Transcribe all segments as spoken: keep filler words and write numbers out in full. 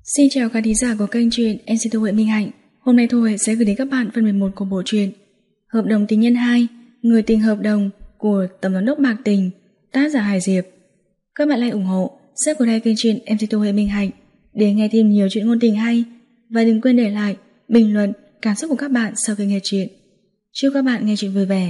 Xin chào các thính giả của kênh truyện em xê Thu Huệ Minh Hạnh. Hôm nay Thu Huệ sẽ gửi đến các bạn phần mười một của bộ truyện Hợp đồng tình nhân hai, Người tình hợp đồng của Tổng giám đốc Mạc Tình, tác giả Hải Diệp. Các bạn like ủng hộ, subscribe kênh truyện em xê Thu Huệ Minh Hạnh để nghe thêm nhiều chuyện ngôn tình hay, và đừng quên để lại bình luận cảm xúc của các bạn sau khi nghe truyện. Chúc các bạn nghe truyện vui vẻ.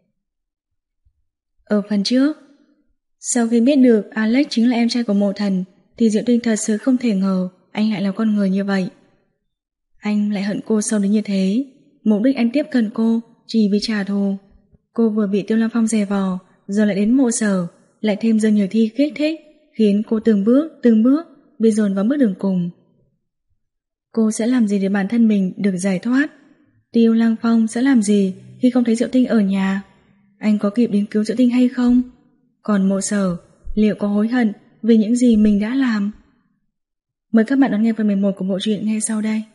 Ở phần trước, sau khi biết được Alex chính là em trai của Mộ Thần thì Diệu Tinh thật sự không thể ngờ anh lại là con người như vậy. Anh lại hận cô sâu đến như thế. Mục đích anh tiếp cận cô chỉ vì trả thù. Cô vừa bị Tiêu Lam Phong dè vò, giờ lại đến Mộ Sở, lại thêm Dương Nhược Thi kích thích, khiến cô từng bước từng bước bị dồn vào bước đường cùng. Cô sẽ làm gì để bản thân mình được giải thoát? Tiêu Lam Phong sẽ làm gì khi không thấy Diệu Tinh ở nhà? Anh có kịp đến cứu Diệu Tinh hay không? Còn Mộ Sở, liệu có hối hận vì những gì mình đã làm? Mời các bạn đón nghe phần mười một của bộ truyện ngay sau đây.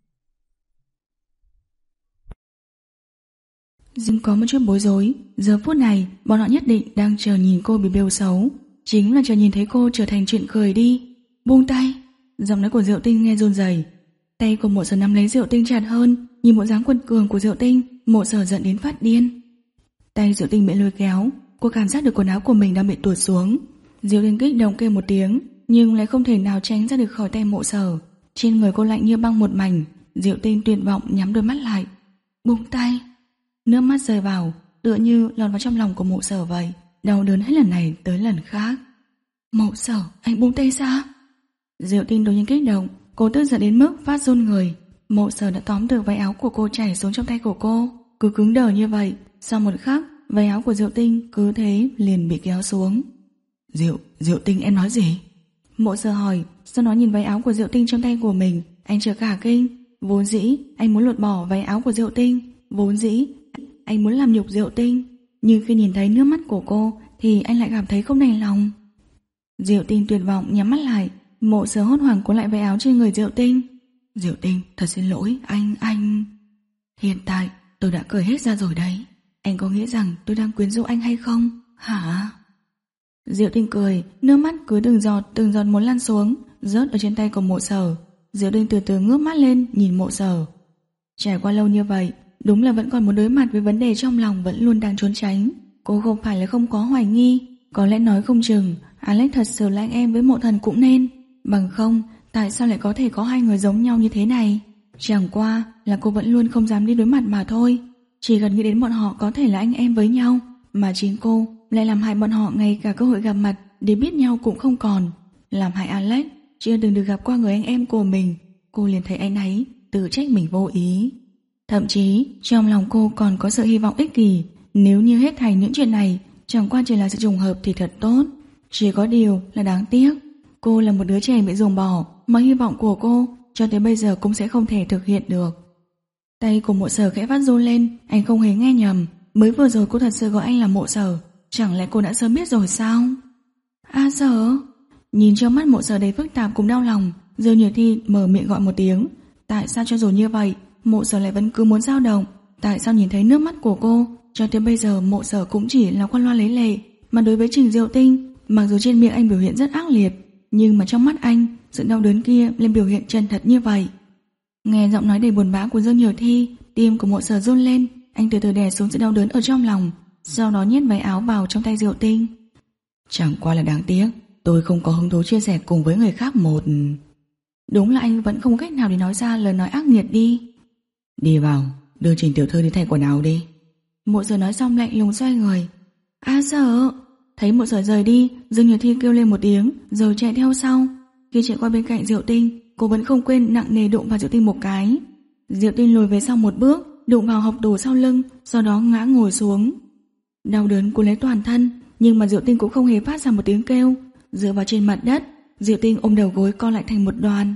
Dưng có một chút bối rối. Giờ phút này bọn họ nhất định đang chờ nhìn cô bị bêu xấu, chính là chờ nhìn thấy cô trở thành chuyện cười đi. Buông tay. Giọng nói của Diệu Tinh nghe run rẩy. Tay của Mộ Sở nắm lấy Diệu Tinh chặt hơn. Nhìn bộ dáng quật cường của Diệu Tinh, Mộ Sở giận đến phát điên. Tay Diệu Tinh bị lôi kéo, cô cảm giác được quần áo của mình đang bị tuột xuống. Diệu Tinh kích động kêu một tiếng, nhưng lại không thể nào tránh ra được khỏi tay Mộ Sở. Trên người cô lạnh như băng một mảnh. Diệu Tinh tuyệt vọng nhắm đôi mắt lại. Buông tay. Nước mắt rơi vào, tựa như lọt vào trong lòng của Mộ Sở vậy, đau đớn hết lần này tới lần khác. Mộ Sở, anh buông tay ra. Diệu Tinh đột nhiên kích động, cô tức giận đến mức phát run người. Mộ Sở đã tóm được váy áo của cô chảy xuống trong tay của cô, cứ cứng đờ như vậy. Sau một khắc, váy áo của Diệu Tinh cứ thế liền bị kéo xuống. Diệu, Diệu Tinh em nói gì? Mộ Sở hỏi, sau đó nhìn váy áo của Diệu Tinh trong tay của mình, anh chợt cả kinh. Vốn dĩ anh muốn lột bỏ váy áo của Diệu Tinh, vốn dĩ anh muốn làm nhục Diệu Tinh, nhưng khi nhìn thấy nước mắt của cô thì anh lại cảm thấy không đành lòng. Diệu Tinh tuyệt vọng nhắm mắt lại. Mộ Sở hốt hoảng cuốn lại váy áo trên người Diệu Tinh. Diệu Tinh, thật xin lỗi, anh, anh... Hiện tại tôi đã cười hết ra rồi đấy. Anh có nghĩ rằng tôi đang quyến rũ anh hay không? Hả? Diệu Tinh cười, nước mắt cứ từng giọt từng giọt muốn lăn xuống, rớt ở trên tay của Mộ Sở. Diệu Tinh từ từ ngước mắt lên nhìn Mộ Sở. Trải qua lâu như vậy, đúng là vẫn còn muốn đối mặt với vấn đề trong lòng vẫn luôn đang trốn tránh. Cô không phải là không có hoài nghi, có lẽ nói không chừng Alex thật sự là anh em với Mộ Thần cũng nên. Bằng không, tại sao lại có thể có hai người giống nhau như thế này? Chẳng qua là cô vẫn luôn không dám đi đối mặt mà thôi. Chỉ cần nghĩ đến bọn họ có thể là anh em với nhau, mà chính cô lại làm hại bọn họ ngay cả cơ hội gặp mặt để biết nhau cũng không còn. Làm hại Alex chưa từng được gặp qua người anh em của mình. Cô liền thấy anh ấy tự trách mình vô ý. Thậm chí trong lòng cô còn có sự hy vọng ích kỷ. Nếu như hết thảy những chuyện này chẳng qua chỉ là sự trùng hợp thì thật tốt. Chỉ có điều là đáng tiếc, cô là một đứa trẻ bị ruồng bỏ, mà hy vọng của cô cho tới bây giờ cũng sẽ không thể thực hiện được. Tay của Mộ Sở khẽ phát run lên. Anh không hề nghe nhầm, mới vừa rồi cô thật sự gọi anh là Mộ Sở. Chẳng lẽ cô đã sớm biết rồi sao? A Sở. Nhìn trong mắt Mộ Sở đầy phức tạp cùng đau lòng, Dương Nhược Thi mở miệng gọi một tiếng. Tại sao cho dù như vậy Mộ Sở lại vẫn cứ muốn dao động? Tại sao nhìn thấy nước mắt của cô cho tới bây giờ Mộ Sở cũng chỉ là qua loa lấy lệ? Mà đối với Trình Diệu Tinh, mặc dù trên miệng anh biểu hiện rất ác liệt, nhưng mà trong mắt anh, sự đau đớn kia lên biểu hiện chân thật như vậy. Nghe giọng nói đầy buồn bã của Dương Nhược Thi, tim của Mộ Sở run lên. Anh từ từ đè xuống sự đau đớn ở trong lòng, sau đó nhét váy áo vào trong tay Diệu Tinh. Chẳng qua là đáng tiếc, tôi không có hứng thú chia sẻ cùng với người khác một... Đúng là anh vẫn không có cách nào để nói ra lời nói ác nghiệt đi. Đi vào, đưa Trình tiểu thư đi thay quần áo đi. Mộ Sở nói xong lạnh lùng xoay người. A Sở. Thấy Mộ Sở rời đi, Dương Nhược Thi kêu lên một tiếng rồi chạy theo sau. Khi chạy qua bên cạnh Diệu Tinh, cô vẫn không quên nặng nề đụng vào Diệu Tinh một cái. Diệu Tinh lùi về sau một bước, đụng vào hộc tủ sau lưng, sau đó ngã ngồi xuống. Đau đớn cuốn lấy toàn thân, nhưng mà Diệu Tinh cũng không hề phát ra một tiếng kêu. Dựa vào trên mặt đất, Diệu Tinh ôm đầu gối co lại thành một đoàn.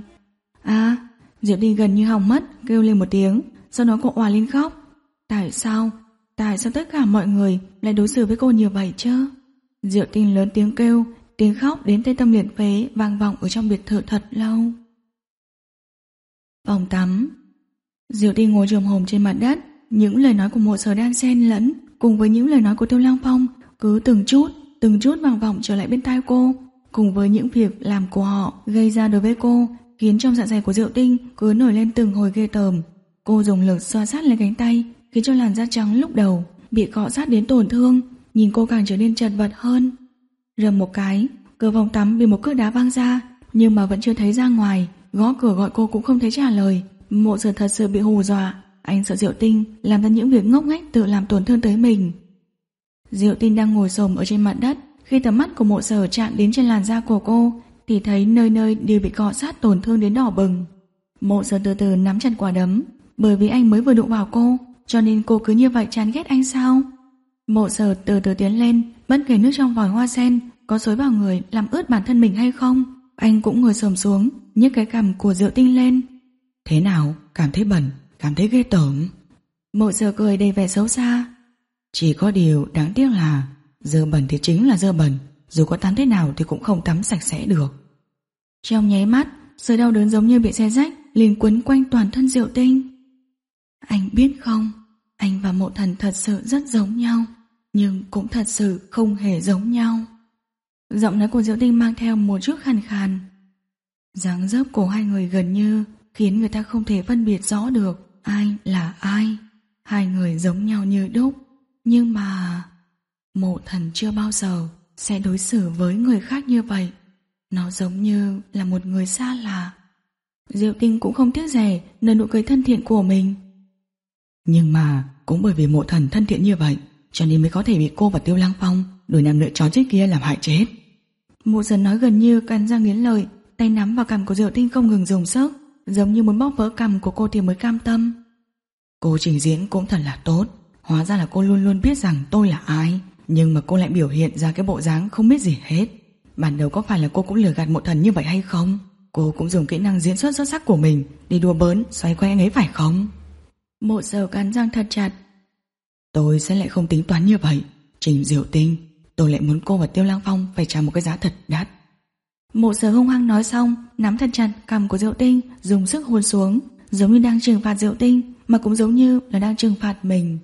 À, Diệu Tinh gần như hỏng mất, kêu lên một tiếng, sau đó cô òa lên khóc. Tại sao? Tại sao tất cả mọi người lại đối xử với cô như vậy chứ? Diệu Tinh lớn tiếng kêu, tiếng khóc đến tê tâm liệt phế vang vọng ở trong biệt thự thật lâu. Phòng tắm. Diệu Tinh ngồi chồm hổm trên mặt đất, những lời nói của Mộ Sở đan xen lẫn cùng với những lời nói của Tiêu Lam Phong cứ từng chút, từng chút vang vọng trở lại bên tai cô. Cùng với những việc làm của họ gây ra đối với cô, khiến trong dạ dày của Diệu Tinh cứ nổi lên từng hồi ghê tởm. Cô dùng lực xoa sát lên cánh tay, khiến cho làn da trắng lúc đầu bị cọ sát đến tổn thương, nhìn cô càng trở nên chật vật hơn. Rầm một cái, cửa phòng tắm bị một cước đá văng ra, nhưng mà vẫn chưa thấy ra ngoài. Gõ cửa gọi cô cũng không thấy trả lời. Mộ Sở thật sự bị hù dọa. Anh sợ Diệu Tinh làm ra những việc ngốc nghếch tự làm tổn thương tới mình. Diệu Tinh đang ngồi xổm ở trên mặt đất. Khi tầm mắt của Mộ Sở chạm đến trên làn da của cô thì thấy nơi nơi đều bị cọ sát tổn thương đến đỏ bừng. Mộ Sở từ từ nắm chặt quả đấm. Bởi vì anh mới vừa đụng vào cô, cho nên cô cứ như vậy chán ghét anh sao? Mộ Sở từ từ tiến lên, bất kể nước trong vòi hoa sen có xối vào người làm ướt bản thân mình hay không. Anh cũng ngồi xổm xuống, nhấc cái cằm của Diệu Tinh lên. Thế nào? Cảm thấy bẩn, cảm thấy ghê tởm. Mộ Sở cười đầy vẻ xấu xa. Chỉ có điều đáng tiếc là dơ bẩn thì chính là dơ bẩn, dù có tắm thế nào thì cũng không tắm sạch sẽ được. Trong nháy mắt, sự đau đớn giống như bị xé rách liền quấn quanh toàn thân Diệu Tinh. Anh biết không, anh và Mộ Thần thật sự rất giống nhau, nhưng cũng thật sự không hề giống nhau. Giọng nói của Diệu Tinh mang theo một chút khàn khàn. Dáng dấp của hai người gần như khiến người ta không thể phân biệt rõ được ai là ai. Hai người giống nhau như đúc, nhưng mà Mộ Thần chưa bao giờ sẽ đối xử với người khác như vậy. Nó giống như là một người xa lạ. Diệu Tinh cũng không tiếc rẻ nở nụ cười thân thiện của mình. Nhưng mà cũng bởi vì Mộ Thần thân thiện như vậy, cho nên mới có thể bị cô và Tiêu Lăng Phong, đôi nam nữ chó chết kia làm hại chết. Mộ Thần nói gần như cắn răng nghiến lợi, tay nắm vào cằm của Diệu Tinh không ngừng dùng sức, giống như muốn bóp vỡ cằm của cô thì mới cam tâm. Cô trình diễn cũng thật là tốt. Hóa ra là cô luôn luôn biết rằng tôi là ai, nhưng mà cô lại biểu hiện ra cái bộ dáng không biết gì hết. Ban đầu có phải là cô cũng lừa gạt Mộ Thần như vậy hay không? Cô cũng dùng kỹ năng diễn xuất xuất sắc của mình đi đùa bỡn xoay quanh anh ấy phải không? Mộ Sở cắn răng thật chặt. Tôi sẽ lại không tính toán như vậy. Trình Diệu Tinh, tôi lại muốn cô và Tiêu Lăng Phong phải trả một cái giá thật đắt. Mộ Sở hung hăng nói xong, nắm thật chặt cằm của Diệu Tinh, dùng sức hôn xuống, giống như đang trừng phạt Diệu Tinh, mà cũng giống như là đang trừng phạt mình.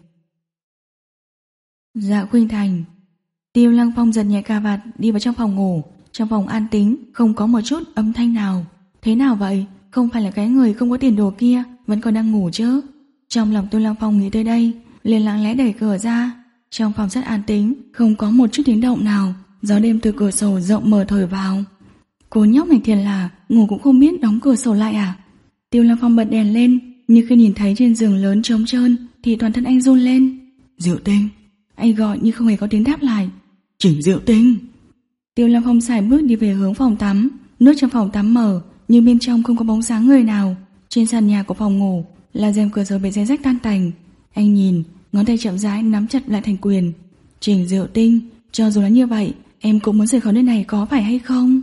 Dạ Khuynh Thành. Tiêu Lăng Phong giật nhẹ cà vạt đi vào trong phòng ngủ. Trong phòng an tĩnh, không có một chút âm thanh nào. Thế nào vậy? Không phải là cái người không có tiền đồ kia vẫn còn đang ngủ chứ? Trong lòng Tiêu Lăng Phong nghĩ tới đây, liền lặng lẽ đẩy cửa ra. Trong phòng rất an tĩnh, không có một chút tiếng động nào. Gió đêm từ cửa sổ rộng mở thổi vào. Cô nhóc này thiệt là ngủ cũng không biết đóng cửa sổ lại à? Tiêu Lăng Phong bật đèn lên, nhưng khi nhìn thấy trên giường lớn trống trơn thì toàn thân anh run lên. Diệu Tinh. Anh gọi nhưng không hề có tiếng đáp lại. Trình Diệu Tinh. Tiêu Lăng Phong sải bước đi về hướng phòng tắm. Nước trong phòng tắm mở, nhưng bên trong không có bóng dáng người nào. Trên sàn nhà của phòng ngủ là rèm cửa sổ bị xé rách tan tành. Anh nhìn, ngón tay chậm rãi nắm chặt lại thành quyền. Trình Diệu Tinh, cho dù là như vậy, em cũng muốn rời khỏi nơi này có phải hay không?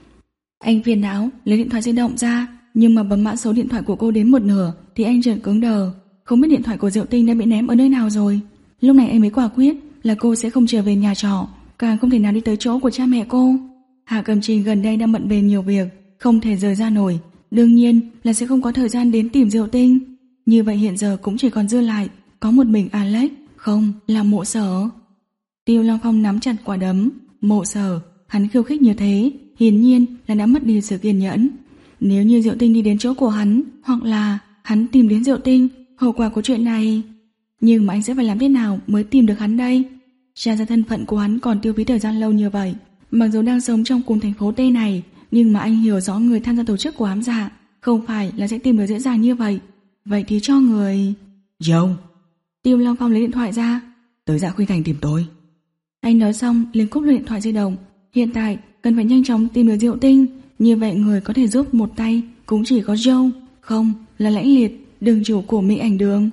Anh phiền não lấy điện thoại di động ra, nhưng mà bấm mã số điện thoại của cô đến một nửa thì anh chợt cứng đờ, không biết điện thoại của Diệu Tinh đã bị ném ở nơi nào rồi. Lúc này anh mới quả quyết là cô sẽ không trở về nhà trọ, càng không thể nào đi tới chỗ của cha mẹ cô. Hạ Cẩm Trình gần đây đang bận về nhiều việc, không thể rời ra nổi, đương nhiên là sẽ không có thời gian đến tìm Diệu Tinh. Như vậy hiện giờ cũng chỉ còn dư lại có một mình Alex, không là Mộ Sở. Tiêu Lăng Phong nắm chặt quả đấm. Mộ Sở, hắn khiêu khích như thế, hiển nhiên là đã mất đi sự kiên nhẫn. Nếu như Diệu Tinh đi đến chỗ của hắn, hoặc là hắn tìm đến Diệu Tinh, hậu quả của chuyện này, nhưng mà anh sẽ phải làm thế nào mới tìm được hắn đây? Tra ra thân phận của hắn còn tiêu phí thời gian lâu như vậy. Mặc dù đang sống trong cùng thành phố T này, nhưng mà anh hiểu rõ người tham gia tổ chức của ám dạ không phải là sẽ tìm được dễ dàng như vậy. Vậy thì cho người... Dâu. Tiêu Lăng Phong lấy điện thoại ra. Tới Dạ Khuynh Thành tìm tôi. Anh nói xong liền cúp điện thoại di động. Hiện tại cần phải nhanh chóng tìm được Diệu Tinh. Như vậy người có thể giúp một tay cũng chỉ có Joe, không là Lãnh Liệt, đường chủ của Mỹ Ảnh Đường.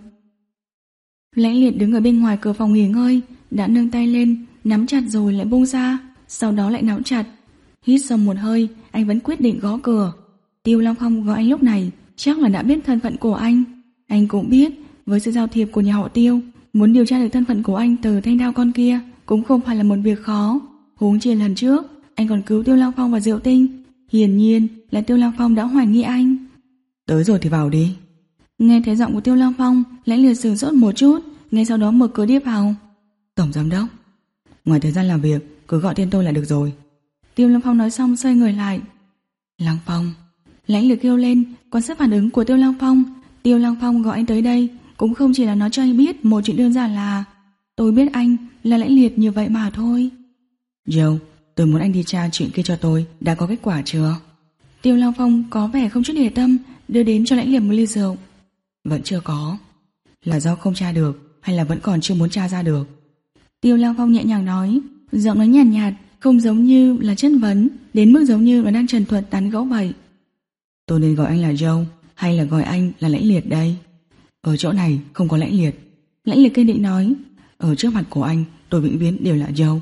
Lãnh Liệt đứng ở bên ngoài cửa phòng nghỉ ngơi, đã nâng tay lên, nắm chặt rồi lại buông ra, sau đó lại nắm chặt. Hít sâu một hơi, anh vẫn quyết định gõ cửa. Tiêu Lăng Phong gọi anh lúc này chắc là đã biết thân phận của anh. Anh cũng biết với sự giao thiệp của nhà họ Tiêu, muốn điều tra được thân phận của anh từ thanh đao con kia cũng không phải là một việc khó. Huống chi lần trước anh còn cứu Tiêu Lăng Phong và Diệu Tinh, hiển nhiên là Tiêu Lăng Phong đã hoài nghi anh. Tới rồi thì vào đi. Nghe thấy giọng của Tiêu Lăng Phong, Lãnh Liệt sửng sốt một chút, ngay sau đó mở cửa đi vào. Tổng giám đốc, ngoài thời gian làm việc cứ gọi tên tôi là được rồi. Tiêu Lăng Phong nói xong xoay người lại. Lăng Phong. Lãnh Liệt kêu lên, quan sát phản ứng của Tiêu Lăng Phong. Tiêu Lăng Phong gọi anh tới đây cũng không chỉ là nói cho anh biết một chuyện đơn giản là tôi biết anh là Lãnh Liệt như vậy mà thôi. Joe, tôi muốn anh đi tra chuyện kia cho tôi, đã có kết quả chưa? Tiêu Lăng Phong có vẻ không chút để tâm, đưa đến cho Lãnh Liệt một ly rượu. Vẫn chưa có. Là do không tra được hay là vẫn còn chưa muốn tra ra được? Tiêu Lăng Phong nhẹ nhàng nói, giọng nói nhàn nhạt, nhạt, không giống như là chất vấn, đến mức giống như là đang trần thuật tán gẫu vậy. Tôi nên gọi anh là Joe hay là gọi anh là Lãnh Liệt đây? Ở chỗ này không có Lãnh Liệt. Lãnh Liệt kiên định nói, ở trước mặt của anh tôi vĩnh viễn đều là Joe.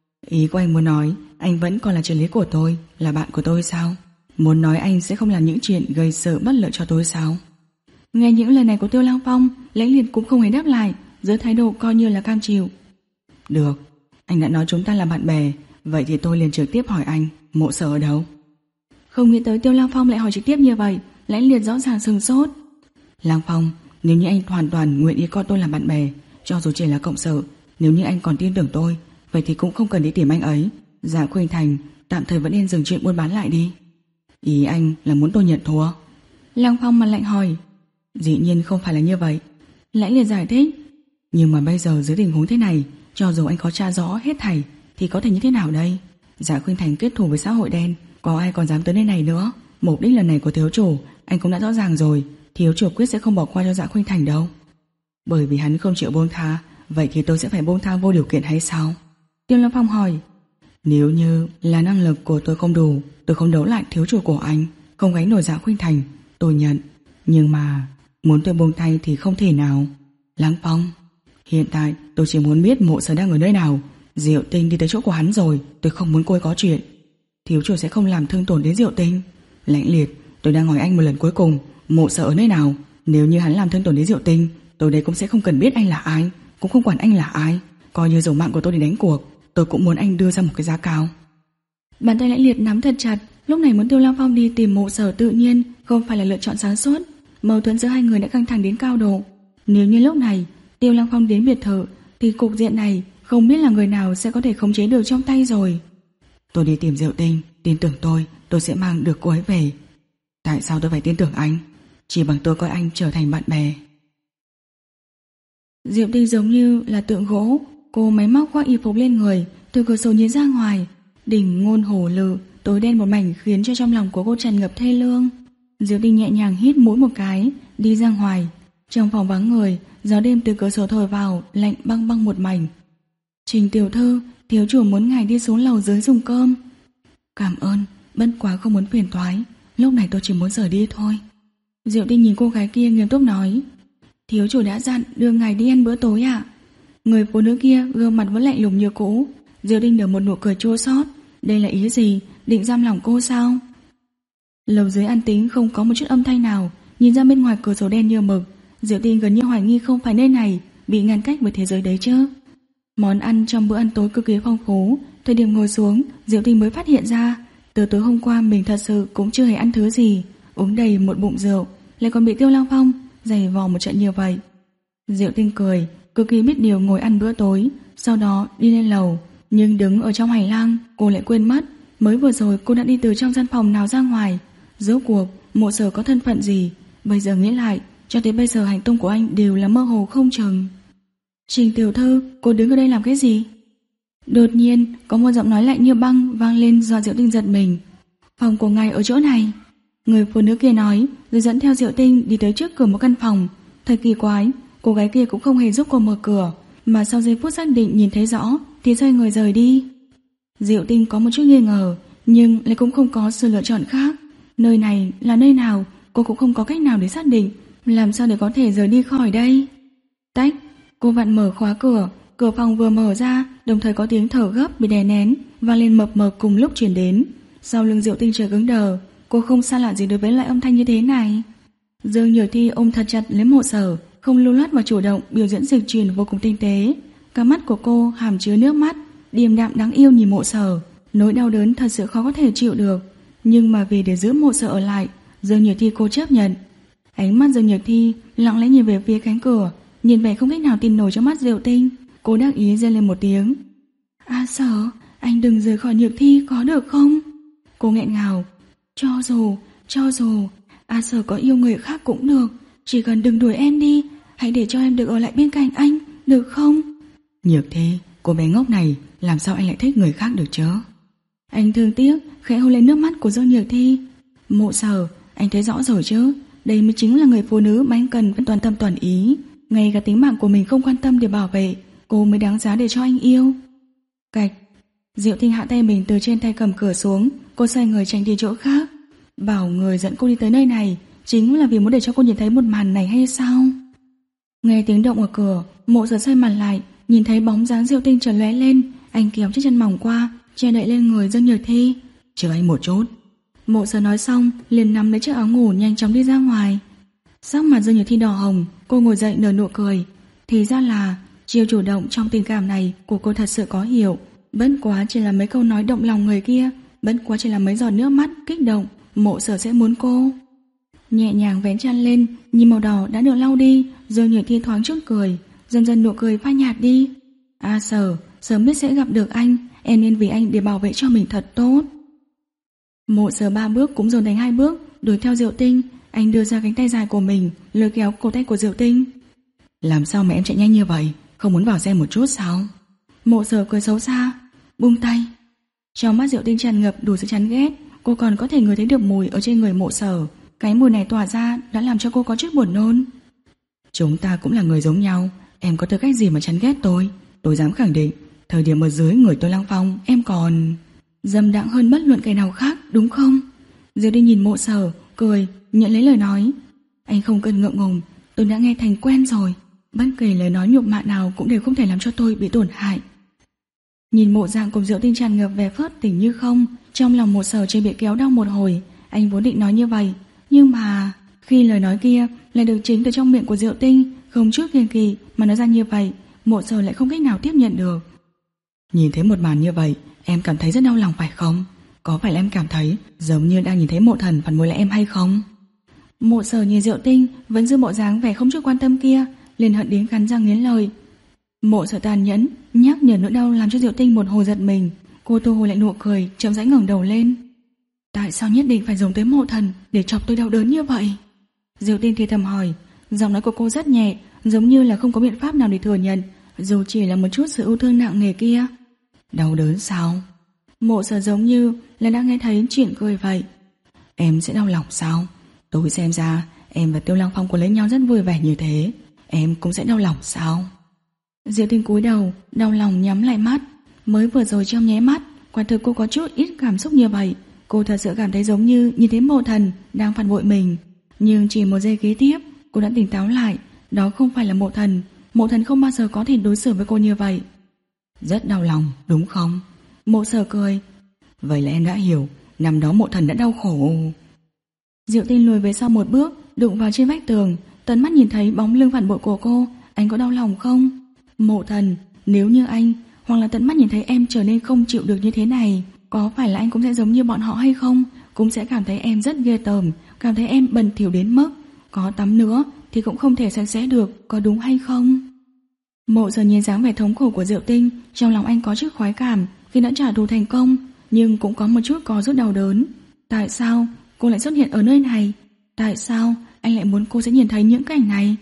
Ý của anh muốn nói anh vẫn còn là trợ lý của tôi, là bạn của tôi sao? Muốn nói anh sẽ không làm những chuyện gây sợ bất lợi cho tôi sao? Nghe những lời này của Tiêu Lăng Phong, Lãnh Liệt cũng không hề đáp lại, giữ thái độ coi như là cam chịu. Được, anh đã nói chúng ta là bạn bè, vậy thì tôi liền trực tiếp hỏi anh, Mộ Sở ở đâu? Không nghĩ tới Tiêu Lăng Phong lại hỏi trực tiếp như vậy, Lãnh Liệt rõ ràng sừng sốt. Lăng Phong, nếu như anh hoàn toàn nguyện ý coi tôi là bạn bè, cho dù chỉ là cộng sự, nếu như anh còn tin tưởng tôi, vậy thì cũng không cần đi tìm anh ấy. Dạ Khuynh Thành tạm thời vẫn nên dừng chuyện buôn bán lại đi. Ý anh là muốn tôi nhận thua? Lăng Phong mặt lạnh hỏi. Dĩ nhiên không phải là như vậy. Lãnh Liệt giải thích. Nhưng mà bây giờ dưới tình huống thế này, cho dù anh có tra rõ hết thảy thì có thể như thế nào đây? Dạ Khuynh Thành kết thù với xã hội đen, có ai còn dám tới nơi này nữa? Mục đích lần này của thiếu chủ anh cũng đã rõ ràng rồi, thiếu chủ quyết sẽ không bỏ qua cho Dạ Khuynh Thành đâu. Bởi vì hắn không chịu buông tha, vậy thì tôi sẽ phải buông tha vô điều kiện hay sao? Tiêu Lâm Phong hỏi. Nếu như là năng lực của tôi không đủ, tôi không đấu lại thiếu chủ của anh, không gánh nổi Dạ Khuynh Thành, tôi nhận. Nhưng mà muốn tôi buông tay thì không thể nào. Lăng Phong, hiện tại tôi chỉ muốn biết Mộ Sở đang ở nơi nào. Diệu Tinh đi tới chỗ của hắn rồi, tôi không muốn cô ấy có chuyện. Thiếu chủ sẽ không làm thương tổn đến Diệu Tinh. Lãnh Liệt, tôi đang hỏi anh một lần cuối cùng, Mộ Sở ở nơi nào? Nếu như hắn làm thương tổn đến Diệu Tinh, tôi đây cũng sẽ không cần biết anh là ai, cũng không quản anh là ai. Coi như dùng mạng của tôi để đánh cuộc, tôi cũng muốn anh đưa ra một cái giá cao. Bàn tay Lãnh Liệt nắm thật chặt. Lúc này muốn Tiêu Lăng Phong đi tìm Mộ Sở tự nhiên không phải là lựa chọn sáng suốt. Mâu thuẫn giữa hai người đã căng thẳng đến cao độ. Nếu như lúc này Tiêu Lăng Phong đến biệt thự thì cục diện này không biết là người nào sẽ có thể khống chế được trong tay rồi. Tôi đi tìm Diệu Tinh, tin tưởng tôi, tôi sẽ mang được cô ấy về. Tại sao tôi phải tin tưởng anh? Chỉ bằng tôi coi anh trở thành bạn bè. Diệu Tinh giống như là tượng gỗ, cô máy móc khoác y phục lên người, từ cửa sổ nhìn ra ngoài, đỉnh ngôn hổ lự tối đen một mảnh khiến cho trong lòng của cô tràn ngập thê lương. Diệu Tinh nhẹ nhàng hít mũi một cái, đi ra ngoài. Trong phòng vắng người, gió đêm từ cửa sổ thổi vào, lạnh băng băng một mảnh. Trình tiểu thư, thiếu chủ muốn ngài đi xuống lầu dưới dùng cơm. Cảm ơn, bất quá không muốn phiền toái, lúc này tôi chỉ muốn rời đi thôi. Diệu Tinh nhìn cô gái kia nghiêm túc nói. Thiếu chủ đã dặn đưa ngài đi ăn bữa tối ạ. Người phụ nữ kia gương mặt vẫn lạnh lùng như cũ. Diệu Tinh nở một nụ cười chua xót. Đây là ý gì, định giam lòng cô sao? Lầu dưới an tĩnh không có một chút âm thanh nào. Nhìn ra bên ngoài cửa sổ đen như mực, Diệu Tinh gần như hoài nghi không phải nơi này bị ngăn cách với thế giới đấy chứ. Món ăn trong bữa ăn tối cực kỳ phong phú. Thời điểm ngồi xuống, Diệu Tinh mới phát hiện ra từ tối hôm qua mình thật sự cũng chưa hề ăn thứ gì, uống đầy một bụng rượu, lại còn bị Tiêu Lăng Phong giày vò một trận như vậy. Diệu Tinh cười, cực kỳ biết điều ngồi ăn bữa tối, sau đó đi lên lầu. Nhưng đứng ở trong hành lang, cô lại quên mất mới vừa rồi cô đã đi từ trong gian phòng nào ra ngoài. Rốt cuộc Mộ Sở có thân phận gì? Bây giờ nghĩ lại, cho tới bây giờ hành tung của anh đều là mơ hồ không chừng. Trình tiểu thư, cô đứng ở đây làm cái gì? Đột nhiên có một giọng nói lạnh như băng vang lên, do Diệu Tinh giật mình. Phòng của ngài ở chỗ này. Người phụ nữ kia nói, rồi dẫn theo Diệu Tinh đi tới trước cửa một căn phòng. Thật kỳ quái, cô gái kia cũng không hề giúp cô mở cửa, mà sau giây phút xác định nhìn thấy rõ thì xoay người rời đi. Diệu Tinh có một chút nghi ngờ, nhưng lại cũng không có sự lựa chọn khác. Nơi này là nơi nào cô cũng không có cách nào để xác định. Làm sao để có thể rời đi khỏi đây? Tách, cô vặn mở khóa cửa. Cửa phòng vừa mở ra, đồng thời có tiếng thở gấp bị đè nén vang lên mập mờ cùng lúc truyền đến. Sau lưng Diệu Tinh trời cứng đờ, cô không xa lạ gì đối với loại âm thanh như thế này. Dương Nhược Thi ôm thật chặt lấy Mộ Sở, không lưu loát và chủ động biểu diễn dịch truyền vô cùng tinh tế. Cả mắt của cô hàm chứa nước mắt, điềm đạm đáng yêu nhìn Mộ Sở. Nỗi đau đớn thật sự khó có thể chịu được, nhưng mà vì để giữ Mộ Sở ở lại, Dương Nhược Thi cô chấp nhận. Ánh mắt Dương Nhược Thi lặng lẽ nhìn về phía cánh cửa, nhìn vẻ không cách nào tin nổi trong mắt Diệu Tinh. Cô đắc ý rên lên một tiếng. A Sở, anh đừng rời khỏi Nhược Thi có được không? Cô nghẹn ngào. Cho dù cho dù A Sở có yêu người khác cũng được, chỉ cần đừng đuổi em đi, hãy để cho em được ở lại bên cạnh anh, được không? Nhược Thi, cô bé ngốc này, làm sao anh lại thích người khác được chứ? Anh thương tiếc khẽ hôn lên nước mắt của Dương Nhược Thi. Mộ Sở, anh thấy rõ rồi chứ, đây mới chính là người phụ nữ mà anh cần toàn tâm toàn ý. Ngay cả tính mạng của mình không quan tâm để bảo vệ, cô mới đáng giá để cho anh yêu. Cạch. Diệu Tinh hạ tay mình từ trên tay cầm cửa xuống. Cô xoay người tránh đi chỗ khác. Bảo người dẫn cô đi tới nơi này chính là vì muốn để cho cô nhìn thấy một màn này hay sao? Nghe tiếng động ở cửa, Mộ Sở xoay mặt lại, nhìn thấy bóng dáng Diệu Tinh chợt lóe lên. Anh kéo chiếc chân mỏng qua, che đậy lên người Dương Nhược Thi. Chờ anh một chút. Mộ Sở nói xong liền nắm lấy chiếc áo ngủ nhanh chóng đi ra ngoài. Sắc mặt Dương Nhược Thi đỏ hồng, cô ngồi dậy nở nụ cười. Thì ra là chiêu chủ động trong tình cảm này của cô thật sự có hiểu. Bất quá chỉ là mấy câu nói động lòng người kia, bất quá chỉ là mấy giọt nước mắt kích động, Mộ Sở sẽ muốn cô. Nhẹ nhàng vén chăn lên, nhìn màu đỏ đã được lau đi, Dương Nhược Thi thoáng chút cười, dần dần nụ cười phai nhạt đi. A Sở, sớm biết sẽ gặp được anh, em nên vì anh để bảo vệ cho mình thật tốt. Mộ Sở ba bước cũng dồn thành hai bước, đuổi theo Diệu Tinh. Anh đưa ra cánh tay dài của mình, lôi kéo cổ tay của Diệu Tinh. Làm sao mà em chạy nhanh như vậy, không muốn vào xe một chút sao? Mộ Sở cười xấu xa, buông tay. Trong mắt Diệu Tinh tràn ngập đủ sự chán ghét. Cô còn có thể ngửi thấy được mùi ở trên người Mộ Sở. Cái mùi này tỏa ra đã làm cho cô có chút buồn nôn. Chúng ta cũng là người giống nhau, em có tư cách gì mà chán ghét tôi? Tôi dám khẳng định, thời điểm ở dưới người tôi Lăng Phong, em còn dâm đãng hơn bất luận kẻ nào khác, đúng không? Diệu Tinh nhìn Mộ Sở, cười, nhận lấy lời nói. Anh không cần ngượng ngùng, tôi đã nghe thành quen rồi. Bất kể lời nói nhục mạ nào cũng đều không thể làm cho tôi bị tổn hại. Nhìn bộ dạng của Diệu Tinh tràn ngập vẻ phớt tỉnh như không, trong lòng Mộ Sở chỉ bị kéo đau một hồi. Anh vốn định nói như vậy, nhưng mà khi lời nói kia lại được chính từ trong miệng của Diệu Tinh, không chút kiêng kỵ mà nói ra như vậy, Mộ Sở lại không cách nào tiếp nhận được. Nhìn thấy một màn như vậy, em cảm thấy rất đau lòng phải không? Có phải là em cảm thấy giống như đang nhìn thấy Mộ Thần phản bội lại em hay không? Mộ Sở nhìn Diệu Tinh vẫn giữ bộ dáng vẻ không chút quan tâm kia, liền hận đến cắn răng nghiến lợi. Mộ Sở tàn nhẫn nhắc nhở nỗi đau làm cho Diệu Tinh một hồi giật mình. Cô thu hồi lại nụ cười, chậm rãi ngẩng đầu lên. Tại sao nhất định phải dùng tới Mộ Thần để chọc tôi đau đớn như vậy? Diệu Tinh thì thầm hỏi. Giọng nói của cô rất nhẹ, giống như là không có biện pháp nào để thừa nhận, dù chỉ là một chút sự ưu thương nặng nề kia. Đau đớn sao? Mộ Sở giống như là đang nghe thấy chuyện cười vậy. Em sẽ đau lòng sao? Tôi xem ra em và Tiêu Lăng Phong có lấy nhau rất vui vẻ như thế, em cũng sẽ đau lòng sao? Diệu Tinh cúi đầu, đau lòng nhắm lại mắt. Mới vừa rồi trong nháy mắt, quả thực cô có chút ít cảm xúc như vậy. Cô thật sự cảm thấy giống như nhìn thấy Mộ Thần đang phản bội mình. Nhưng chỉ một giây kế tiếp, cô đã tỉnh táo lại. Đó không phải là Mộ Thần. Mộ Thần không bao giờ có thể đối xử với cô như vậy. Rất đau lòng, đúng không? Mộ Sở cười. Vậy là em đã hiểu, năm đó Mộ Thần đã đau khổ. Diệu Tinh lùi về sau một bước, đụng vào trên vách tường, tận mắt nhìn thấy bóng lưng phản bội của cô. Anh có đau lòng không? Mộ Thần, nếu như anh hoặc là tận mắt nhìn thấy em trở nên không chịu được như thế này, có phải là anh cũng sẽ giống như bọn họ hay không? Cũng sẽ cảm thấy em rất ghê tởm, cảm thấy em bẩn thỉu đến mức có tắm nữa thì cũng không thể sạch sẽ được, có đúng hay không? Mộ Sở nhìn dáng vẻ thống khổ của Diệu Tinh, trong lòng anh có chút khoái cảm khi đã trả thù thành công, nhưng cũng có một chút có rút đau đớn. Tại sao cô lại xuất hiện ở nơi này? Tại sao anh lại muốn cô sẽ nhìn thấy những cảnh này?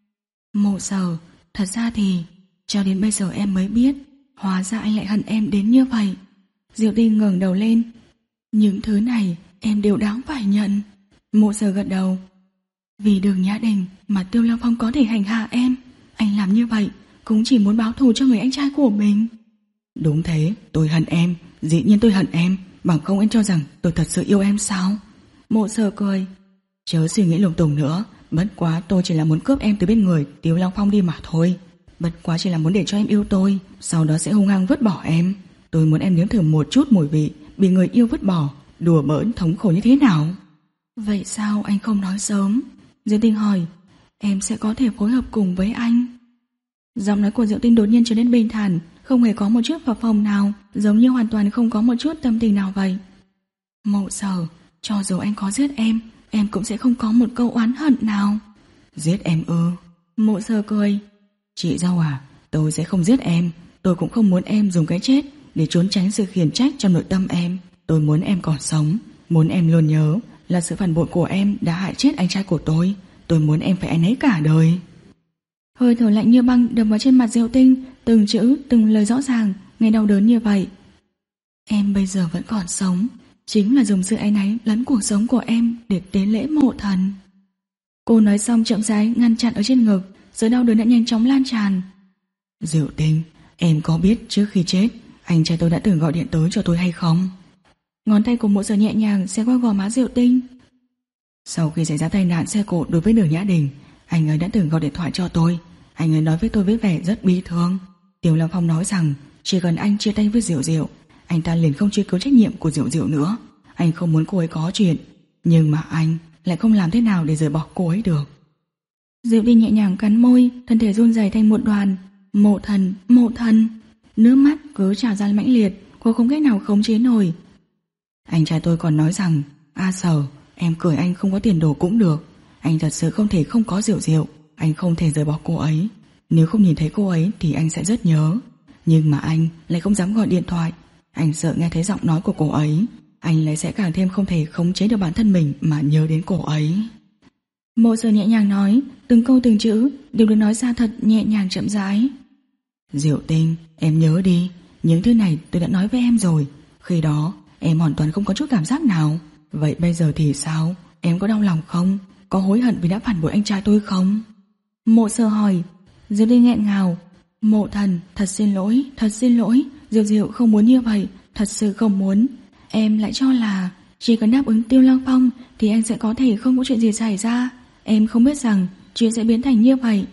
Mộ Sở, thật ra thì cho đến bây giờ em mới biết, hóa ra anh lại hận em đến như vậy. Diệu Tinh ngẩng đầu lên. Những thứ này em đều đáng phải nhận. Mộ Sở gật đầu. Vì Đường Nhã Đình mà Tiêu Lăng Phong có thể hành hạ em, anh làm như vậy cũng chỉ muốn báo thù cho người anh trai của mình. Đúng thế, tôi hận em, dĩ nhiên tôi hận em, bằng không anh cho rằng tôi thật sự yêu em sao? Mộ Sở cười. Chớ suy nghĩ lung tung nữa, bất quá tôi chỉ là muốn cướp em từ bên người Tiêu Lăng Phong đi mà thôi. Bất quá chỉ là muốn để cho em yêu tôi, sau đó sẽ hung hăng vứt bỏ em. Tôi muốn em nếm thử một chút mùi vị bị người yêu vứt bỏ, đùa bỡn thống khổ như thế nào. Vậy sao anh không nói sớm? Diệu Tinh hỏi. Em sẽ có thể phối hợp cùng với anh. Giọng nói của Diệu Tinh đột nhiên trở nên bình thản, không hề có một chút phập phồng nào, giống như hoàn toàn không có một chút tâm tình nào vậy. Mộ Sở, cho dù anh có giết em, em cũng sẽ không có một câu oán hận nào. Giết em ư? Mộ Sở cười. Chị dâu à, tôi sẽ không giết em. Tôi cũng không muốn em dùng cái chết để trốn tránh sự khiển trách trong nội tâm em. Tôi muốn em còn sống, muốn em luôn nhớ là sự phản bội của em đã hại chết anh trai của tôi. Tôi muốn em phải áy náy cả đời. Hơi thở lạnh như băng đập vào trên mặt Diệu Tinh, từng chữ, từng lời rõ ràng, nghe đau đớn như vậy. Em bây giờ vẫn còn sống, chính là dùng sự áy náy lẫn cuộc sống của em để tế lễ mộ thần. Cô nói xong chậm rãi ngăn chặn ở trên ngực, sự đau đớn đã nhanh chóng lan tràn. Diệu Tinh, em có biết trước khi chết anh trai tôi đã từng gọi điện tới cho tôi hay không? Ngón tay của Mộ Sở nhẹ nhàng xé qua gò má Diệu Tinh. Sau khi xảy ra tai nạn xe cộ đối với Đường Nhã Đình, anh ấy đã từng gọi điện thoại cho tôi. Anh ấy nói với tôi với vẻ rất bi thương. Tiêu Lăng Phong nói rằng chỉ cần anh chia tay với Diệu Diệu, anh ta liền không truy cứu trách nhiệm của Diệu Diệu nữa. Anh không muốn cô ấy có chuyện, nhưng mà anh lại không làm thế nào để rời bỏ cô ấy được. Diệu Tinh nhẹ nhàng cắn môi, thân thể run rẩy thành một đoàn. Mộ thần, mộ thần. Nước mắt cứ trào ra mãnh liệt, cô không cách nào khống chế nổi. Anh trai tôi còn nói rằng, A Sở, em cười anh không có tiền đồ cũng được. Anh thật sự không thể không có Diệu Diệu. Anh không thể rời bỏ cô ấy. Nếu không nhìn thấy cô ấy thì anh sẽ rất nhớ. Nhưng mà anh lại không dám gọi điện thoại. Anh sợ nghe thấy giọng nói của cô ấy, anh lại sẽ càng thêm không thể khống chế được bản thân mình mà nhớ đến cô ấy. Mộ Sở nhẹ nhàng nói, từng câu từng chữ đều được nói ra thật nhẹ nhàng chậm rãi. Diệu Tinh, em nhớ đi, những thứ này tôi đã nói với em rồi. Khi đó em hoàn toàn không có chút cảm giác nào. Vậy bây giờ thì sao? Em có đau lòng không? Có hối hận vì đã phản bội anh trai tôi không? Mộ Sở hỏi. Diệu Tinh nghẹn ngào. Mộ thần, thật xin lỗi, thật xin lỗi. Diệu Diệu không muốn như vậy, thật sự không muốn. Em lại cho là chỉ cần đáp ứng Tiêu Lăng Phong thì anh sẽ có thể không có chuyện gì xảy ra. Em không biết rằng chuyện sẽ biến thành như vậy.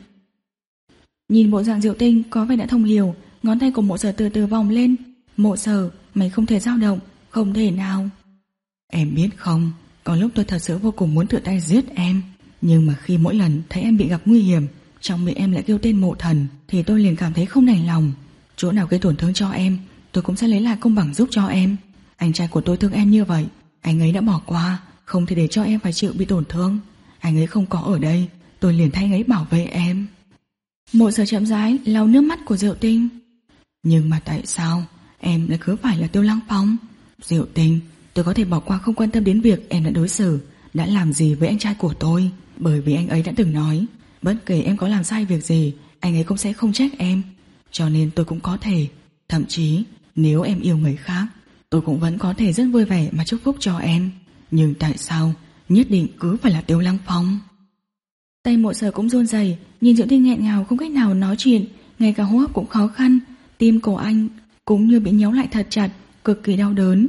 Nhìn bộ dạng Diệu Tinh có vẻ đã thông hiểu, ngón tay của Mộ Sở từ từ vòng lên. Mộ Sở, mày không thể dao động, không thể nào. Em biết không, có lúc tôi thật sự vô cùng muốn tự tay giết em. Nhưng mà khi mỗi lần thấy em bị gặp nguy hiểm, trong miệng em lại kêu tên mộ thần, thì tôi liền cảm thấy không đành lòng. Chỗ nào gây tổn thương cho em, tôi cũng sẽ lấy lại công bằng giúp cho em. Anh trai của tôi thương em như vậy, anh ấy đã bỏ qua, không thể để cho em phải chịu bị tổn thương. Anh ấy không có ở đây, tôi liền thay anh ấy bảo vệ em. Mộ Sở chậm rãi lau nước mắt của Diệu Tinh. Nhưng mà tại sao em lại cứ phải là Tiêu Lăng Phong? Diệu Tinh, tôi có thể bỏ qua không quan tâm đến việc em đã đối xử, đã làm gì với anh trai của tôi, bởi vì anh ấy đã từng nói bất kể em có làm sai việc gì, anh ấy cũng sẽ không trách em. Cho nên tôi cũng có thể, thậm chí nếu em yêu người khác, tôi cũng vẫn có thể rất vui vẻ mà chúc phúc cho em. Nhưng tại sao nhất định cứ phải là Tiêu Lăng Phong? Tay Mộ Sở cũng run rẩy, nhìn Diệu Tinh nghẹn ngào không cách nào nói chuyện, ngay cả hô hấp cũng khó khăn. Tim cổ anh cũng như bị nhéo lại thật chặt, cực kỳ đau đớn.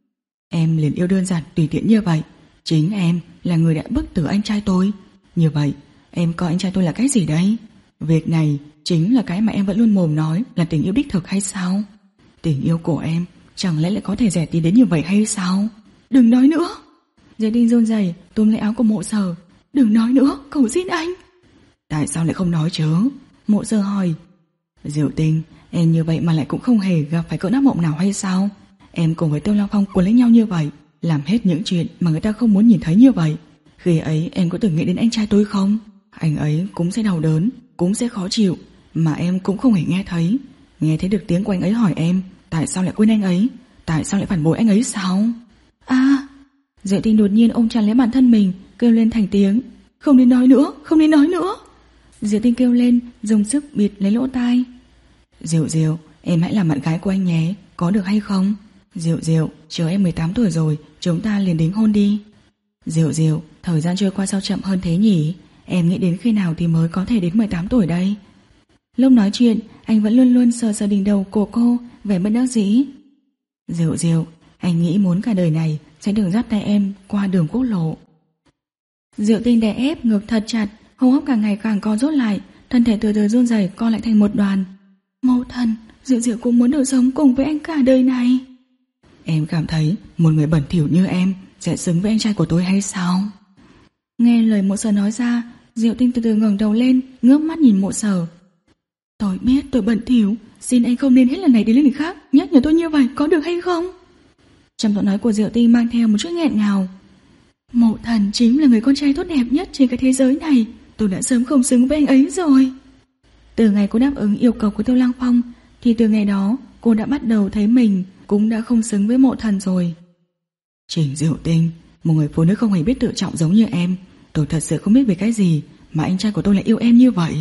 Em liền yêu đơn giản tùy tiện như vậy. Chính em là người đã bức tử anh trai tôi. Như vậy em coi anh trai tôi là cái gì đấy? Việc này chính là cái mà em vẫn luôn mồm nói là tình yêu đích thực hay sao? Tình yêu của em chẳng lẽ lại có thể rẻ tí đến như vậy hay sao? Đừng nói nữa. Diệu Tinh run rẩy túm lấy áo của Mộ Sở. Đừng nói nữa, cầu xin anh. Tại sao lại không nói chứ? Mộ Sở hỏi. Diệu Tinh, em như vậy mà lại cũng không hề gặp phải cơn ác mộng nào hay sao? Em cùng với Tiêu Lăng Phong cuốn lấy nhau như vậy, làm hết những chuyện mà người ta không muốn nhìn thấy như vậy. Khi ấy em có từng nghĩ đến anh trai tôi không? Anh ấy cũng sẽ đau đớn, cũng sẽ khó chịu, mà em cũng không hề nghe thấy. Nghe thấy được tiếng của anh ấy hỏi em tại sao lại quên anh ấy, tại sao lại phản bội anh ấy sao? À, Diệu Tinh đột nhiên ôm chặt lấy bản thân mình, kêu lên thành tiếng. Không nên nói nữa, không nên nói nữa. Diệu Tinh kêu lên, dùng sức bịt lấy lỗ tai. Diệu Diệu, em hãy làm bạn gái của anh nhé, có được hay không? Diệu Diệu, chờ em mười tám tuổi rồi, chúng ta liền đính hôn đi. Diệu Diệu, thời gian trôi qua sao chậm hơn thế nhỉ? Em nghĩ đến khi nào thì mới có thể đến mười tám tuổi đây? Lúc nói chuyện, anh vẫn luôn luôn sờ sờ đỉnh đầu của cô, vẻ bất đắc dĩ. Diệu Diệu, anh nghĩ muốn cả đời này sẽ được dắt tay em qua đường quốc lộ. Diệu Tinh đè ép ngực thật chặt, hô hấp càng ngày càng co rút lại, thân thể từ từ run rẩy co lại thành một đoàn. Mẫu thân, Diệu Diệu cũng muốn được sống cùng với anh cả đời này. Em cảm thấy một người bẩn thỉu như em sẽ xứng với anh trai của tôi hay sao? Nghe lời Mộ Sở nói ra, Diệu Tinh từ từ ngẩng đầu lên, ngước mắt nhìn Mộ Sở. Tôi biết tôi bẩn thỉu, xin anh không nên hết lần này đến lần khác nhắc nhở tôi như vậy, có được hay không? Trong giọng nói của Diệu Tinh mang theo một chút nghẹn ngào. Mộ thần chính là người con trai tốt đẹp nhất trên cái thế giới này, tôi đã sớm không xứng với anh ấy rồi. Từ ngày cô đáp ứng yêu cầu của Tiêu Lăng Phong, thì từ ngày đó cô đã bắt đầu thấy mình cũng đã không xứng với Mộ thần rồi. Trình Diệu Tinh, Một người phụ nữ không hề biết tự trọng giống như em. Tôi thật sự không biết về cái gì mà anh trai của tôi lại yêu em như vậy.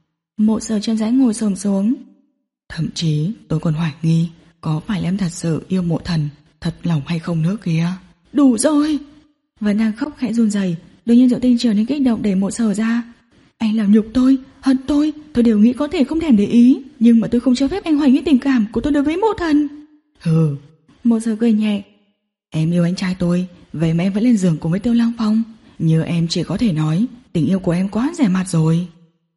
Mộ Sở chậm rãi ngồi xổm xuống. Thậm chí tôi còn hoài nghi có phải là em thật sự yêu Mộ Thần thật lòng hay không nữa kìa. Đủ rồi. Vẫn đang khóc khẽ run rẩy, đột nhiên Diệu Tinh trở nên kích động để Mộ Sở ra. Anh làm nhục tôi, hận tôi, tôi đều nghĩ có thể không thèm để ý, nhưng mà tôi không cho phép anh hoài nghi tình cảm của tôi đối với Mộ Thần. Hừ. Mộ Sở cười nhẹ. Em yêu anh trai tôi, vậy mà em vẫn lên giường cùng với Tiêu Lăng Phong. Như em chỉ có thể nói tình yêu của em quá rẻ mạt rồi.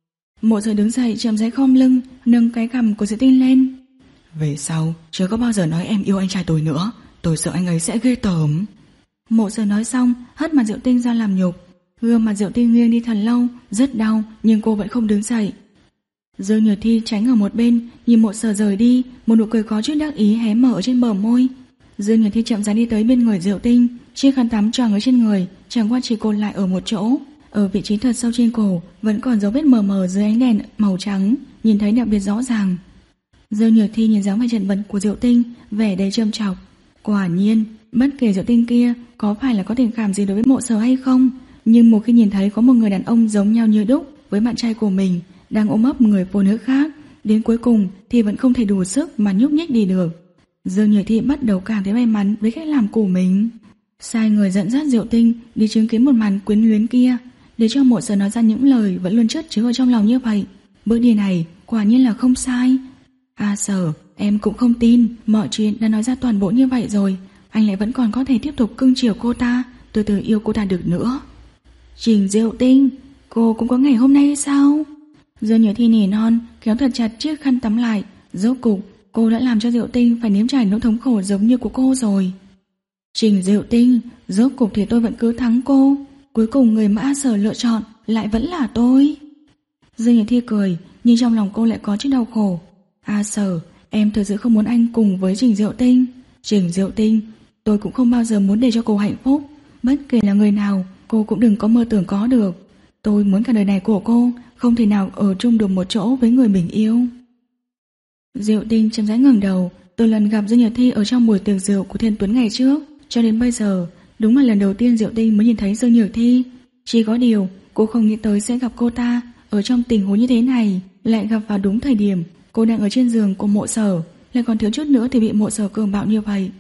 Mộ Sở đứng dậy chậm rãi khom lưng, nâng cái cằm của Diệu Tinh lên. Về sau chưa có bao giờ nói em yêu anh trai tôi nữa. Tôi sợ anh ấy sẽ ghê tởm. Mộ Sở nói xong hất mặt Diệu Tinh ra làm nhục. Gương mặt Diệu Tinh nghiêng đi thật lâu, rất đau, nhưng cô vẫn không đứng dậy. Dương Nhược Thi tránh ở một bên, nhìn Mộ Sở rời đi, một nụ cười có chút đắc ý hé mở ở trên bờ môi. Dương Nhược Thi chậm rãi đi tới bên người Diệu Tinh, chiếc khăn tắm choàng ở trên người, chẳng qua chỉ cột lại ở một chỗ. Ở vị trí thật sâu trên cổ vẫn còn dấu vết mờ mờ dưới ánh đèn màu trắng, nhìn thấy đặc biệt rõ ràng. Dương Nhược Thi nhìn dáng vẻ chật vật của Diệu Tinh, vẻ đầy châm chọc. Quả nhiên, bất kể Diệu Tinh kia có phải là có tình cảm gì đối với Mộ Sở hay không, nhưng một khi nhìn thấy có một người đàn ông giống nhau như đúc với bạn trai của mình đang ôm ấp người phụ nữ khác, đến cuối cùng thì vẫn không thể đủ sức mà nhúc nhích đi được. Dương Nhược Thi bắt đầu cảm thấy may mắn với cách làm của mình, sai người dẫn dắt Diệu Tinh đi chứng kiến một màn quyến luyến kia, để cho Mộ Sở nói ra những lời vẫn luôn chất chứa ở trong lòng như vậy. Bước đi này quả nhiên là không sai. À Sở, em cũng không tin, mọi chuyện đã nói ra toàn bộ như vậy rồi, anh lại vẫn còn có thể tiếp tục cưng chiều cô ta, từ từ yêu cô ta được nữa. Trình Diệu Tinh, cô cũng có ngày hôm nay sao? Dương Nhược Thi nỉ non, kéo thật chặt chiếc khăn tắm lại. Rốt cục cô đã làm cho Diệu Tinh phải nếm trải nỗi thống khổ giống như của cô rồi. Trình Diệu Tinh, rốt cục thì tôi vẫn cứ thắng cô. Cuối cùng người mà A Sở lựa chọn lại vẫn là tôi. Dương Nhược Thi cười, nhưng trong lòng cô lại có chút đau khổ. A Sở, em thực sự không muốn anh cùng với Trình Diệu Tinh. Trình Diệu Tinh, tôi cũng không bao giờ muốn để cho cô hạnh phúc. Bất kể là người nào, cô cũng đừng có mơ tưởng có được. Tôi muốn cả đời này của cô không thể nào ở chung được một chỗ với người mình yêu. Diệu Tinh chậm rãi ngẩng đầu. Từ lần gặp Dương Nhật Thi ở trong buổi tiệc rượu của Thiên Tuấn ngày trước cho đến bây giờ, đúng là lần đầu tiên Diệu Tinh mới nhìn thấy Dương Nhật Thi. Chỉ có điều cô không nghĩ tới sẽ gặp cô ta ở trong tình huống như thế này, lại gặp vào đúng thời điểm cô đang ở trên giường của Mộ Sở, lại còn thiếu chút nữa thì bị Mộ Sở cường bạo như vậy.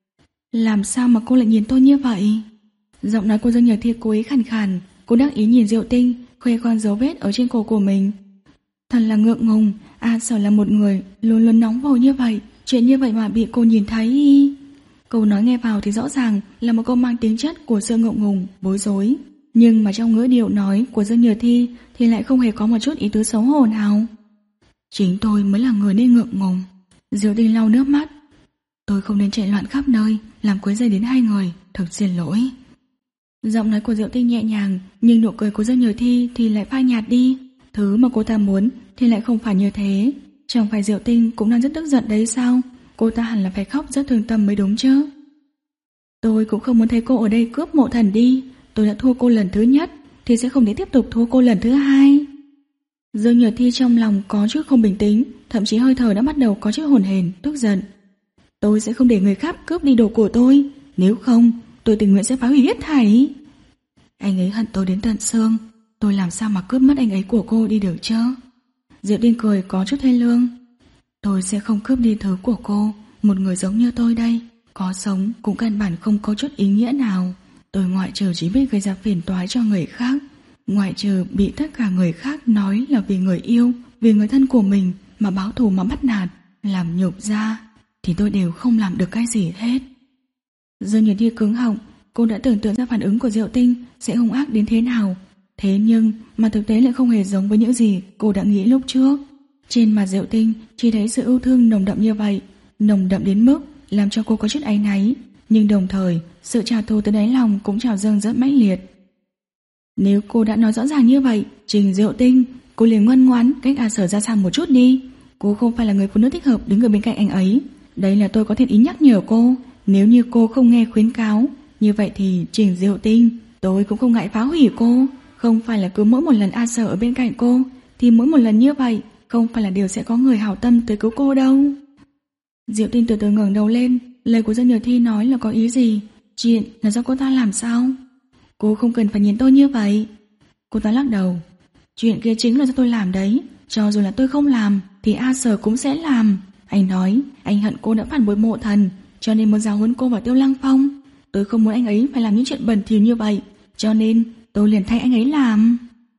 Làm sao mà cô lại nhìn tôi như vậy? Giọng nói của Dương Nhật Thi cố ý khàn khàn. Cô đắc ý nhìn Diệu Tinh, khoe khoang dấu vết ở trên cổ của mình. Thật là ngượng ngùng, A Sở là một người luôn luôn nóng vội như vậy, chuyện như vậy mà bị cô nhìn thấy. Câu nói nghe vào thì rõ ràng là một câu mang tính chất của sự ngượng ngùng, bối rối, nhưng mà trong ngữ điệu nói của Dương Nhật Thi thì lại không hề có một chút ý tứ xấu hổ nào. Chính tôi mới là người nên ngượng ngùng. Diệu Tinh lau nước mắt. Tôi không nên chạy loạn khắp nơi, làm quấy rầy đến hai người, thật xin lỗi. Giọng nói của Diệu Tinh nhẹ nhàng, nhưng nụ cười của Dương Nhược Thi thì lại phai nhạt đi. Thứ mà cô ta muốn thì lại không phải như thế. Chẳng phải Diệu Tinh cũng đang rất tức giận đấy sao? Cô ta hẳn là phải khóc rất thương tâm mới đúng chứ. Tôi cũng không muốn thấy cô ở đây cướp Mộ Thần đi. Tôi đã thua cô lần thứ nhất thì sẽ không thể tiếp tục thua cô lần thứ hai. Dương Nhược Thi trong lòng có chút không bình tĩnh, thậm chí hơi thở đã bắt đầu có chút hồn hển, tức giận. Tôi sẽ không để người khác cướp đi đồ của tôi. Nếu không, tôi tình nguyện sẽ phá hủy hết thảy. Anh ấy hận tôi đến tận xương, tôi làm sao mà cướp mất anh ấy của cô đi được chứ? Diệu Tinh cười có chút thê lương. Tôi sẽ không cướp đi thứ của cô. Một người giống như tôi đây, có sống cũng căn bản không có chút ý nghĩa nào. Tôi ngoại trừ chỉ biết gây ra phiền toái cho người khác, ngoại trừ bị tất cả người khác nói là vì người yêu, vì người thân của mình mà báo thù mà bắt nạt, làm nhục ra, thì tôi đều không làm được cái gì hết. Dương Nhật Thi cứng họng. Cô đã tưởng tượng ra phản ứng của Diệu Tinh sẽ hung ác đến thế nào, thế nhưng mà thực tế lại không hề giống với những gì cô đã nghĩ lúc trước. Trên mặt Diệu Tinh chỉ thấy sự yêu thương nồng đậm như vậy, nồng đậm đến mức làm cho cô có chút áy náy, nhưng đồng thời sự trả thù từ đáy lòng cũng trào dâng rất mãnh liệt. Nếu cô đã nói rõ ràng như vậy, Trình Diệu Tinh, cô liền ngoan ngoãn cách A Sở ra xa một chút đi. Cô không phải là người phụ nữ thích hợp đứng ở bên cạnh anh ấy. Đây là tôi có thiện ý nhắc nhở cô. Nếu như cô không nghe khuyến cáo, như vậy thì Trình Diệu Tinh, tôi cũng không ngại phá hủy cô. Không phải là cứ mỗi một lần A Sở ở bên cạnh cô, thì mỗi một lần như vậy không phải là điều sẽ có người hảo tâm tới cứu cô đâu. Diệu Tinh từ từ ngẩng đầu lên. Lời của Dương Nhược Thi nói là có ý gì? Chuyện là do cô ta làm sao? Cô không cần phải nhìn tôi như vậy. Cô ta lắc đầu. Chuyện kia chính là do tôi làm đấy. Cho dù là tôi không làm thì A Sở cũng sẽ làm. Anh nói anh hận cô đã phản bội Mộ Thần, cho nên muốn giáo huấn cô và Tiêu Lăng Phong. Tôi không muốn anh ấy phải làm những chuyện bẩn thỉu như vậy, cho nên tôi liền thay anh ấy làm.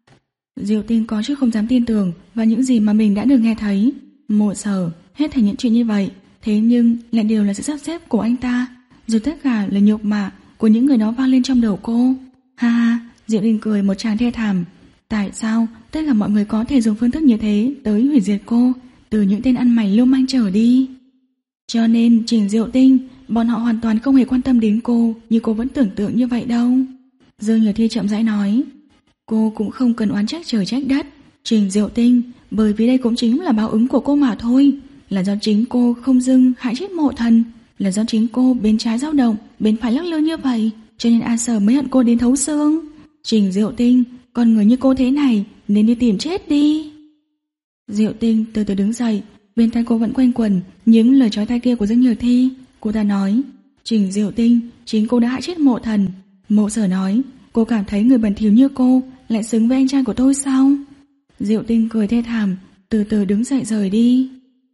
Diệu Tinh có chút không dám tin tưởng vào những gì mà mình đã được nghe thấy. Mộ Sở hết thảy những chuyện như vậy, thế nhưng lại đều là sự sắp xếp của anh ta, rồi tất cả là nhục mạ của những người đó vang lên trong đầu cô. Ha ha, Diệu Tinh cười một tràng thê thảm. Tại sao tất cả mọi người có thể dùng phương thức như thế tới hủy diệt cô, từ những tên ăn mày lưu manh trở đi? Cho nên Trình Diệu Tinh, bọn họ hoàn toàn không hề quan tâm đến cô như cô vẫn tưởng tượng như vậy đâu. Dương Nhược Thi chậm rãi nói. Cô cũng không cần oán trách trời trách đất Trình Diệu Tinh, bởi vì đây cũng chính là báo ứng của cô mà thôi. Là do chính cô không dưng hại chết Mộ Thần, là do chính cô bên trái dao động, bên phải lắc lư như vậy, cho nên A Sở mới hận cô đến thấu xương. Trình Diệu Tinh, con người như cô thế này nên đi tìm chết đi. Diệu Tinh từ từ đứng dậy, bên tai cô vẫn quanh quẩn những lời chói tai kia của Dương Nhược Thi. Cô ta nói, Trình Diệu Tinh, chính cô đã hại chết Mộ Thần. Mộ Sở nói, cô cảm thấy người bẩn thỉu như cô lại xứng với anh trai của tôi sao? Diệu Tinh cười thê thảm, từ từ đứng dậy rời đi.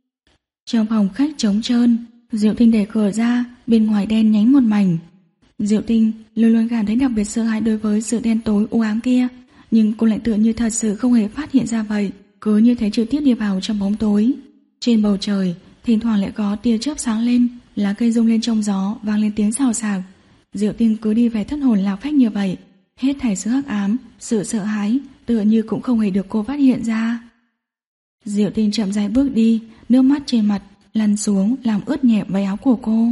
Trong phòng khách trống trơn, Diệu Tinh đẩy cửa ra, bên ngoài đen nhánh một mảnh. Diệu Tinh luôn luôn cảm thấy đặc biệt sợ hãi đối với sự đen tối u ám kia, nhưng cô lại tựa như thật sự không hề phát hiện ra vậy, cứ như thế trực tiếp đi vào trong bóng tối. Trên bầu trời, thỉnh thoảng lại có tia chớp sáng lên, lá cây rung lên trong gió, vang lên tiếng xào xạc. Diệu Tinh cứ đi về thất hồn lạc phách như vậy, hết thảy sự hắc ám, sự sợ hãi tựa như cũng không hề được cô phát hiện ra. Diệu Tinh chậm rãi bước đi, nước mắt trên mặt lăn xuống làm ướt nhẹ váy áo của cô.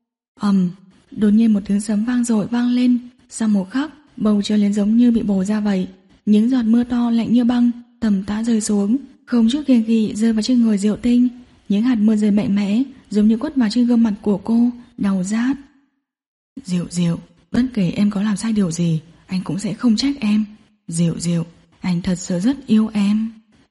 Ầm, đột nhiên một tiếng sấm vang dội vang lên, sau một khắc, bầu trời liền giống như bị bổ ra vậy, những giọt mưa to lạnh như băng tầm tã rơi xuống, không chút kiêng kỵ rơi vào trên người Diệu Tinh. Những hạt mưa rơi mạnh mẽ, giống như quất vào trên gương mặt của cô, đau rát. Diệu Diệu, bất kể em có làm sai điều gì, anh cũng sẽ không trách em. Diệu Diệu, anh thật sự rất yêu em.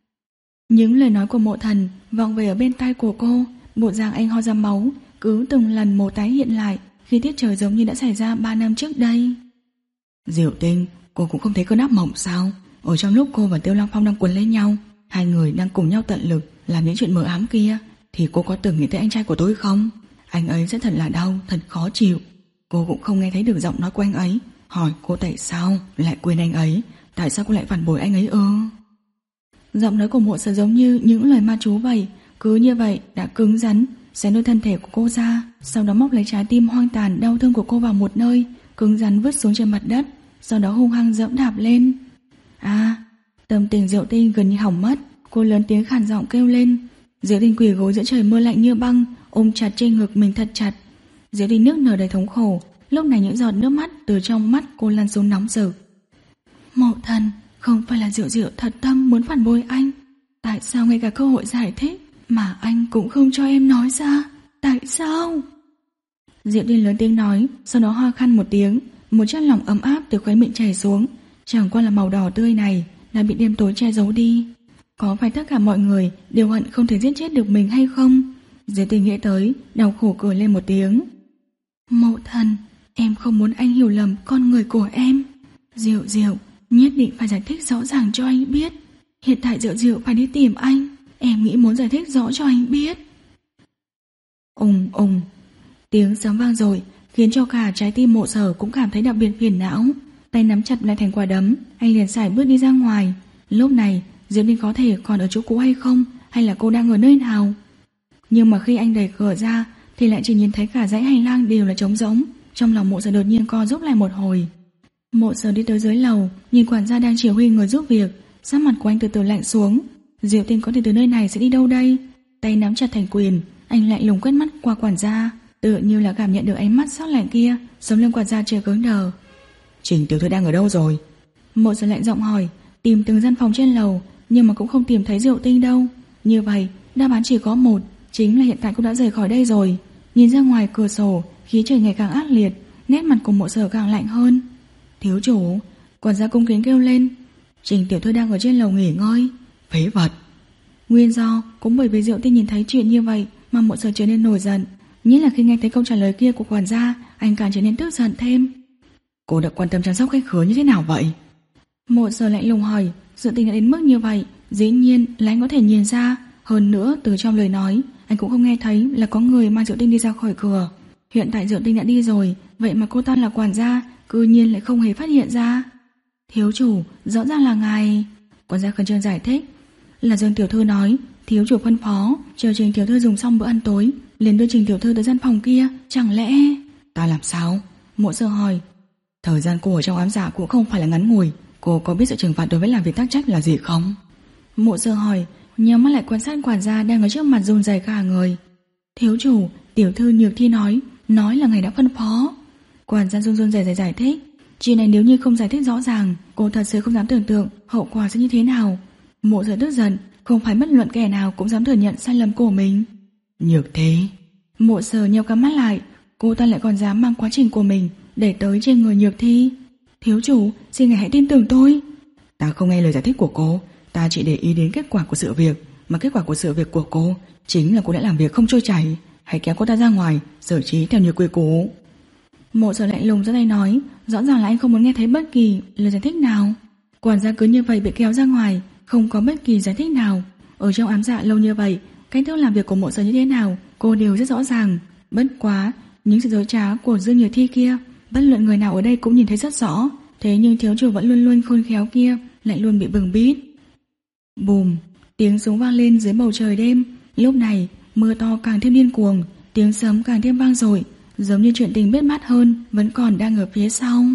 Những lời nói của Mộ Thần vọng về ở bên tai của cô, bộ dạng anh ho ra máu cứ từng lần một tái hiện lại khi tiết trời giống như đã xảy ra ba năm trước đây. Diệu Tinh, cô cũng không thấy cơn ác mộng sao? Ở trong lúc cô và Tiêu Lăng Phong đang quấn lấy nhau, hai người đang cùng nhau tận lực làm những chuyện mờ ám kia, thì cô có từng nghĩ tới anh trai của tôi không? Anh ấy sẽ thật là đau, thật khó chịu. Cô cũng không nghe thấy được giọng nói của anh ấy, hỏi cô tại sao lại quên anh ấy, tại sao cô lại phản bội anh ấy ư? Giọng nói của Mộ Sở giống như những lời ma chú vậy, cứ như vậy đã cứng rắn xé đôi thân thể của cô ra, sau đó móc lấy trái tim hoang tàn đau thương của cô vào một nơi, cứng rắn vứt xuống trên mặt đất, sau đó hung hăng dẫm đạp lên. À, tâm tình Diệu Tinh gần như hỏng mất, cô lớn tiếng khàn giọng kêu lên. Diệu Tinh quỳ gối giữa trời mưa lạnh như băng, ôm chặt trên ngực mình thật chặt. Diệu Tinh nước nở đầy thống khổ, lúc này những giọt nước mắt từ trong mắt cô lăn xuống nóng rực. Mộ Thần, không phải là Diệu Diệu thật tâm muốn phản bội anh, tại sao ngay cả cơ hội giải thích mà anh cũng không cho em nói ra? Tại sao? Diệu Tinh lớn tiếng nói, sau đó ho khan một tiếng, một chất lỏng ấm áp từ khóe miệng chảy xuống, chẳng qua là màu đỏ tươi này đã bị đêm tối che giấu đi. Có phải tất cả mọi người đều hận không thể giết chết được mình hay không? Diệu Tinh nghĩ tới, đau khổ cười lên một tiếng. Mộ Thần, em không muốn anh hiểu lầm con người của em. Diệu Diệu, nhất định phải giải thích rõ ràng cho anh biết. Hiện tại Diệu Diệu phải đi tìm anh, em nghĩ muốn giải thích rõ cho anh biết. Ùng ùng, tiếng sấm vang rồi khiến cho cả trái tim Mộ Sở cũng cảm thấy đặc biệt phiền não. Tay nắm chặt lại thành quả đấm, anh liền sải bước đi ra ngoài. Lúc này Diệp Linh có thể còn ở chỗ cũ hay không, hay là cô đang ở nơi nào? Nhưng mà khi anh đẩy cửa ra thì lại chỉ nhìn thấy cả dãy hành lang đều là trống rỗng. Trong lòng Mộ Sở đột nhiên co rúm lại một hồi. Mộ Sở đi tới dưới lầu, nhìn quản gia đang chỉ huy người giúp việc, sắc mặt của anh từ từ lạnh xuống. Diệu Tinh có thể từ nơi này sẽ đi đâu đây? Tay nắm chặt thành quyền, anh lạnh lùng quét mắt qua quản gia, tựa như là cảm nhận được ánh mắt sắc lạnh kia, sống lưng quản gia chưa cứng đờ. Trình tiểu thư đang ở đâu rồi? Mộ Sở lạnh giọng hỏi, tìm từng gian phòng trên lầu nhưng mà cũng không tìm thấy Diệu Tinh đâu. Như vậy đáp án chỉ có một, chính là hiện tại cô đã rời khỏi đây rồi. Nhìn ra ngoài cửa sổ, khí trời ngày càng ác liệt, nét mặt của Mộ Sở càng lạnh hơn. Thiếu chủ, quản gia cung kính kêu lên. Trình tiểu thư đang ở trên lầu nghỉ ngơi. Phế vật. Nguyên do cũng bởi vì Diệu Tinh nhìn thấy chuyện như vậy mà Mộ Sở trở nên nổi giận. Nhất là khi nghe thấy câu trả lời kia của quản gia, anh càng trở nên tức giận thêm. Cô đã quan tâm chăm sóc khách khứa như thế nào vậy? Mộ Sở lạnh lùng hỏi. Sự tình đã đến mức như vậy, dĩ nhiên là anh có thể nhìn ra. Hơn nữa từ trong lời nói, anh cũng không nghe thấy là có người mang Diệu Tinh đi ra khỏi cửa. Hiện tại Diệu Tinh đã đi rồi, vậy mà cô ta là quản gia, cư nhiên lại không hề phát hiện ra. Thiếu chủ, rõ ràng là ngài. Quản gia khẩn trương giải thích. Là Dương tiểu thư nói, thiếu chủ phân phó chờ Trình tiểu thư dùng xong bữa ăn tối liền đưa Trình tiểu thư tới gian phòng kia. Chẳng lẽ... Ta làm sao? Mộ Sở hỏi. Thời gian cô ở trong ám dạ cũng không phải là ngắn ngủi. Cô có biết sự trừng phạt đối với làm việc tác trách là gì không? Mộ Sở hỏi, nhớ mắt lại quan sát quản gia đang ở trước mặt run rẩy cả người. Thiếu chủ, tiểu thư Nhược Thi nói, nói là ngài đã phân phó. Quản gia run run rẩy rẩy giải thích. Chuyện này nếu như không giải thích rõ ràng, cô thật sự không dám tưởng tượng hậu quả sẽ như thế nào. Mộ Sở tức giận, không phải bất luận kẻ nào cũng dám thừa nhận sai lầm của mình. Nhược Thi. Mộ Sở nheo cắm mắt lại, cô ta lại còn dám mang quá trình của mình để tới trên người Nhược Thi. Thiếu chủ, xin ngài hãy tin tưởng tôi. Ta không nghe lời giải thích của cô, ta chỉ để ý đến kết quả của sự việc, mà kết quả của sự việc của cô chính là cô đã làm việc không trôi chảy. Hãy kéo cô ta ra ngoài, xử trí theo như quy củ. Mộ Sở lạnh lùng giơ tay nói, rõ ràng là anh không muốn nghe thấy bất kỳ lời giải thích nào. Quản gia cứ như vậy bị kéo ra ngoài, không có bất kỳ giải thích nào. Ở trong ám dạ lâu như vậy, cách thức làm việc của Mộ Sở như thế nào cô đều rất rõ ràng. Bất quá, những sự dối trá của Dương Nhược Thi kia, bất luận người nào ở đây cũng nhìn thấy rất rõ. Thế nhưng thiếu chủ vẫn luôn luôn khôn khéo kia lại luôn bị bừng bít. Bùm, tiếng súng vang lên dưới bầu trời đêm. Lúc này mưa to càng thêm điên cuồng, tiếng sấm càng thêm vang dội, giống như chuyện tình biết mắt hơn vẫn còn đang ở phía sau.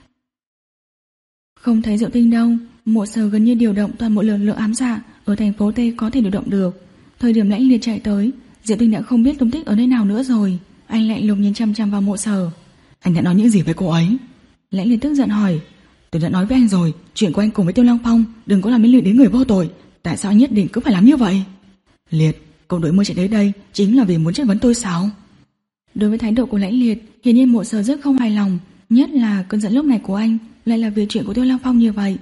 Không thấy Diệu Tinh đâu. Mộ Sở gần như điều động toàn bộ lực lượng ám dạ ở thành phố T có thể điều động được. Thời điểm Lãnh Liệt chạy tới, Diệu Tinh đã không biết tung tích ở nơi nào nữa rồi. Anh lạnh lùng nhìn chăm chăm vào Mộ Sở. Anh đã nói những gì với cô ấy? Lãnh Liệt tức giận hỏi. Tôi đã nói với anh rồi, chuyện của anh cùng với Tiêu Long Phong đừng có làm liên lụy đến người vô tội. Tại sao anh nhất định cứ phải làm như vậy? Liệt, cậu đội mưa chạy tới đây chính là vì muốn chất vấn tôi sao? Đối với thái độ của Lãnh Liệt, hiển nhiên Mộ Sở rất không hài lòng, nhất là cơn giận lúc này của anh lại là vì chuyện của Tiêu Long Phong như vậy.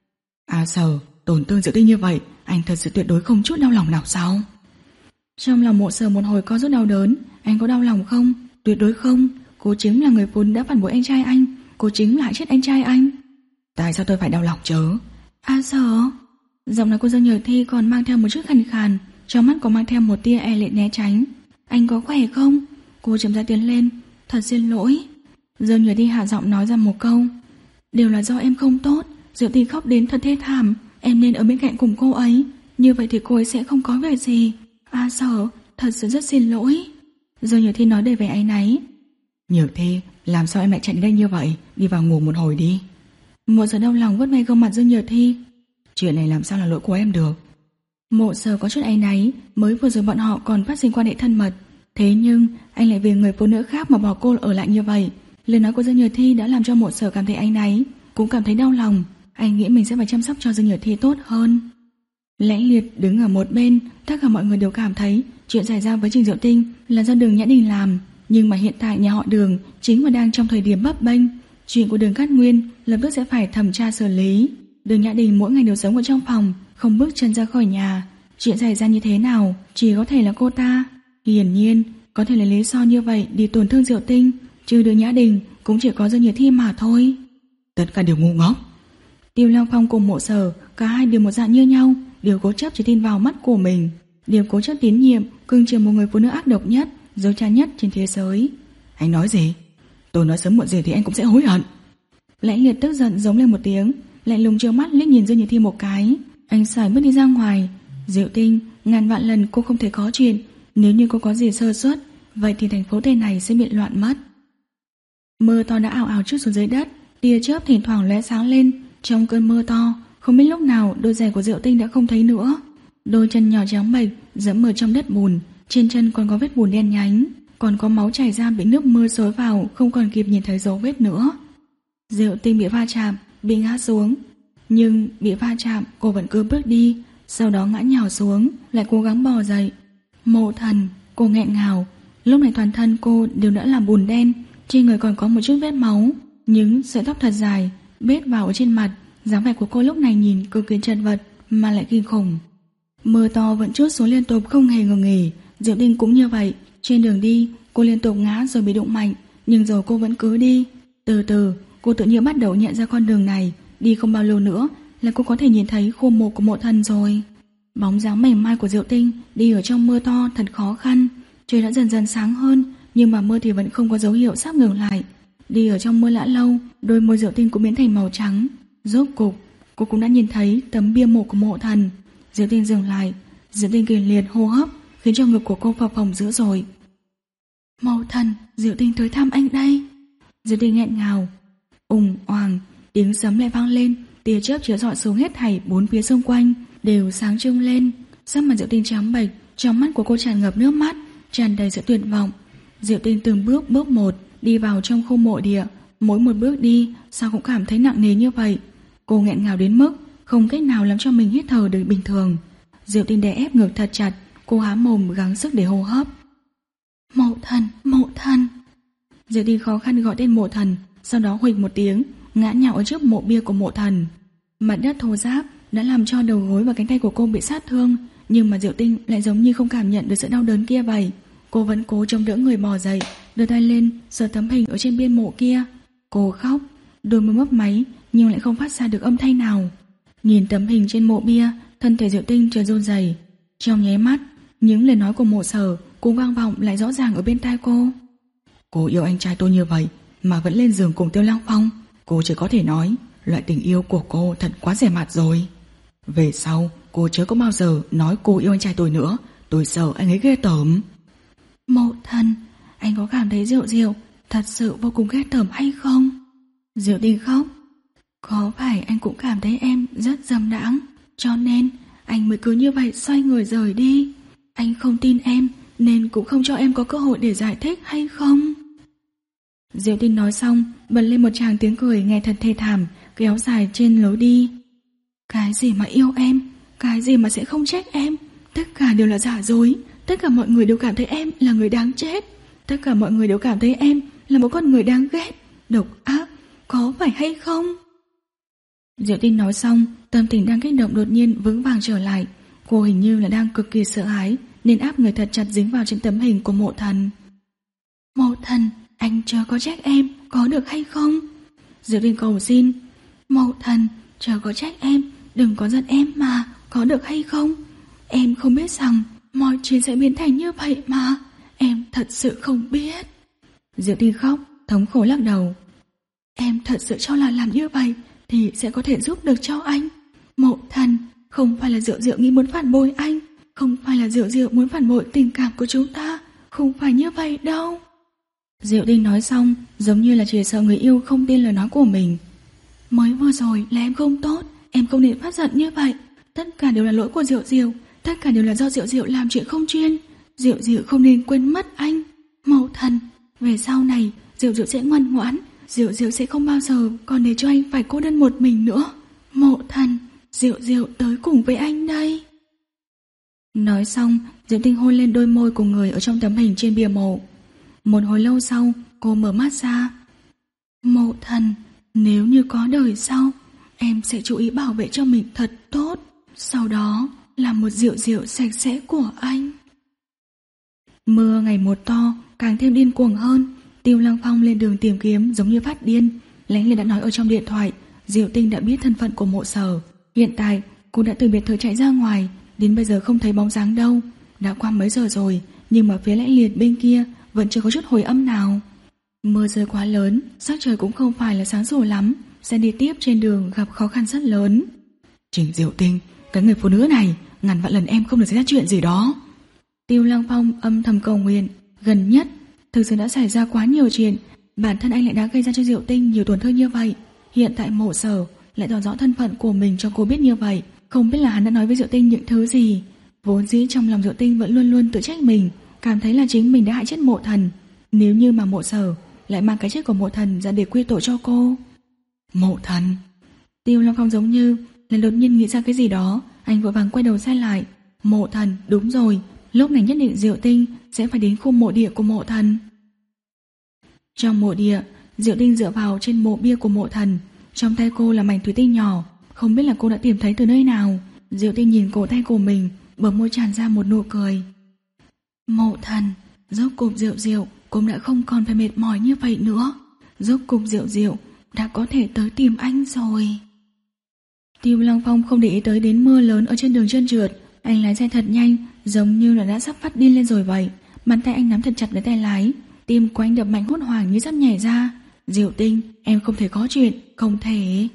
À Sở, tổn thương Diệu Tinh như vậy, anh thật sự tuyệt đối không chút đau lòng nào sao? Trong lòng Mộ Sở một hồi có chút đau đớn. Anh có đau lòng không? Tuyệt đối không. Cô chính là người vốn đã phản bội anh trai anh. Cô chính là hại chết anh trai anh. Tại sao tôi phải đau lòng chứ? À Sở. Giọng nói của Dương Nhược Thi còn mang theo một chút khàn khàn, trong mắt có mang theo một tia e lệ né tránh. Anh có khỏe không? Cô chậm rãi tiến lên. Thật xin lỗi. Dương Nhược Thi hạ giọng nói ra một câu. Đều là do em không tốt. Diệu Tinh khóc đến thật thê thảm. Em nên ở bên cạnh cùng cô ấy, như vậy thì cô ấy sẽ không có việc gì. À Sở, thật sự rất xin lỗi. Dương Nhược Thi nói đầy vẻ áy náy. Nhược Thi, làm sao em lại chạy đến đây như vậy? Đi vào ngủ một hồi đi. Mộ Sở đau lòng vuốt ve gương mặt Dương Nhược Thi. Chuyện này làm sao là lỗi của em được? Mộ Sở có chút áy náy. Mới vừa rồi bọn họ còn phát sinh quan hệ thân mật, thế nhưng anh lại vì người phụ nữ khác mà bỏ cô ở lại như vậy. Lời nói của Dương Nhược Thi đã làm cho Mộ Sở cảm thấy áy náy, cũng cảm thấy đau lòng. Anh nghĩ mình sẽ phải chăm sóc cho Dương Nhược Thi tốt hơn. Lãnh Liệt đứng ở một bên. Tất cả mọi người đều cảm thấy chuyện xảy ra với Trình Diệu Tinh là do Đường Nhã Đình làm, nhưng mà hiện tại nhà họ Đường chính là đang trong thời điểm bấp bênh. Chuyện của Đường Cát Nguyên lập tức sẽ phải thẩm tra xử lý. Đường Nhã Đình mỗi ngày đều sống ở trong phòng, không bước chân ra khỏi nhà. Chuyện xảy ra như thế nào chỉ có thể là cô ta. Hiển nhiên có thể là lý do như vậy để tổn thương Diệu Tinh, trừ Đường Nhã Đình cũng chỉ có Dương Nhược Thi mà thôi. Tất cả đều ngu ngốc. Tiêu Long Phong cùng Mộ Sở, cả hai đều một dạng như nhau, đều cố chấp chỉ tin vào mắt của mình, đều cố chấp tín nhiệm, cưng chiều một người phụ nữ ác độc nhất, dối trá nhất trên thế giới. Anh nói gì? Tôi nói sớm muộn gì thì anh cũng sẽ hối hận. Lãnh Liệt tức giận giống lên một tiếng, lạnh lùng trợn mắt liếc nhìn Dương Nhược Thi một cái. Anh xài bước đi ra ngoài. Diệu Tinh, ngàn vạn lần cô không thể có chuyện, nếu như cô có gì sơ suất, vậy thì thành phố Tây này sẽ bị loạn mất. Mưa to đã ào ào trút xuống dưới đất, tia chớp thỉnh thoảng lóe sáng lên. Trong cơn mưa to, không biết lúc nào đôi giày của Diệu Tinh đã không thấy nữa. Đôi chân nhỏ trắng bệch dẫm ở trong đất bùn, trên chân còn có vết bùn đen nhánh, còn có máu chảy ra bị nước mưa xối vào, không còn kịp nhìn thấy dấu vết nữa. Diệu Tinh bị va chạm, bị ngã xuống, nhưng bị va chạm cô vẫn cứ bước đi, sau đó ngã nhào xuống, lại cố gắng bò dậy. Mộ Thần, cô nghẹn ngào. Lúc này toàn thân cô đều đã là bùn đen, trên người còn có một chút vết máu, những sợi tóc thật dài bết vào ở trên mặt. Dáng vẻ của cô lúc này nhìn cực kỳ chật vật mà lại kinh khủng. Mưa to vẫn trút xuống liên tục không hề ngừng nghỉ. Diệu Tinh cũng như vậy. Trên đường đi cô liên tục ngã rồi bị đụng mạnh, nhưng rồi cô vẫn cứ đi. Từ từ, cô tự nhiên bắt đầu nhận ra con đường này, đi không bao lâu nữa là cô có thể nhìn thấy khu mộ của mộ thần rồi. Bóng dáng mảnh mai của Diệu Tinh đi ở trong mưa to thật khó khăn. Trời đã dần dần sáng hơn, nhưng mà mưa thì vẫn không có dấu hiệu sắp ngừng lại. Đi ở trong mưa lã lâu, đôi môi Diệu Tinh cũng biến thành màu trắng. Rốt cục, cô cũng đã nhìn thấy tấm bia mộ của mộ thần. Diệu Tinh dừng lại, Diệu Tinh kịch liệt hô hấp, khiến cho ngực của cô phập phồng dữ dội. Mộ thần, Diệu Tinh tới thăm anh đây. Diệu Tinh nghẹn ngào. Ùng oàng, tiếng sấm lại vang lên, tia chớp chiếu rọi xuống hết thảy bốn phía xung quanh đều sáng trưng lên. Sắc mặt Diệu Tinh trắng bệch, trong mắt của cô tràn ngập nước mắt, tràn đầy sự tuyệt vọng. Diệu Tinh từng bước bước một đi vào trong khu mộ địa, mỗi một bước đi sao cũng cảm thấy nặng nề như vậy. Cô nghẹn ngào đến mức không cách nào làm cho mình hít thở được bình thường. Diệu Tinh đè ép ngực thật chặt, cô há mồm gắng sức để hô hấp. Mộ thần, mộ thần. Diệu Tinh khó khăn gọi tên mộ thần, sau đó huỵch một tiếng, ngã nhào ở trước mộ bia của mộ thần. Mặt đất thô ráp đã làm cho đầu gối và cánh tay của cô bị sát thương, nhưng mà Diệu Tinh lại giống như không cảm nhận được sự đau đớn kia vậy. Cô vẫn cố chống đỡ người bò dậy, đưa tay lên sờ tấm hình ở trên bia mộ kia. Cô khóc, đôi môi mấp máy nhưng lại không phát ra được âm thanh nào. Nhìn tấm hình trên mộ bia, thân thể Diệu Tinh chợt run rẩy. Trong nháy mắt, những lời nói của Mộ Sở cũng vang vọng lại rõ ràng ở bên tai cô. Cô yêu anh trai tôi như vậy mà vẫn lên giường cùng Tiêu Lăng Phong. Cô chỉ có thể nói loại tình yêu của cô thật quá rẻ mạt rồi. Về sau cô chớ có bao giờ nói cô yêu anh trai tôi nữa, tôi sợ anh ấy ghê tởm. Mộ thần, anh có cảm thấy Diệu Diệu thật sự vô cùng ghê tởm hay không? Diệu Tinh khóc. Có phải anh cũng cảm thấy em rất dâm đãng, cho nên anh mới cứ như vậy xoay người rời đi? Anh không tin em nên cũng không cho em có cơ hội để giải thích hay không? Diệu Tinh nói xong bật lên một tràng tiếng cười nghe thật thê thảm, kéo dài trên lối đi. Cái gì mà yêu em, cái gì mà sẽ không trách em, tất cả đều là giả dối. Tất cả mọi người đều cảm thấy em là người đáng chết. Tất cả mọi người đều cảm thấy em là một con người đáng ghét, độc ác, có phải hay không? Diệu Tinh nói xong, tâm tình đang kích động đột nhiên vững vàng trở lại. Cô hình như là đang cực kỳ sợ hãi, nên áp người thật chặt dính vào trên tấm hình của mộ thần. Mộ thần, anh chớ có trách em, có được hay không? Diệu Tinh cầu xin. Mộ thần, chớ có trách em, đừng có giận em mà, có được hay không? Em không biết rằng mọi chuyện sẽ biến thành như vậy mà, em thật sự không biết. Diệu Tinh khóc, thống khổ lắc đầu. Em thật sự cho là làm như vậy thì sẽ có thể giúp được cho anh. Mộ thần, không phải là Diệu Diệu nghĩ muốn phản bội anh, không phải là Diệu Diệu muốn phản bội tình cảm của chúng ta, không phải như vậy đâu. Diệu Tinh nói xong giống như là chỉ sợ người yêu không tin lời nói của mình. Mới vừa rồi là em không tốt, em không nên phát giận như vậy. Tất cả đều là lỗi của Diệu Diệu, tất cả đều là do Diệu Diệu làm chuyện không chuyên. Diệu Diệu không nên quên mất anh. Mộ thần, về sau này Diệu Diệu sẽ ngoan ngoãn, Diệu Diệu sẽ không bao giờ còn để cho anh phải cô đơn một mình nữa. Mộ thần, Diệu Diệu tới cùng với anh đây. Nói xong, Diệu Tinh hôn lên đôi môi của người ở trong tấm hình trên bia mộ. Một hồi lâu sau, cô mở mắt ra. Mộ thần, nếu như có đời sau, em sẽ chú ý bảo vệ cho mình thật tốt, sau đó là một Diệu Diệu sạch sẽ của anh. Mưa ngày một to, càng thêm điên cuồng hơn. Tiêu Lăng Phong lên đường tìm kiếm giống như phát điên. Lánh Lê đã nói ở trong điện thoại, Diệu Tinh đã biết thân phận của Mộ Sở. Hiện tại cô đã từ biệt thự chạy ra ngoài, đến bây giờ không thấy bóng dáng đâu. Đã qua mấy giờ rồi, nhưng mà phía Lãnh Liệt bên kia vẫn chưa có chút hồi âm nào. Mưa rơi quá lớn, sắc trời cũng không phải là sáng sủa lắm, xe đi tiếp trên đường gặp khó khăn rất lớn. Trình Diệu Tinh, cái người phụ nữ này, ngàn vạn lần em không được xảy ra chuyện gì đó. Tiêu Lăng Phong âm thầm cầu nguyện. Gần nhất thực sự đã xảy ra quá nhiều chuyện, bản thân anh lại đã gây ra cho Diệu Tinh nhiều tổn thương như vậy. Hiện tại Mộ Sở lại tỏ rõ thân phận của mình cho cô biết như vậy, không biết là hắn đã nói với Diệu Tinh những thứ gì. Vốn dĩ trong lòng Diệu Tinh vẫn luôn luôn tự trách mình, cảm thấy là chính mình đã hại chết Mộ Thần. Nếu như mà Mộ Sở lại mang cái chết của Mộ Thần ra để quy tội cho cô. Mộ Thần. Tiêu Lăng Phong giống như là đột nhiên nghĩ ra cái gì đó, anh vội vàng quay đầu xe lại. Mộ Thần, đúng rồi, lúc này nhất định Diệu Tinh sẽ phải đến khu mộ địa của Mộ Thần. Trong mộ địa, Diệu Tinh dựa vào trên mộ bia của Mộ Thần, trong tay cô là mảnh thủy tinh nhỏ, không biết là cô đã tìm thấy từ nơi nào. Diệu Tinh nhìn cổ tay của mình, bờ môi tràn ra một nụ cười. Mộ Thần, rốt cục Diệu Diệu cũng đã không còn phải mệt mỏi như vậy nữa. Rốt cục Diệu Diệu đã có thể tới tìm anh rồi. Tiêu Lăng Phong không để ý tới đến mưa lớn ở trên đường trơn trượt. Anh lái xe thật nhanh, giống như là đã sắp phát điên lên rồi vậy. Bàn tay anh nắm thật chặt lấy tay lái, tim của anh đập mạnh hốt hoảng như sắp nhảy ra. Diệu Tinh, em không thể có chuyện, không thể.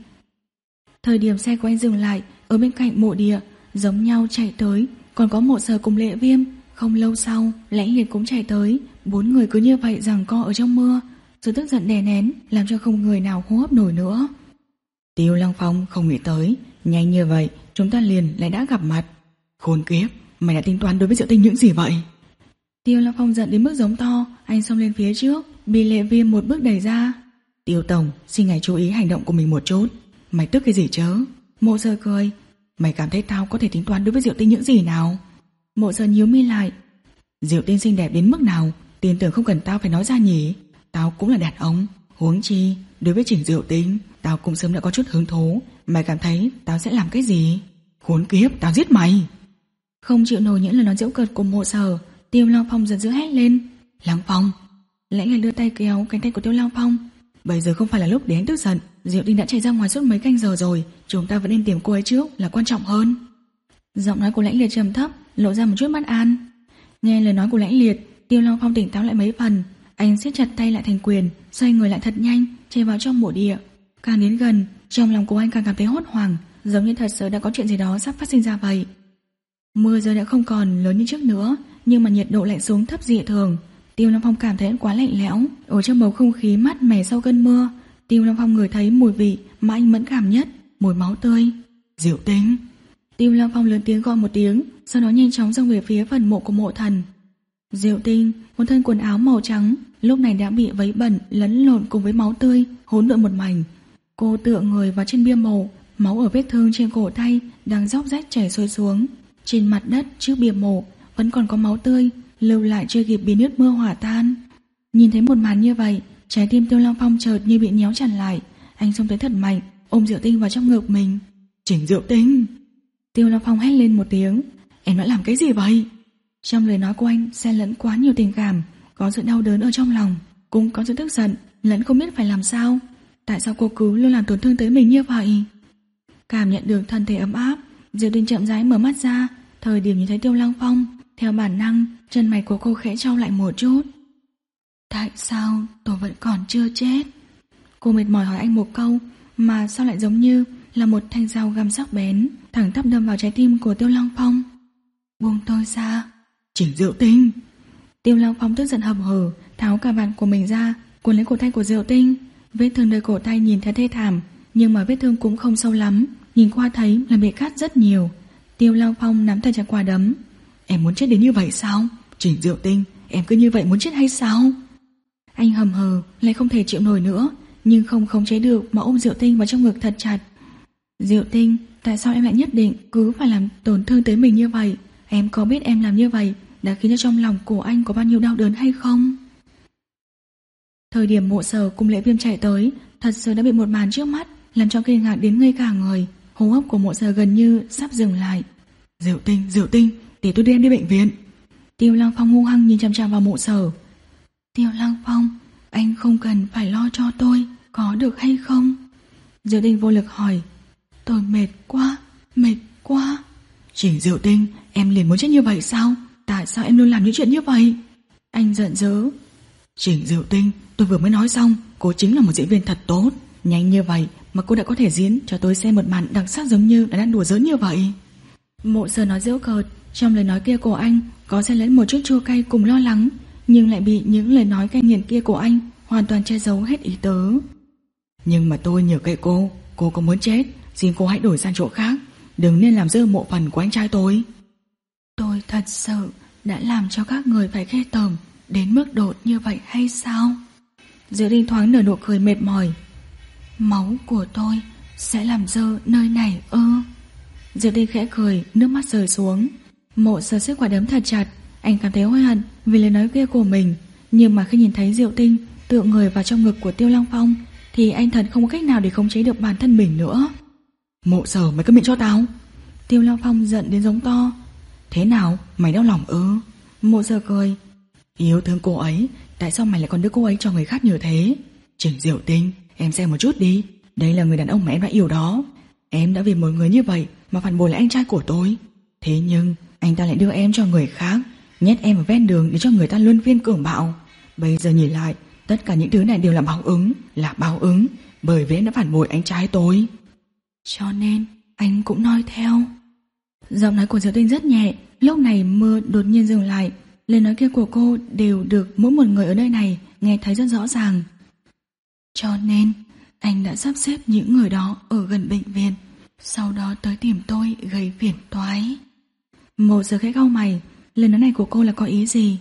Thời điểm xe của anh dừng lại ở bên cạnh mộ địa, giống nhau chạy tới, còn có Mộ Sở cùng Lệ Viêm. Không lâu sau, Lãnh Liệt cũng chạy tới. Bốn người cứ như vậy giằng co ở trong mưa. Sự tức giận đè nén làm cho không người nào hô hấp nổi nữa. Tiêu Lăng Phong không nghĩ tới nhanh như vậy chúng ta liền lại đã gặp mặt. Khốn kiếp, mày đã tính toán đối với Diệu Tinh những gì vậy? Tiêu Lăng Phong giận đến mức giống to. Anh xông lên phía trước, bị Lệ Viêm một bước đẩy ra. Tiêu Tổng, xin ngài chú ý hành động của mình một chút. Mày tức cái gì chớ? Mộ Sở cười. Mày cảm thấy tao có thể tính toán đối với Diệu Tinh những gì nào? Mộ Sở nhíu mi lại. Diệu Tinh xinh đẹp đến mức nào, tin tưởng không cần tao phải nói ra nhỉ. Tao cũng là đàn ông, huống chi đối với Trình Diệu Tinh tao cũng sớm đã có chút hứng thú. Mày cảm thấy tao sẽ làm cái gì? Khốn kiếp, tao giết mày. Không chịu nổi những lời nói giễu cợt của Mộ Sở, Tiêu Lăng Phong giận dữ hét lên. Lăng Phong. Lãnh Liệt đưa tay kéo cánh tay của Tiêu Lăng Phong. Bây giờ không phải là lúc để anh tức giận. Diệu Tinh đã chạy ra ngoài suốt mấy canh giờ rồi, chúng ta vẫn nên tìm cô ấy trước là quan trọng hơn. Giọng nói của Lãnh Liệt trầm thấp, lộ ra một chút bất an. Nghe lời nói của Lãnh Liệt, Tiêu Lăng Phong tỉnh táo lại mấy phần. Anh siết chặt tay lại thành quyền, xoay người lại thật nhanh, chạy vào trong mộ địa. Càng đến gần, trong lòng của anh càng cảm thấy hốt hoảng, giống như thật sự đã có chuyện gì đó sắp phát sinh ra vậy. Mưa giờ đã không còn lớn như trước nữa, nhưng mà nhiệt độ lại xuống thấp dị thường. Tiêu Lăng Phong cảm thấy quá lạnh lẽo. Ở trong bầu không khí mát mẻ sau cơn mưa, Tiêu Lăng Phong ngửi thấy mùi vị mà anh mẫn cảm nhất, mùi máu tươi. Diệu Tinh. Tiêu Lăng Phong lớn tiếng gọi một tiếng, sau đó nhanh chóng xông về phía phần mộ của mộ thần. Diệu Tinh, một thân quần áo màu trắng, lúc này đã bị vấy bẩn lẫn lộn cùng với máu tươi hỗn độn một mảnh. Cô tựa người vào trên bia mộ, máu ở vết thương trên cổ tay đang róc rách chảy xuôi xuống. Trên mặt đất trước bia mộ vẫn còn có máu tươi lưu lại chưa kịp biến nước mưa hỏa tan. Nhìn thấy một màn như vậy, trái tim Tiêu Lăng Phong chợt như bị nhéo chặt lại. Anh xông tới thật mạnh, ôm Diệu Tinh vào trong ngực mình. Chỉnh Diệu Tinh. Tiêu Lăng Phong hét lên một tiếng. Em đã làm cái gì vậy? Trong lời nói của anh xen lẫn quá nhiều tình cảm, có sự đau đớn ở trong lòng, cũng có sự tức giận, lẫn không biết phải làm sao. Tại sao cô cứ luôn làm tổn thương tới mình như vậy? Cảm nhận được thân thể ấm áp, Diệu Tinh chậm rãi mở mắt ra. Thời điểm nhìn thấy Tiêu Lăng Phong, theo bản năng chân mày của cô khẽ chau lại một chút. Tại sao tôi vẫn còn chưa chết? Cô mệt mỏi hỏi anh một câu, mà sao lại giống như là một thanh dao găm sắc bén thẳng tắp đâm vào trái tim của Tiêu Lăng Phong. Buông tôi ra. Chỉnh Diệu Tinh. Tiêu Lăng Phong tức giận hầm hừ, tháo cà vạt của mình ra, cuốn lấy cổ tay của Diệu Tinh. Vết thương nơi cổ tay nhìn thấy thê thảm, nhưng mà vết thương cũng không sâu lắm, nhìn qua thấy là bị cắt rất nhiều. Tiêu Lăng Phong nắm tay chặt quả đấm. Em muốn chết đến như vậy sao? Chỉnh Diệu Tinh, em cứ như vậy muốn chết hay sao? Anh hầm hừ, lại không thể chịu nổi nữa, nhưng không khống chế được mà ôm Diệu Tinh vào trong ngực thật chặt. Diệu Tinh, tại sao em lại nhất định cứ phải làm tổn thương tới mình như vậy? Em có biết em làm như vậy đã khiến cho trong lòng của anh có bao nhiêu đau đớn hay không? Thời điểm Mộ Sở cùng Lệ Viêm chạy tới, thật sự đã bị một màn trước mắt làm cho kinh ngạc đến ngây cả người. Hô hấp của Mộ Sở gần như sắp dừng lại. Diệu Tinh, Diệu Tinh, để tôi đưa em đi bệnh viện. Tiêu Lăng Phong hung hăng nhìn chằm chằm vào Mộ Sở. Tiêu Lăng Phong, anh không cần phải lo cho tôi, có được hay không? Diệu Tinh vô lực hỏi. Tôi mệt quá, mệt quá. Chỉnh Diệu Tinh, em liền muốn chết như vậy sao? Tại sao em luôn làm những chuyện như vậy? Anh giận dữ. Chỉnh Diệu Tinh, tôi vừa mới nói xong, cô chính là một diễn viên thật tốt. Nhanh như vậy mà cô đã có thể diễn cho tôi xem một màn đặc sắc giống như là đang đùa giỡn như vậy. Mộ Sở nói giễu cợt, trong lời nói kia của anh có xen lẫn một chút chua cay cùng lo lắng, nhưng lại bị những lời nói cay nghiệt kia của anh hoàn toàn che giấu hết ý tứ. Nhưng mà tôi nhờ cậy cô, cô có muốn chết, xin cô hãy đổi sang chỗ khác, đừng nên làm dơ mộ phần của anh trai tôi. Tôi thật sự đã làm cho các người phải ghê tởm đến mức độ như vậy hay sao? Diệu Tinh thoáng nở nụ cười mệt mỏi. Máu của tôi sẽ làm dơ nơi này ư? Diệu Tinh khẽ cười, nước mắt rơi xuống. Mộ Sở siết quả đấm thật chặt. Anh cảm thấy hối hận vì lời nói kia của mình, nhưng mà khi nhìn thấy Diệu Tinh tựa người vào trong ngực của Tiêu Lăng Phong thì anh thật không có cách nào để khống chế được bản thân mình nữa. Mộ Sở, mày câm miệng cho tao. Tiêu Lăng Phong giận đến giống to. Thế nào, mày đau lòng ư? Mộ Sở cười. Yêu thương cô ấy Tại sao mày lại còn đưa cô ấy cho người khác như thế? Trình Diệu Tinh, em xem một chút đi. Đây là người đàn ông mà em đã yêu đó. Em đã vì một người như vậy mà phản bội lại anh trai của tôi. Thế nhưng anh ta lại đưa em cho người khác, nhét em vào ven đường để cho người ta luân phiên cường bạo. Bây giờ nhìn lại, tất cả những thứ này đều là báo ứng. Là báo ứng bởi vì em đã phản bội anh trai tôi. Cho nên anh cũng nói theo. Giọng nói của Diệu Tinh rất nhẹ. Lúc này mưa đột nhiên dừng lại. Lời nói kia của cô đều được mỗi một người ở nơi này nghe thấy rất rõ ràng. Cho nên anh đã sắp xếp những người đó ở gần bệnh viện, sau đó tới tìm tôi gây phiền toái. Một giờ khẽ cau mày. Lời nói này của cô là có ý gì?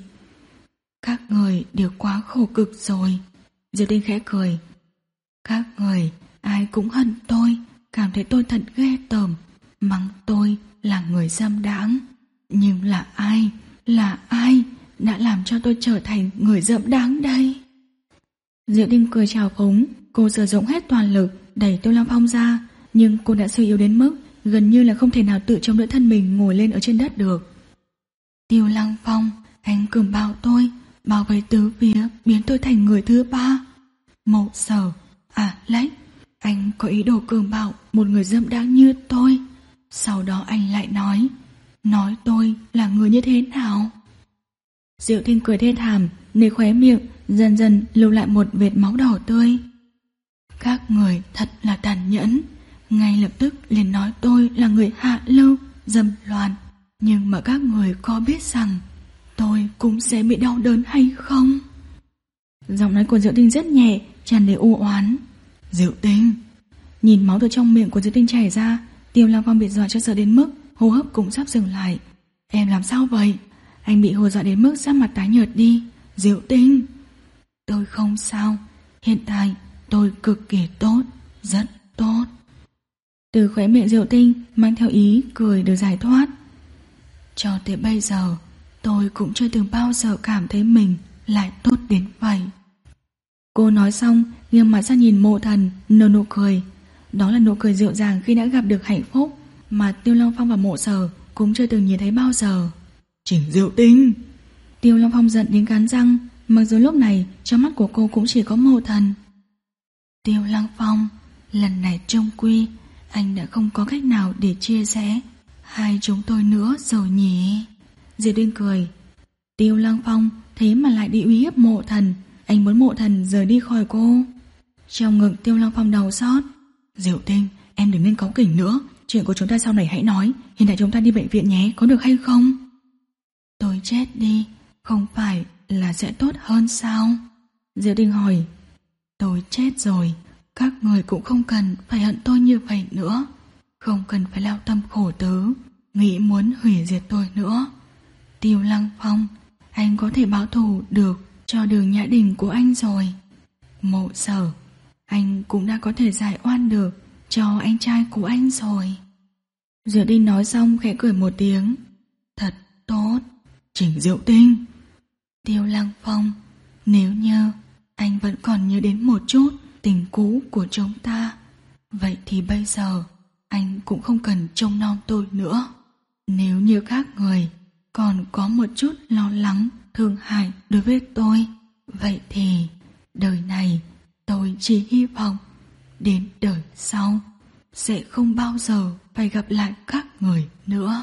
Các người đều quá khổ cực rồi. Diệu Tinh khẽ cười. Các người ai cũng hận tôi, cảm thấy tôi thật ghê tởm, mắng tôi là người dâm đãng. Nhưng là ai, là ai đã làm cho tôi trở thành người dâm đãng đây? Diệu Tinh cười trào phúng. Cô sử dụng hết toàn lực đẩy Tiêu Lăng Phong ra, nhưng cô đã suy yếu đến mức gần như là không thể nào tự chống đỡ thân mình ngồi lên ở trên đất được. Tiêu Lăng Phong, anh cường bạo tôi, bao vây tứ phía, biến tôi thành người thứ ba. Mộ Sở, à Lách, anh có ý đồ cường bạo một người dâm đãng như tôi. Sau đó anh lại nói, nói tôi là người như thế nào? Diệu Tinh cười thê thảm, nơi khóe miệng dần dần lưu lại một vệt máu đỏ tươi. Các người thật là tàn nhẫn, ngay lập tức liền nói tôi là người hạ lưu, dâm loạn. Nhưng mà các người có biết rằng tôi cũng sẽ bị đau đớn hay không? Giọng nói của Diệu Tinh rất nhẹ, tràn đầy u oán. Diệu Tinh. Nhìn máu từ trong miệng của Diệu Tinh chảy ra, Tiêu Lăng Phong bị dọa cho sợ đến mức hô hấp cũng sắp dừng lại. Em làm sao vậy? Anh bị hù dọa đến mức sắc mặt tái nhợt đi. Diệu Tinh. Tôi không sao, hiện tại tôi cực kỳ tốt, rất tốt. Từ khóe miệng Diệu Tinh mang theo ý cười được giải thoát. Cho tới bây giờ tôi cũng chưa từng bao giờ cảm thấy mình lại tốt đến vậy. Cô nói xong nghiêng mặt sang nhìn Mộ Thần, nở nụ cười. Đó là nụ cười dịu dàng khi đã gặp được hạnh phúc mà Tiêu Lăng Phong và Mộ Sở cũng chưa từng nhìn thấy bao giờ. Trình Diệu Tinh. Tiêu Lăng Phong giận đến cắn răng, mặc dù lúc này trong mắt của cô cũng chỉ có Mộ Thần. Tiêu Lăng Phong, lần này chung quy anh đã không có cách nào để chia sẻ hai chúng tôi nữa rồi nhỉ? Diệp Tinh cười. Tiêu Lăng Phong thế mà lại đi uy hiếp Mộ Thần. Anh muốn Mộ Thần rời đi khỏi cô. Trong ngực Tiêu Lăng Phong đau xót. Diệu Tinh, em đừng nên cáu kỉnh nữa. Chuyện của chúng ta sau này hãy nói. Hiện tại chúng ta đi bệnh viện nhé, có được hay không? Tôi chết đi, không phải là sẽ tốt hơn sao? Diệu Tinh hỏi. Tôi chết rồi, các người cũng không cần phải hận tôi như vậy nữa, không cần phải lao tâm khổ tứ, nghĩ muốn hủy diệt tôi nữa. Tiêu Lăng Phong, anh có thể báo thù được cho Đường Nhã Đình của anh rồi. Mộ Sở, anh cũng đã có thể giải oan được cho anh trai của anh rồi. Diệu Tinh nói xong khẽ cười một tiếng. Thật tốt. Trình Diệu Tinh. Tiêu Lăng Phong, nếu như anh vẫn còn nhớ đến một chút tình cũ của chúng ta, vậy thì bây giờ anh cũng không cần trông nom tôi nữa. Nếu như các người còn có một chút lo lắng, thương hại đối với tôi, vậy thì đời này tôi chỉ hy vọng đến đời sau sẽ không bao giờ phải gặp lại các người nữa.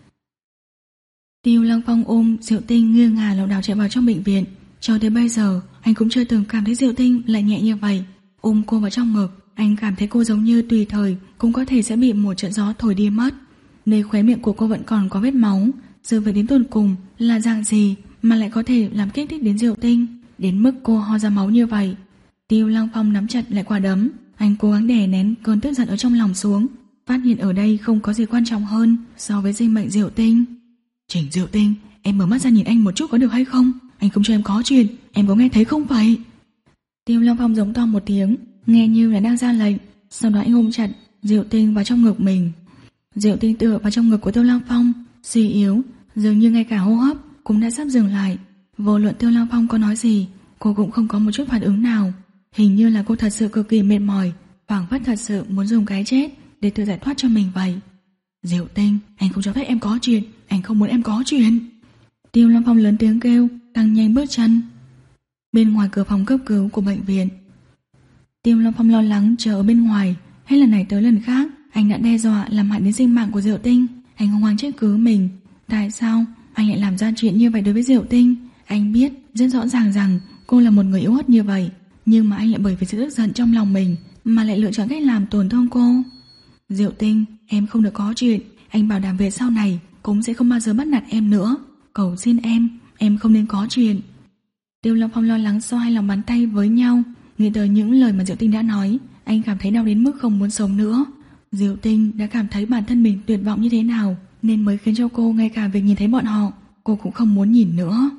Tiêu Lăng Phong ôm Diệu Tinh nghiêng ngả lảo đảo chạy vào trong bệnh viện. Cho tới bây giờ anh cũng chưa từng cảm thấy Diệu Tinh lại nhẹ như vậy. Ôm cô vào trong ngực, anh cảm thấy cô giống như tùy thời cũng có thể sẽ bị một trận gió thổi đi mất. Nơi khóe miệng của cô vẫn còn có vết máu. Giờ về đến tận cùng là dạng gì mà lại có thể làm kích thích đến Diệu Tinh đến mức cô ho ra máu như vậy? Tiêu Lăng Phong nắm chặt lại quả đấm. Anh cố gắng đè nén cơn tức giận ở trong lòng xuống, phát hiện ở đây không có gì quan trọng hơn so với sinh mệnh Diệu Tinh. Trình Diệu Tinh, em mở mắt ra nhìn anh một chút có được hay không? Anh không cho em có chuyện, em có nghe thấy không vậy? Tiêu Lăng Phong giống to một tiếng, nghe như là đang ra lệnh. Sau đó anh ôm chặt Diệu Tinh vào trong ngực mình. Diệu Tinh tựa vào trong ngực của Tiêu Lăng Phong, suy yếu, dường như ngay cả hô hấp cũng đã sắp dừng lại. Vô luận Tiêu Lăng Phong có nói gì, cô cũng không có một chút phản ứng nào. Hình như là cô thật sự cực kỳ mệt mỏi, phảng phất thật sự muốn dùng cái chết để tự giải thoát cho mình vậy. Diệu Tinh, anh không cho phép em có chuyện, anh không muốn em có chuyện. Tiêu Lăng Phong lớn tiếng kêu, tăng nhanh bước chân. Bên ngoài cửa phòng cấp cứu của bệnh viện, Tiêu Long Phong lo lắng chờ ở bên ngoài. Hết lần này tới lần khác anh đã đe dọa làm hại đến sinh mạng của Diệu Tinh. Anh hung hăng trách cứ mình. Tại sao anh lại làm ra chuyện như vậy đối với Diệu Tinh? Anh biết rất rõ ràng rằng cô là một người yếu ớt như vậy, nhưng mà anh lại bởi vì sự tức giận trong lòng mình mà lại lựa chọn cách làm tổn thương cô. Diệu Tinh, em không được có chuyện. Anh bảo đảm về sau này cũng sẽ không bao giờ bắt nạt em nữa. Cầu xin em, em không nên có chuyện. Tiêu Long Phong lo lắng xoa hai lòng bàn tay với nhau. Nghĩ tới những lời mà Diệu Tinh đã nói, anh cảm thấy đau đến mức không muốn sống nữa. Diệu Tinh đã cảm thấy bản thân mình tuyệt vọng như thế nào, nên mới khiến cho cô ngay cả việc nhìn thấy bọn họ cô cũng không muốn nhìn nữa.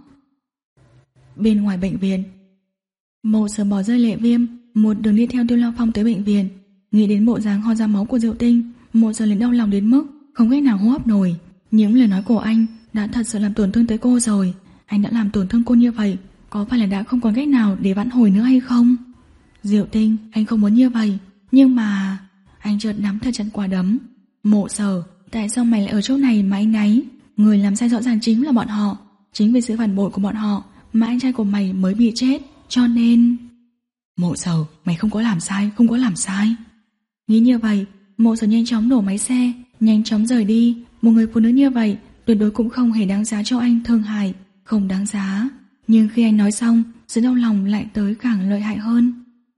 Bên ngoài bệnh viện, Mộ Sở bỏ rơi Lệ Viêm, một đường đi theo Tiêu Long Phong tới bệnh viện. Nghĩ đến bộ dáng ho ra máu của Diệu Tinh, Mộ Sở liền đau lòng đến mức không cách nào hô hấp nổi. Những lời nói của anh đã thật sự làm tổn thương tới cô rồi. Anh đã làm tổn thương cô như vậy, có phải là đã không còn cách nào để vãn hồi nữa hay không? Diệu Tinh, anh không muốn như vậy, nhưng mà... Anh chợt nắm thật chặt quả đấm. Mộ Sở, tại sao mày lại ở chỗ này mà anh náy? Người làm sai rõ ràng chính là bọn họ. Chính vì sự phản bội của bọn họ mà anh trai của mày mới bị chết. Cho nên... Mộ Sở, mày không có làm sai, không có làm sai. Nghĩ như vậy, Mộ Sở nhanh chóng đổ máy xe, nhanh chóng rời đi. Một người phụ nữ như vậy tuyệt đối cũng không hề đáng giá cho anh thương hại. Không đáng giá. Nhưng khi anh nói xong, sự đau lòng lại tới càng lợi hại hơn.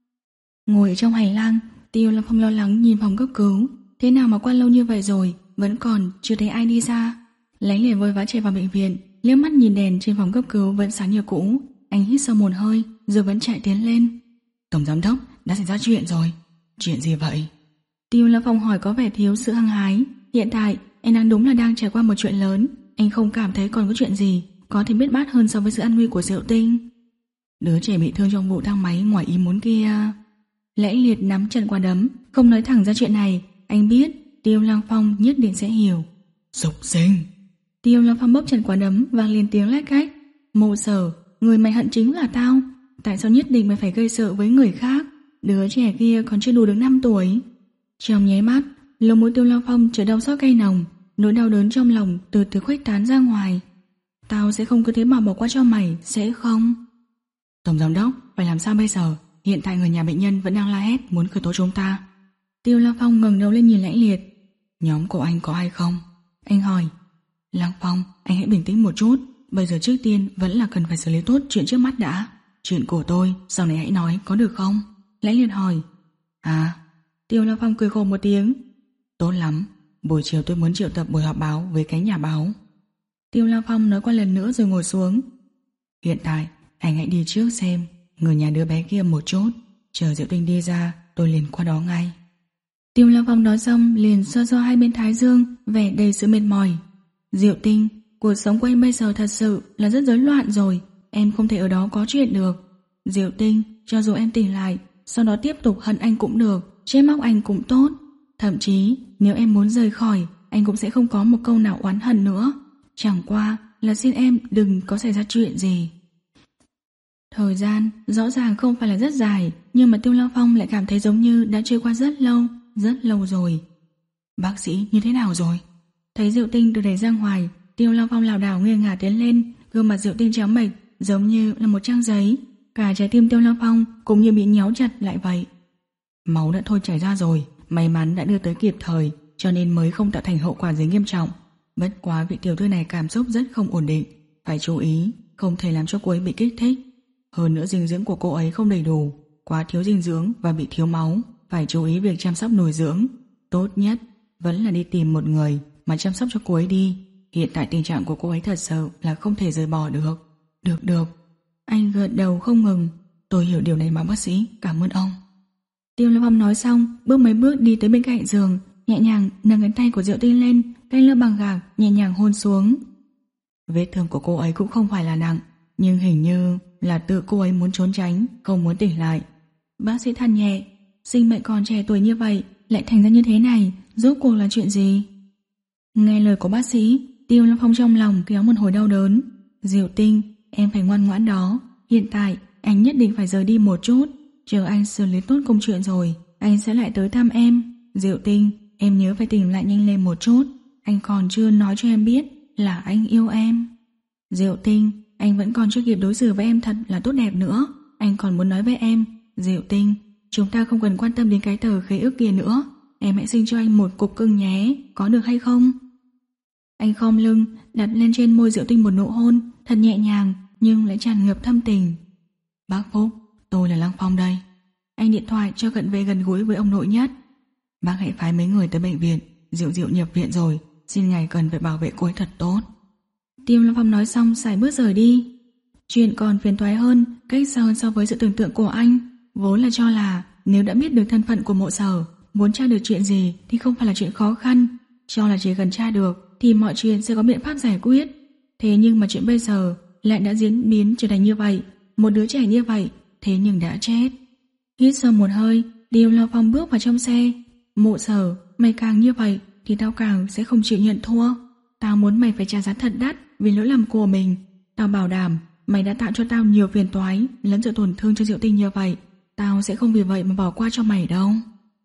Ngồi ở trong hành lang, Tiêu Long Phong lo lắng nhìn phòng cấp cứu. Thế nào mà qua lâu như vậy rồi vẫn còn chưa thấy ai đi ra. Lánh liền vội vã chạy vào bệnh viện, liếc mắt nhìn đèn trên phòng cấp cứu vẫn sáng như cũ. Anh hít sâu một hơi rồi vẫn chạy tiến lên. Tổng giám đốc, đã xảy ra chuyện rồi. Chuyện gì vậy? Tiêu Long Phong hỏi có vẻ thiếu sự hăng hái. Hiện tại anh đang đúng là đang trải qua một chuyện lớn. Anh không cảm thấy còn có chuyện gì có thể biết bát hơn so với sự an nguy của Diệu Tinh. Đứa trẻ bị thương trong vụ thang máy ngoài ý muốn kia. Lẽ Liệt nắm chặt quả đấm, không nói thẳng ra chuyện này. Anh biết Tiêu Long Phong nhất định sẽ hiểu. Súc sinh. Tiêu Long Phong bóp chặt quả đấm vang lên tiếng lách cách. Mộ Sở, người mày hận chính là tao. Tại sao nhất định mày phải gây sợ với người khác? Đứa trẻ kia còn chưa đủ được năm tuổi. Trong nháy mắt, lồng mũi Tiêu Long Phong trở đau xót cay nồng. Nỗi đau đớn trong lòng từ từ khuếch tán ra ngoài. Tao sẽ không cứ thế mà bỏ qua cho mày, sẽ không? Tổng giám đốc, phải làm sao bây giờ? Hiện tại người nhà bệnh nhân vẫn đang la hét muốn khởi tố chúng ta. Tiêu Long Phong ngẩng đầu lên nhìn Lãnh Liệt. Nhóm của anh có ai không? Anh hỏi. Lăng Phong, anh hãy bình tĩnh một chút. Bây giờ trước tiên vẫn là cần phải xử lý tốt chuyện trước mắt đã. Chuyện của tôi sau này hãy nói, có được không? Lãnh Liệt hỏi. À. Tiêu Long Phong cười khổ một tiếng. Tốt lắm, buổi chiều tôi muốn triệu tập buổi họp báo với cánh nhà báo. Tiêu Long Phong nói qua lần nữa rồi ngồi xuống. Hiện tại anh hãy đi trước xem người nhà đứa bé kia một chút. Chờ Diệu Tinh đi ra tôi liền qua đó ngay. Tiêu Long Phong nói xong liền xoa xoa hai bên thái dương, vẻ đầy sự mệt mỏi. Diệu Tinh, cuộc sống của em bây giờ thật sự là rất rối loạn rồi. Em không thể ở đó có chuyện được. Diệu Tinh, cho dù em tỉnh lại, sau đó tiếp tục hận anh cũng được, chế móc anh cũng tốt. Thậm chí nếu em muốn rời khỏi, anh cũng sẽ không có một câu nào oán hận nữa. Chẳng qua là xin em đừng có xảy ra chuyện gì. Thời gian rõ ràng không phải là rất dài, nhưng mà Tiêu Long Phong lại cảm thấy giống như đã trôi qua rất lâu, rất lâu rồi. Bác sĩ như thế nào rồi? Thấy Diệu Tinh được đẩy ra ngoài, Tiêu Long Phong lảo đảo nghiêng ngả tiến lên, gương mặt Diệu Tinh trắng bệch giống như là một trang giấy. Cả trái tim Tiêu Long Phong cũng như bị nhéo chặt lại vậy. Máu đã thôi chảy ra rồi, may mắn đã đưa tới kịp thời, cho nên mới không tạo thành hậu quả gì nghiêm trọng. Bất quá vị tiểu thư này cảm xúc rất không ổn định, phải chú ý, không thể làm cho cô ấy bị kích thích. Hơn nữa dinh dưỡng của cô ấy không đầy đủ, quá thiếu dinh dưỡng và bị thiếu máu, phải chú ý việc chăm sóc nuôi dưỡng. Tốt nhất vẫn là đi tìm một người mà chăm sóc cho cô ấy đi. Hiện tại tình trạng của cô ấy thật sự là không thể rời bỏ được. Được được. Anh gật đầu không ngừng. Tôi hiểu điều này mà bác sĩ, cảm ơn ông. Tiêu Long Phong nói xong, bước mấy bước đi tới bên cạnh giường, nhẹ nhàng nâng cánh tay của Diệu Tinh lên, cái lớp bằng gạc nhẹ nhàng hôn xuống. Vết thương của cô ấy cũng không phải là nặng, nhưng hình như là tự cô ấy muốn trốn tránh, không muốn tỉnh lại. Bác sĩ than nhẹ, sinh mệnh còn trẻ tuổi như vậy lại thành ra như thế này, rốt cuộc là chuyện gì? Nghe lời của bác sĩ, Tiêu Long Phong trong lòng kéo một hồi đau đớn. Diệu Tinh, em phải ngoan ngoãn đó. Hiện tại anh nhất định phải rời đi một chút, chờ anh xử lý tốt công chuyện rồi anh sẽ lại tới thăm em. Diệu Tinh, em nhớ phải tỉnh lại nhanh lên một chút. Anh còn chưa nói cho em biết là anh yêu em. Diệu Tinh, Anh vẫn còn chưa kịp đối xử với em thật là tốt đẹp nữa. Anh còn muốn nói với em, Diệu Tinh, chúng ta không cần quan tâm đến cái tờ khế ước kia nữa. Em hãy sinh cho anh một cục cưng nhé, có được hay không? Anh khom lưng, đặt lên trên môi Diệu Tinh một nụ hôn, thật nhẹ nhàng nhưng lại tràn ngập thâm tình. Bác Phúc, tôi là Lăng Phong đây. Anh điện thoại cho cận về gần gũi với ông nội nhất. Bác hãy phái mấy người tới bệnh viện. Diệu Diệu nhập viện rồi, xin ngài cần phải bảo vệ cô ấy thật tốt. Tiêu Lăng Phong nói xong sải bước rời đi. Chuyện còn phiền toái hơn, cách xa hơn so với sự tưởng tượng của anh. Vốn là cho là nếu đã biết được thân phận của Mộ Sở, muốn tra được chuyện gì thì không phải là chuyện khó khăn. Cho là chỉ cần tra được thì mọi chuyện sẽ có biện pháp giải quyết. Thế nhưng mà chuyện bây giờ lại đã diễn biến trở thành như vậy. Một đứa trẻ như vậy thế nhưng đã chết. Hít sâu một hơi, Tiêu Lăng Phong bước vào trong xe. Mộ Sở, mày càng như vậy thì tao càng sẽ không chịu nhận thua. Tao muốn mày phải trả giá thật đắt vì lỗi lầm của mình. Tao bảo đảm mày đã tạo cho tao nhiều phiền toái lẫn sự tổn thương cho Diệu Tinh như vậy. Tao sẽ không vì vậy mà bỏ qua cho mày đâu.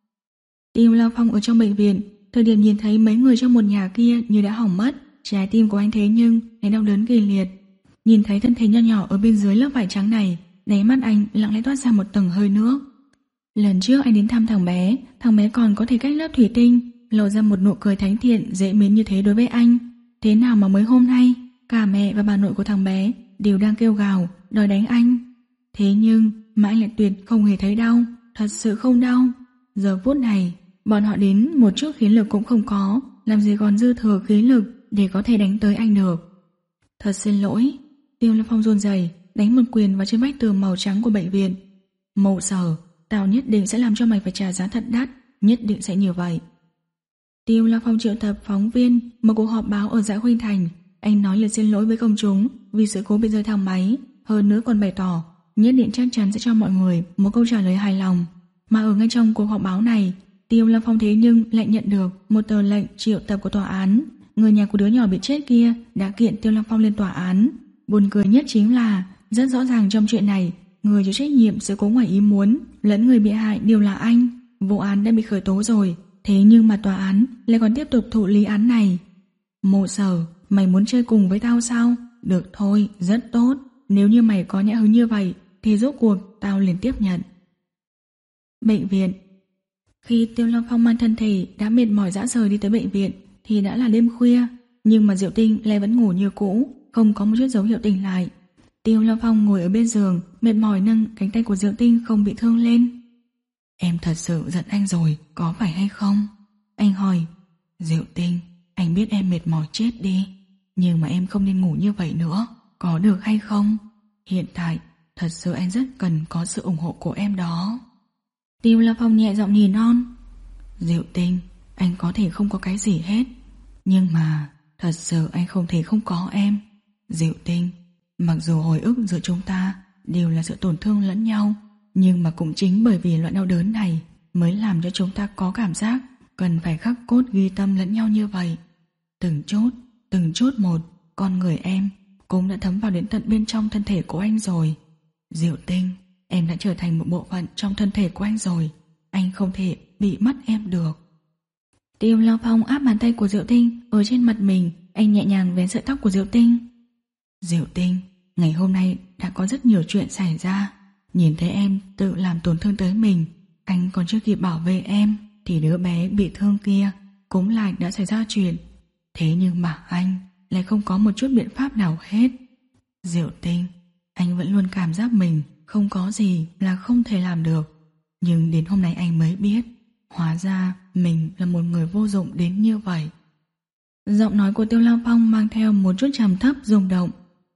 Tiêu Lăng Phong ở trong bệnh viện, thời điểm nhìn thấy mấy người trong một nhà kia như đã hỏng mất, trái tim của anh thế nhưng lại đau đớn kỳ liệt. Nhìn thấy thân thể nho nhỏ ở bên dưới lớp vải trắng này, đáy mắt anh lặng lẽ toát ra một tầng hơi nước. Lần trước anh đến thăm thằng bé, thằng bé còn có thể cách lớp thủy tinh, lộ ra một nụ cười thánh thiện dễ mến như thế đối với anh. Thế nào mà mới hôm nay, cả mẹ và bà nội của thằng bé đều đang kêu gào, đòi đánh anh. Thế nhưng mà anh lại tuyệt không hề thấy đau, thật sự không đau. Giờ phút này, bọn họ đến một chút khí lực cũng không có, làm gì còn dư thừa khí lực để có thể đánh tới anh được. Thật xin lỗi. Tiêu Lăng Phong run rẩy đánh một quyền vào trên vách tường màu trắng của bệnh viện. Mộ Sở, tao nhất định sẽ làm cho mày phải trả giá thật đắt, nhất định sẽ như vậy. Tiêu Lăng Phong triệu tập phóng viên một cuộc họp báo ở Dã Khuynh Thành. Anh nói lời xin lỗi với công chúng vì sự cố bị rơi thang máy, hơn nữa còn bày tỏ nhất định chắc chắn sẽ cho mọi người một câu trả lời hài lòng. Mà ở ngay trong cuộc họp báo này, Tiêu Lăng Phong thế nhưng lại nhận được một tờ lệnh triệu tập của tòa án. Người nhà của đứa nhỏ bị chết kia đã kiện Tiêu Lăng Phong lên tòa án. Buồn cười nhất chính là rất rõ ràng trong chuyện này, người chịu trách nhiệm sự cố ngoài ý muốn lẫn người bị hại đều là anh. Vụ án đã bị khởi tố rồi, thế nhưng mà tòa án lại còn tiếp tục thụ lý án này. Mộ Sở, mày muốn chơi cùng với tao sao? Được thôi, rất tốt. Nếu như mày có nhã hứng như vậy thì rốt cuộc tao liền tiếp nhận. Bệnh viện. Khi Tiêu Lăng Phong mang thân thể đã mệt mỏi rã rời đi tới bệnh viện thì đã là đêm khuya, nhưng mà Diệu Tinh lại vẫn ngủ như cũ, không có một chút dấu hiệu tỉnh lại. Tiêu Lăng Phong ngồi ở bên giường, mệt mỏi nâng cánh tay của Diệu Tinh không bị thương lên. Em thật sự giận anh rồi, có phải hay không? Anh hỏi. Diệu Tinh, anh biết em mệt mỏi chết đi, nhưng mà em không nên ngủ như vậy nữa, có được hay không? Hiện tại, thật sự anh rất cần có sự ủng hộ của em đó. Tiêu Lăng Phong nhẹ giọng nỉ non. Diệu Tinh, anh có thể không có cái gì hết, nhưng mà thật sự anh không thể không có em. Diệu Tinh, mặc dù hồi ức giữa chúng ta đều là sự tổn thương lẫn nhau, nhưng mà cũng chính bởi vì loại đau đớn này mới làm cho chúng ta có cảm giác cần phải khắc cốt ghi tâm lẫn nhau như vậy. Từng chút, từng chút một, con người em cũng đã thấm vào đến tận bên trong thân thể của anh rồi. Diệu Tinh, em đã trở thành một bộ phận trong thân thể của anh rồi, anh không thể bị mất em được. Tiêu Lăng Phong áp bàn tay của Diệu Tinh ở trên mặt mình, anh nhẹ nhàng vén sợi tóc của Diệu Tinh. Diệu Tinh, ngày hôm nay đã có rất nhiều chuyện xảy ra. Nhìn thấy em tự làm tổn thương tới mình, anh còn chưa kịp bảo vệ em thì đứa bé bị thương kia cũng lại đã xảy ra chuyện. Thế nhưng mà anh lại không có một chút biện pháp nào hết. Diệu Tinh, anh vẫn luôn cảm giác mình không có gì là không thể làm được. Nhưng đến hôm nay anh mới biết, hóa ra mình là một người vô dụng đến như vậy. Giọng nói của Tiêu Lăng Phong mang theo một chút trầm thấp rung động.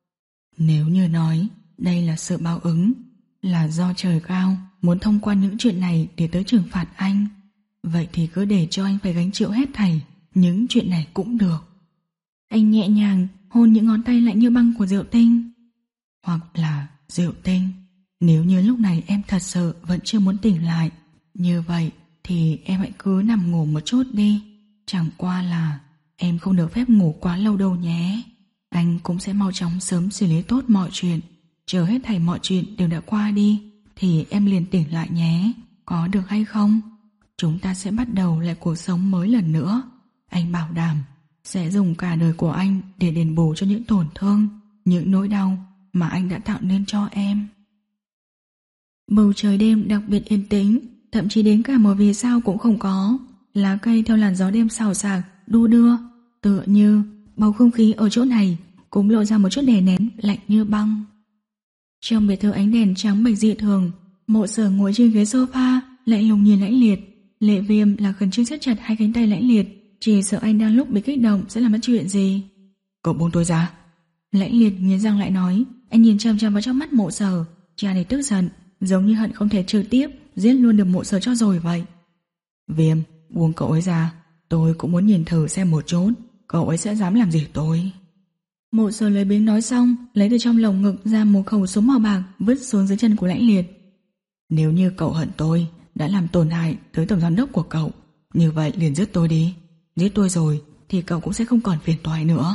Nếu như nói đây là sự báo ứng, là do trời cao muốn thông qua những chuyện này để tới trừng phạt anh, vậy thì cứ để cho anh phải gánh chịu hết thảy những chuyện này cũng được. Anh nhẹ nhàng hôn những ngón tay lạnh như băng của Diệu Tinh. Hoặc là Diệu Tinh, nếu như lúc này em thật sự vẫn chưa muốn tỉnh lại, như vậy thì em hãy cứ nằm ngủ một chút đi. Chẳng qua là em không được phép ngủ quá lâu đâu nhé. Anh cũng sẽ mau chóng sớm xử lý tốt mọi chuyện. Chờ hết thảy mọi chuyện đều đã qua đi thì em liền tỉnh lại nhé. Có được hay không? Chúng ta sẽ bắt đầu lại cuộc sống mới lần nữa. Anh bảo đảm sẽ dùng cả đời của anh để đền bù cho những tổn thương, những nỗi đau mà anh đã tạo nên cho em. Bầu trời đêm đặc biệt yên tĩnh, thậm chí đến cả một vì sao cũng không có. Lá cây theo làn gió đêm xào xạc, đu đưa, tựa như bầu không khí ở chỗ này cũng lộ ra một chút đè nén lạnh như băng. Trong biệt thự ánh đèn trắng bệch dị thường, Mộ Sở ngồi trên ghế sofa, lạnh lùng nhìn Lãnh Liệt. Lệ Viêm là khẩn trương siết chặt hai cánh tay Lãnh Liệt, chỉ sợ anh đang lúc bị kích động sẽ làm mất chuyện gì. Cậu buông tôi ra. Lãnh Liệt nghiến răng lại nói. Anh nhìn chằm chằm vào trong mắt Mộ Sở, cha này tức giận, giống như hận không thể trực tiếp giết luôn được Mộ Sở cho rồi vậy. Viêm, buông cậu ấy ra. Tôi cũng muốn nhìn thử xem một chút cậu ấy sẽ dám làm gì tôi. Mộ Sở lười biếng nói xong, lấy từ trong lồng ngực ra một khẩu súng màu bạc vứt xuống dưới chân của Lãnh Liệt. Nếu như cậu hận tôi đã làm tổn hại tới tổng giám đốc của cậu, như vậy liền giết tôi đi. Giết tôi rồi thì cậu cũng sẽ không còn phiền toái nữa.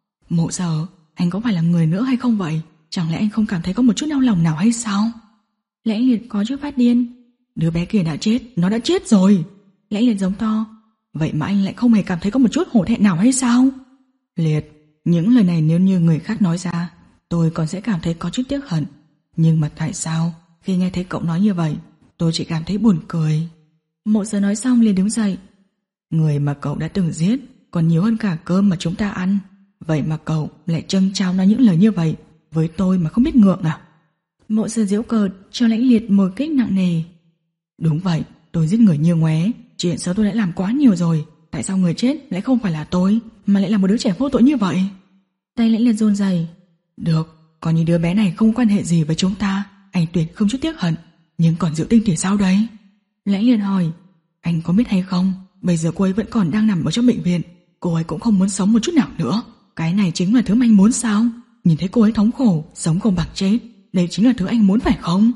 Mộ Sở, anh có phải là người nữa hay không vậy? Chẳng lẽ anh không cảm thấy có một chút đau lòng nào hay sao? Lãnh Liệt có chút phát điên. Đứa bé kia đã chết, nó đã chết rồi. Lãnh Liệt giống to. Vậy mà anh lại không hề cảm thấy có một chút hổ thẹn nào hay sao? Liệt, những lời này nếu như người khác nói ra, tôi còn sẽ cảm thấy có chút tiếc hận. Nhưng mà tại sao khi nghe thấy cậu nói như vậy, tôi chỉ cảm thấy buồn cười. Mộ Sở nói xong liền đứng dậy. Người mà cậu đã từng giết còn nhiều hơn cả cơm mà chúng ta ăn. Vậy mà cậu lại trân trao nói những lời như vậy với tôi mà không biết ngượng à? Mộ Sở giễu cợt cho Lãnh Liệt một kích nặng nề. Đúng vậy, tôi giết người như ngoé. Chuyện xấu tôi đã làm quá nhiều rồi. Tại sao người chết lại không phải là tôi, mà lại là một đứa trẻ vô tội như vậy? Tay Lãnh Liệt run rẩy. Được, còn như đứa bé này không quan hệ gì với chúng ta, anh tuyệt không chút tiếc hận. Nhưng còn Diệu Tinh thì sao đấy? Lãnh Liệt hỏi. Anh có biết hay không, bây giờ cô ấy vẫn còn đang nằm ở trong bệnh viện. Cô ấy cũng không muốn sống một chút nào nữa. Cái này chính là thứ mà anh muốn sao? Nhìn thấy cô ấy thống khổ, sống không bằng chết, đây chính là thứ anh muốn phải không?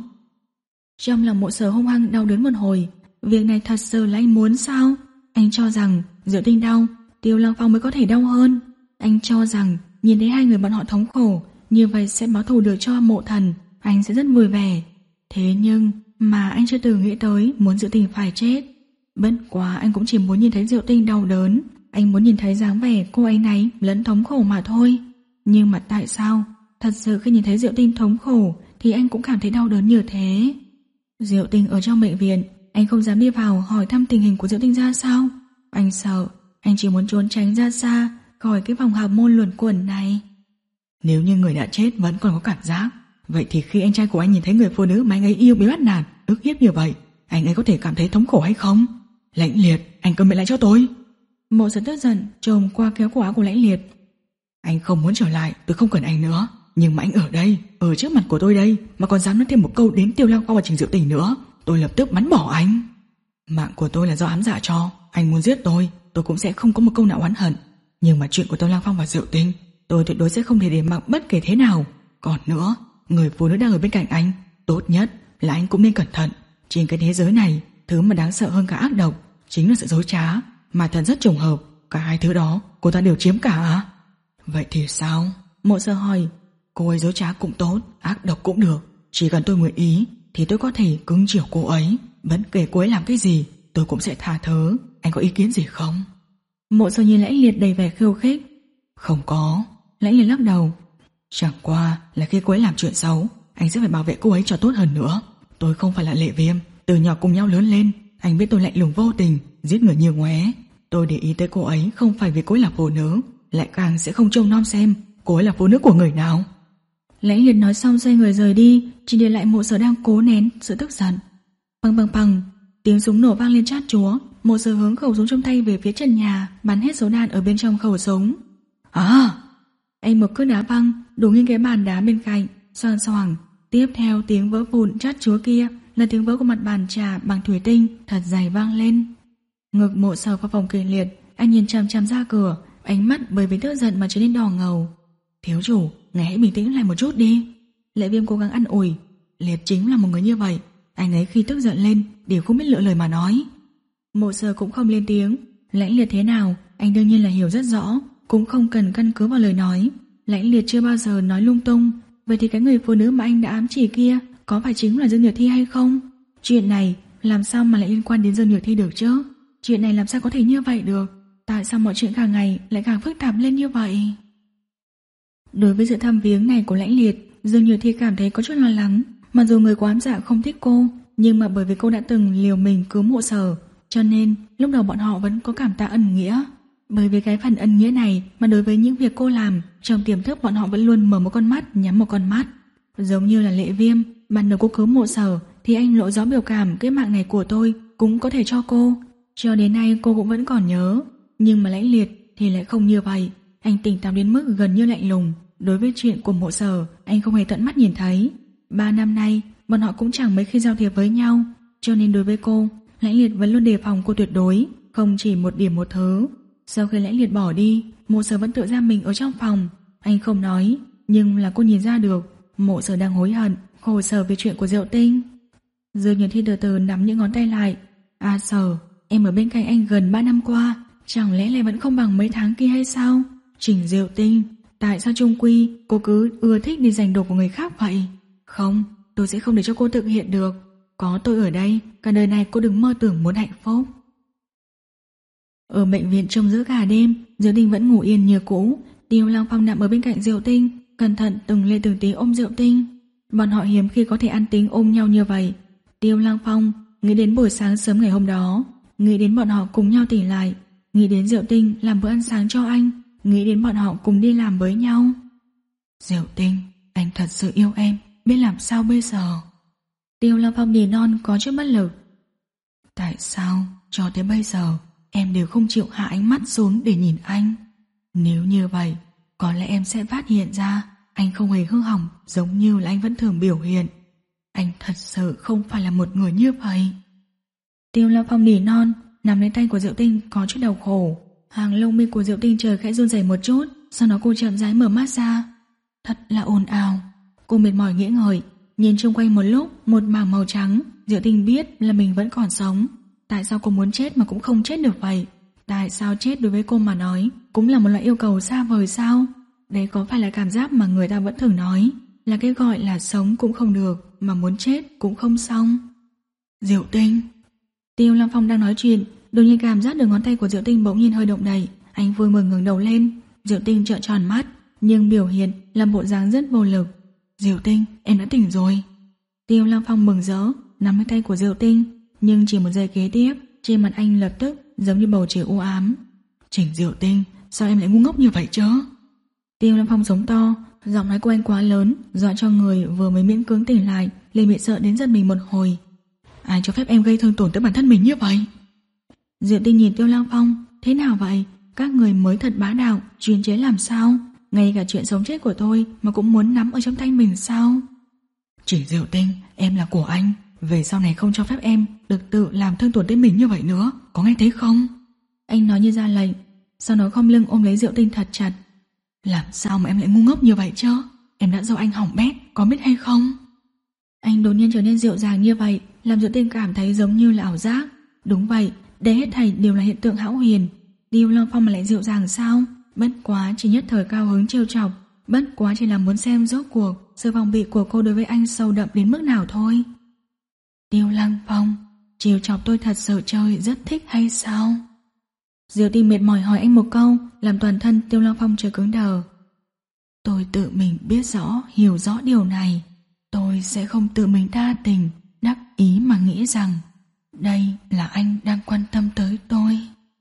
Trong lòng Mộ Sở hung hăng đau đớn một hồi. Việc này thật sự là anh muốn sao? Anh cho rằng Diệu Tinh đau, Tiêu Lăng Phong mới có thể đau hơn. Anh cho rằng nhìn thấy hai người bọn họ thống khổ, như vậy sẽ báo thù được cho Mộ Thần, anh sẽ rất vui vẻ. Thế nhưng mà anh chưa từng nghĩ tới muốn Diệu Tinh phải chết. Bất quá anh cũng chỉ muốn nhìn thấy Diệu Tinh đau đớn. Anh muốn nhìn thấy dáng vẻ cô ấy này lẫn thống khổ mà thôi. Nhưng mà tại sao thật sự khi nhìn thấy Diệu Tinh thống khổ thì anh cũng cảm thấy đau đớn như thế? Diệu Tinh ở trong bệnh viện, anh không dám đi vào hỏi thăm tình hình của Diệu Tinh ra sao. Anh sợ, anh chỉ muốn trốn tránh ra xa khỏi cái vòng hào môn luẩn quẩn này. Nếu như người đã chết vẫn còn có cảm giác, vậy thì khi anh trai của anh nhìn thấy người phụ nữ mà anh ấy yêu bị bắt nạt, ức hiếp như vậy, anh ấy có thể cảm thấy thống khổ hay không? Lãnh Liệt, anh câm miệng lại cho tôi. Mộ Sở tức giận trồm qua kéo cổ áo của Lãnh Liệt. Anh không muốn trở lại, tôi không cần anh nữa. Nhưng mà anh ở đây, ở trước mặt của tôi đây, mà còn dám nói thêm một câu đến Tiêu Lăng Phong và Trình Diệu Tình nữa, tôi lập tức bắn bỏ anh. Mạng của tôi là do ám dạ cho. Anh muốn giết tôi, tôi cũng sẽ không có một câu nào oán hận. Nhưng mà chuyện của Tiêu Lăng Phong và Diệu Tình, tôi tuyệt đối sẽ không thể để mặc bất kể thế nào. Còn nữa, người phụ nữ đang ở bên cạnh anh, tốt nhất là anh cũng nên cẩn thận. Trên cái thế giới này, thứ mà đáng sợ hơn cả ác độc chính là sự dối trá. Mà thật rất trùng hợp, cả hai thứ đó cô ta đều chiếm cả. Vậy thì sao? Mộ Sở hỏi. Cô ấy dối trá cũng tốt, ác độc cũng được. Chỉ cần tôi nguyện ý thì tôi có thể cưng chiều cô ấy. Bất kể cô ấy làm cái gì, tôi cũng sẽ tha thứ. Anh có ý kiến gì không? Mộ Sở nhìn Lãnh Liệt đầy vẻ khiêu khích. Không có. Lãnh Liệt lắc đầu. Chẳng qua là khi cô ấy làm chuyện xấu, anh sẽ phải bảo vệ cô ấy cho tốt hơn nữa. Tôi không phải là Lệ Viêm, từ nhỏ cùng nhau lớn lên. Anh biết tôi lạnh lùng vô tình, giết người như ngoé. Tôi để ý tới cô ấy không phải vì cô ấy là phụ nữ, lại càng sẽ không trông nom xem cô ấy là phụ nữ của người nào. Lãnh Liệt nói xong xoay người rời đi, chỉ để lại Mộ Sở đang cố nén sự tức giận. Bằng bằng bằng, tiếng súng nổ vang lên chát chúa. Mộ Sở hướng khẩu súng trong tay về phía trần nhà, bắn hết số đạn ở bên trong khẩu súng. À! Anh một cước đá văng, đổ nghiêng cái bàn đá bên cạnh, xoàng xoàng. Tiếp theo tiếng vỡ vụn chát chúa kia là tiếng vỡ của mặt bàn trà bằng thủy tinh thật dày vang lên. Ngực Mộ Sở vào phòng kịch liệt, anh nhìn chằm chằm ra cửa, ánh mắt bởi vì tức giận mà trở nên đỏ ngầu. Thiếu chủ, ngài hãy bình tĩnh lại một chút đi. Lệ Viêm cố gắng an ủi. Liệt chính là một người như vậy, anh ấy khi tức giận lên đều không biết lựa lời mà nói. Mộ Sở cũng không lên tiếng. Lãnh Liệt thế nào anh đương nhiên là hiểu rất rõ, cũng không cần căn cứ vào lời nói. Lãnh Liệt chưa bao giờ nói lung tung. Vậy thì cái người phụ nữ mà anh đã ám chỉ kia có phải chính là Dương Nhược Thi hay không? Chuyện này làm sao mà lại liên quan đến Dương Nhược Thi được chứ? Chuyện này làm sao có thể như vậy được? Tại sao mọi chuyện càng ngày lại càng phức tạp lên như vậy? Đối với sự thăm viếng này của Lãnh Liệt, dường như thì cảm thấy có chút lo lắng. Mặc dù người của ám dạ không thích cô, nhưng mà bởi vì cô đã từng liều mình cứu Mộ Sở, cho nên lúc đầu bọn họ vẫn có cảm tạ ân nghĩa. Bởi vì cái phần ân nghĩa này mà đối với những việc cô làm, trong tiềm thức bọn họ vẫn luôn mở một con mắt nhắm một con mắt. Giống như là Lệ Viêm, ban đầu cô cứu Mộ Sở thì anh lộ rõ biểu cảm cái mạng này của tôi cũng có thể cho cô. Cho đến nay cô cũng vẫn còn nhớ. Nhưng mà Lãnh Liệt thì lại không như vậy. Anh tỉnh táo đến mức gần như lạnh lùng. Đối với chuyện của Mộ Sở, anh không hề tận mắt nhìn thấy. Ba năm nay bọn họ cũng chẳng mấy khi giao thiệp với nhau, cho nên đối với cô, Lãnh Liệt vẫn luôn đề phòng cô tuyệt đối, không chỉ một điểm một thứ. Sau khi Lãnh Liệt bỏ đi, Mộ Sở vẫn tự giam mình ở trong phòng. Anh không nói, nhưng là cô nhìn ra được Mộ Sở đang hối hận, khổ sở về chuyện của Diệu Tinh. Dương Nhật Thi từ từ nắm những ngón tay lại. À Sở, em ở bên cạnh anh gần ba năm qua, chẳng lẽ lại vẫn không bằng mấy tháng kia hay sao? Trình Diệu Tinh, tại sao chung quy cô cứ ưa thích đi giành đồ của người khác vậy? Không, tôi sẽ không để cho cô thực hiện được. Có tôi ở đây, cả đời này cô đừng mơ tưởng muốn hạnh phúc. Ở bệnh viện trông giữ cả đêm, Diệu Tinh vẫn ngủ yên như cũ. Tiêu Lăng Phong nằm ở bên cạnh Diệu Tinh, cẩn thận từng lê từng tí ôm Diệu Tinh. Bọn họ hiếm khi có thể ăn tính ôm nhau như vậy. Tiêu Lăng Phong nghĩ đến buổi sáng sớm ngày hôm đó, nghĩ đến bọn họ cùng nhau tỉnh lại, nghĩ đến Diệu Tinh làm bữa ăn sáng cho anh, nghĩ đến bọn họ cùng đi làm với nhau. Diệu Tinh, anh thật sự yêu em, biết làm sao bây giờ? Tiêu Lăng Phong nỉ non có chút bất lực. Tại sao cho tới bây giờ em đều không chịu hạ ánh mắt xuống để nhìn anh? Nếu như vậy, có lẽ em sẽ phát hiện ra anh không hề hư hỏng giống như là anh vẫn thường biểu hiện. Anh thật sự không phải là một người như vậy. Tiêu Lăng Phong nỉ non, nắm lấy tay của Diệu Tinh có chút đau khổ. Hàng lông mi của Diệu Tinh trời khẽ run rẩy một chút, sau đó cô chậm rãi mở mắt ra. Thật là ồn ào. Cô mệt mỏi nghĩ ngợi, nhìn xung quanh một lúc, một mảng màu trắng. Diệu Tinh biết là mình vẫn còn sống. Tại sao cô muốn chết mà cũng không chết được vậy? Tại sao chết đối với cô mà nói cũng là một loại yêu cầu xa vời sao? Đấy có phải là cảm giác mà người ta vẫn thường nói, là cái gọi là sống cũng không được, mà muốn chết cũng không xong. Diệu Tinh. Tiêu Lăng Phong đang nói chuyện, đột nhiên cảm giác được ngón tay của Diệu Tinh bỗng nhiên hơi động đậy. Anh vui mừng ngẩng đầu lên. Diệu Tinh trợn tròn mắt, nhưng biểu hiện là bộ dáng rất vô lực. Diệu Tinh, em đã tỉnh rồi. Tiêu Lăng Phong mừng rỡ nắm lấy tay của Diệu Tinh, nhưng chỉ một giây kế tiếp, trên mặt anh lập tức giống như bầu trời u ám. Trình Diệu Tinh, sao em lại ngu ngốc như vậy chứ? Tiêu Lăng Phong giống to, giọng nói của anh quá lớn, dọa cho người vừa mới miễn cưỡng tỉnh lại liền bị sợ đến giật mình một hồi. Ai cho phép em gây thương tổn tới bản thân mình như vậy? Diệu Tinh nhìn Tiêu Lăng Phong, thế nào vậy? Các người mới thật bá đạo, chuyên chế làm sao? Ngay cả chuyện sống chết của tôi mà cũng muốn nắm ở trong tay mình sao? Chỉ Diệu Tinh, em là của anh, về sau này không cho phép em được tự làm thương tổn đến mình như vậy nữa, có nghe thấy không? Anh nói như ra lệnh, sau đó khom lưng ôm lấy Diệu Tinh thật chặt. Làm sao mà em lại ngu ngốc như vậy chứ? Em đã do anh hỏng bét, có biết hay không? Anh đột nhiên trở nên dịu dàng như vậy, làm Diệu Tinh cảm thấy giống như là ảo giác. Đúng vậy, đây hết thảy đều là hiện tượng hão huyền. Tiêu Lăng Phong mà lại dịu dàng sao? Bất quá chỉ nhất thời cao hứng trêu chọc, bất quá chỉ là muốn xem rốt cuộc sự phòng bị của cô đối với anh sâu đậm đến mức nào thôi. Tiêu Lăng Phong, trêu chọc tôi thật sự chơi rất thích hay sao? Diệu Tinh mệt mỏi hỏi anh một câu, làm toàn thân Tiêu Lăng Phong trở cứng đờ. Tôi tự mình biết rõ, hiểu rõ điều này, tôi sẽ không tự mình đa tình, đắc ý mà nghĩ rằng đây là anh đang quan tâm tới tôi.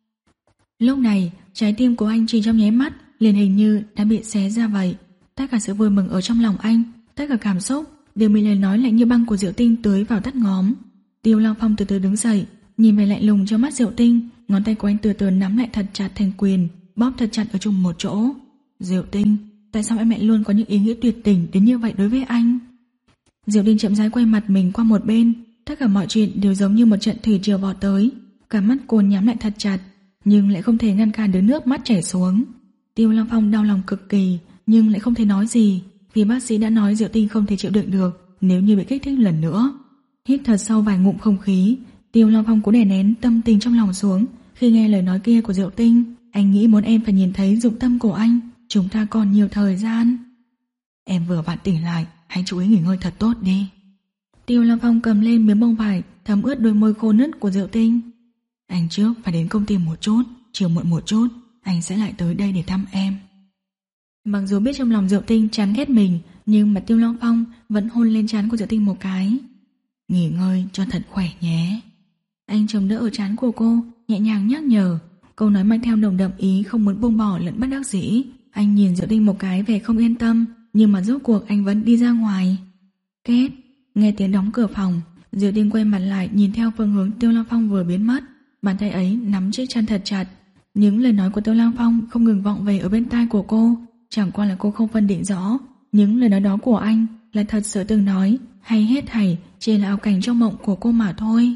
Lúc này, trái tim của anh chỉ trong nháy mắt liền hình như đã bị xé ra vậy. Tất cả sự vui mừng ở trong lòng anh, tất cả cảm xúc đều bị lời nói lạnh như băng của Diệu Tinh tưới vào tắt ngóm. Tiêu Lăng Phong từ từ đứng dậy, nhìn về lạnh lùng trong mắt Diệu Tinh, ngón tay của anh từ từ nắm lại thật chặt thành quyền, bóp thật chặt ở chung một chỗ. Diệu Tinh, tại sao em lại luôn có những ý nghĩa tuyệt tình đến như vậy đối với anh? Diệu Tinh chậm rãi quay mặt mình qua một bên, tất cả mọi chuyện đều giống như một trận thủy triều vọt tới, cả mắt cô nhắm lại thật chặt, nhưng lại không thể ngăn cản được nước mắt chảy xuống. Tiêu Lăng Phong đau lòng cực kỳ, nhưng lại không thể nói gì, vì bác sĩ đã nói Diệu Tinh không thể chịu đựng được nếu như bị kích thích lần nữa. Hít thật sâu vài ngụm không khí, Tiêu Lăng Phong cố đè nén tâm tình trong lòng xuống. Khi nghe lời nói kia của Diệu Tinh, anh nghĩ muốn em phải nhìn thấy dụng tâm của anh. Chúng ta còn nhiều thời gian. Em vừa vặn tỉnh lại, hãy chú ý nghỉ ngơi thật tốt đi. Tiêu Lăng Phong cầm lên miếng bông vải thấm ướt đôi môi khô nứt của Diệu Tinh. Anh trước phải đến công ty một chút, chiều muộn một chút anh sẽ lại tới đây để thăm em. Mặc dù biết trong lòng Diệu Tinh chán ghét mình, nhưng mà Tiêu Long Phong vẫn hôn lên trán của Diệu Tinh một cái. Nghỉ ngơi cho thật khỏe nhé. Anh chống đỡ ở trán của cô, nhẹ nhàng nhắc nhở. Câu nói mang theo nồng đậm ý không muốn buông bỏ lẫn bất đắc dĩ. Anh nhìn Diệu Tinh một cái vẻ không yên tâm, nhưng mà rốt cuộc anh vẫn đi ra ngoài. Kết, nghe tiếng đóng cửa phòng, Diệu Tinh quay mặt lại nhìn theo phương hướng Tiêu Long Phong vừa biến mất. Bàn tay ấy nắm chiếc chăn thật chặt. Những lời nói của Tiêu Long Phong không ngừng vọng về ở bên tai của cô. Chẳng qua là cô không phân định rõ những lời nói đó của anh là thật sự từng nói hay hết thảy chỉ là ảo cảnh trong mộng của cô mà thôi.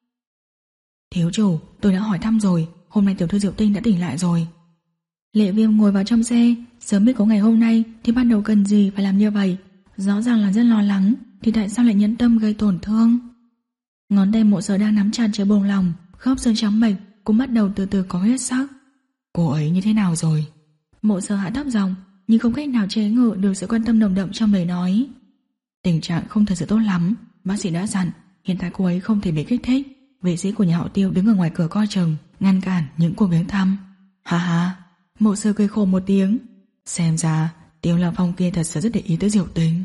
Thiếu chủ, tôi đã hỏi thăm rồi, hôm nay tiểu thư Diệu Tinh đã tỉnh lại rồi. Lệ Viêm ngồi vào trong xe, sớm biết có ngày hôm nay thì ban đầu cần gì phải làm như vậy. Rõ ràng là rất lo lắng, thì tại sao lại nhẫn tâm gây tổn thương? Ngón tay Mộ Sở đang nắm chặt trên bồng lòng, khớp xương trắng bệch cũng bắt đầu từ từ có huyết sắc. Cô ấy như thế nào rồi? Mộ Sở hạ thấp giọng, nhưng không cách nào chế ngự được sự quan tâm nồng đậm trong lời nói. Tình trạng không thật sự tốt lắm, bác sĩ đã dặn hiện tại cô ấy không thể bị kích thích. Vệ sĩ của nhà họ Tiêu đứng ở ngoài cửa coi chừng, ngăn cản những cuộc viếng thăm. Ha ha. Mộ Sở cười khổ một tiếng. Xem ra Tiêu Long Phong kia thật sự rất để ý tới Diệu Tinh.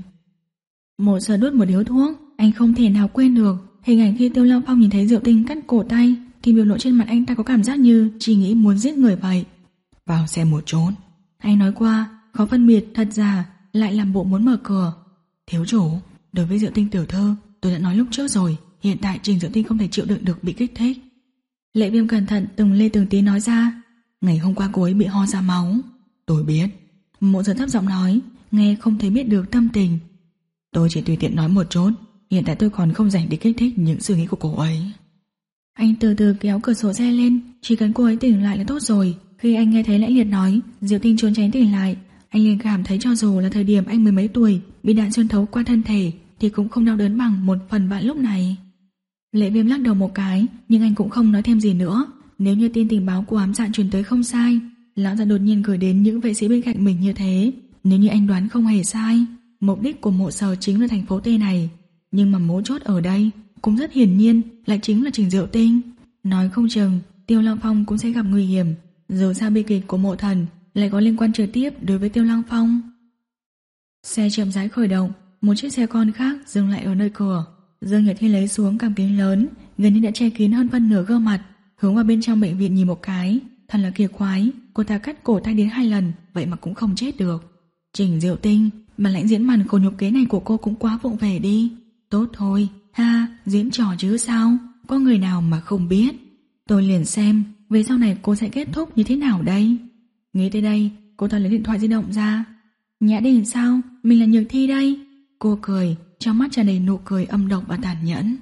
Mộ Sở đốt một điếu thuốc. Anh không thể nào quên được hình ảnh khi Tiêu Long Phong nhìn thấy Diệu Tinh cắt cổ tay, thì biểu lộ trên mặt anh ta có cảm giác như chỉ nghĩ muốn giết người vậy. Vào xem một chút. Anh nói qua, khó phân biệt thật giả, lại làm bộ muốn mở cửa. Thiếu chủ, đối với Diệu Tinh tiểu thư, tôi đã nói lúc trước rồi, hiện tại Trình Diệu Tinh không thể chịu đựng được bị kích thích. Lệ Viêm cẩn thận từng lê từng tí nói ra. Ngày hôm qua cô ấy bị ho ra máu. Tôi biết. Mộ Sở thấp giọng nói, nghe không thấy biết được tâm tình. Tôi chỉ tùy tiện nói một chút, hiện tại tôi còn không rảnh để kích thích những suy nghĩ của cô ấy. Anh từ từ kéo cửa sổ xe lên, chỉ cần cô ấy tỉnh lại là tốt rồi. Khi anh nghe thấy Lãnh Liệt nói Diệu Tinh trốn tránh tỉnh lại, anh liền cảm thấy cho dù là thời điểm anh mười mấy tuổi bị đạn xuyên thấu qua thân thể thì cũng không đau đớn bằng một phần vạn lúc này. Lệ Viêm lắc đầu một cái, nhưng anh cũng không nói thêm gì nữa. Nếu như tin tình báo của ám dạ truyền tới không sai, lão già đột nhiên gửi đến những vệ sĩ bên cạnh mình như thế, nếu như anh đoán không hề sai, mục đích của Mộ Sở chính là thành phố T này. Nhưng mà mấu chốt ở đây cũng rất hiển nhiên lại chính là Trình Diệu Tinh. Nói không chừng Tiêu Long Phong cũng sẽ gặp nguy hiểm. Dù sao bi kịch của Mộ Thần lại có liên quan trực tiếp đối với Tiêu Long Phong. Xe chậm rãi khởi động, một chiếc xe con khác dừng lại ở nơi cửa. Dương Nhật Thiên lấy xuống cằm kính lớn, gần như đã che kín hơn phân nửa gương mặt, hướng vào bên trong bệnh viện nhìn một cái. Thật là kỳ quái, cô ta cắt cổ tay đến hai lần, vậy mà cũng không chết được. Trình Diệu Tinh, mà lãnh diễn màn khổ nhục kế này của cô cũng quá vụng về đi. Tốt thôi, ha, diễn trò chứ sao, có người nào mà không biết. Tôi liền xem về sau này cô sẽ kết thúc như thế nào đây. Nghĩ tới đây, cô ta lấy điện thoại di động ra. Nhã Đình sao, mình là Nhược Thi đây. Cô cười, trong mắt tràn đầy nụ cười âm độc và tàn nhẫn.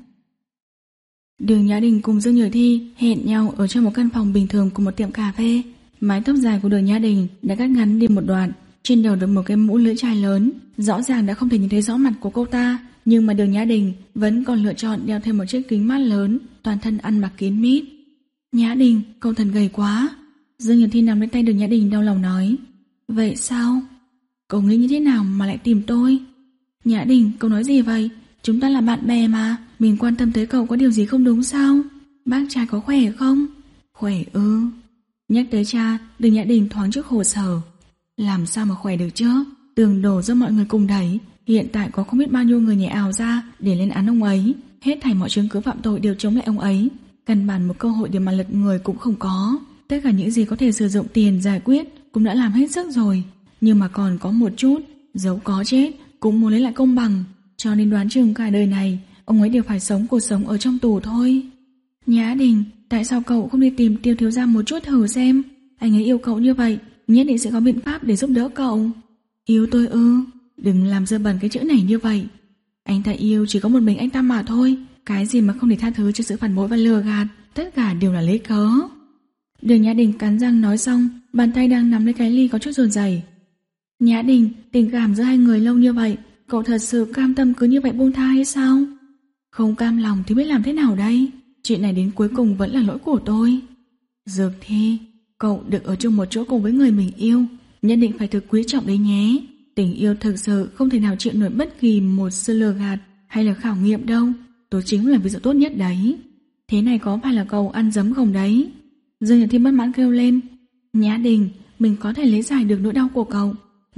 Đường Nhã Đình cùng Dương Nhược Thi hẹn nhau ở trong một căn phòng bình thường của một tiệm cà phê. Mái tóc dài của Đường Nhã Đình đã cắt ngắn đi một đoạn, trên đầu được một cái mũ lưỡi chai lớn, rõ ràng đã không thể nhìn thấy rõ mặt của cô ta, nhưng mà Đường Nhã Đình vẫn còn lựa chọn đeo thêm một chiếc kính mát lớn, toàn thân ăn mặc kín mít. Nhã Đình, cậu thật gầy quá. Dương Nhật Thi nắm lấy tay Đường Nhã Đình đau lòng nói. Vậy sao? Cậu nghĩ như thế nào mà lại tìm tôi? Nhã Đình, cậu nói gì vậy? Chúng ta là bạn bè mà, mình quan tâm tới cậu có điều gì không đúng sao? Bác trai có khỏe không? Khỏe ư? Nhắc tới cha, Đường Nhã Đình thoáng chút khổ sở. Làm sao mà khỏe được chứ? Tường đổ do mọi người cùng đẩy, hiện tại có không biết bao nhiêu người nhảy ảo ra để lên án ông ấy. Hết thảy mọi chứng cứ phạm tội đều chống lại ông ấy, căn bản một cơ hội để mà lật người cũng không có. Tất cả những gì có thể sử dụng tiền giải quyết cũng đã làm hết sức rồi, nhưng mà còn có một chút, dẫu có chết cũng muốn lấy lại công bằng, cho nên đoán chừng cả đời này ông ấy đều phải sống cuộc sống ở trong tù thôi. Nhã Đình, tại sao cậu không đi tìm Tiêu thiếu gia một chút thử xem? Anh ấy yêu cậu như vậy, nhất định sẽ có biện pháp để giúp đỡ cậu. Yêu tôi ư? Đừng làm dơ bẩn cái chữ này như vậy. Anh ta yêu chỉ có một mình anh ta mà thôi, cái gì mà không để tha thứ cho sự phản bội và lừa gạt, tất cả đều là lấy cớ. Đường Nhã Đình cắn răng nói xong, bàn tay đang nắm lấy cái ly có chút run rẩy. Nhã Đình, tình cảm giữa hai người lâu như vậy, cậu thật sự cam tâm cứ như vậy buông tha hay sao? Không cam lòng thì biết làm thế nào đây? Chuyện này đến cuối cùng vẫn là lỗi của tôi. Dược Thi, cậu được ở chung một chỗ cùng với người mình yêu, nhất định phải thực quý trọng đấy nhé. Tình yêu thực sự không thể nào chịu nổi bất kỳ một sự lừa gạt hay là khảo nghiệm đâu. Tôi chính là ví dụ tốt nhất đấy. Thế này có phải là cậu ăn dấm không đấy? Dương Nhật Thi bất mãn kêu lên. Nhã Đình, mình có thể lý giải được nỗi đau của cậu,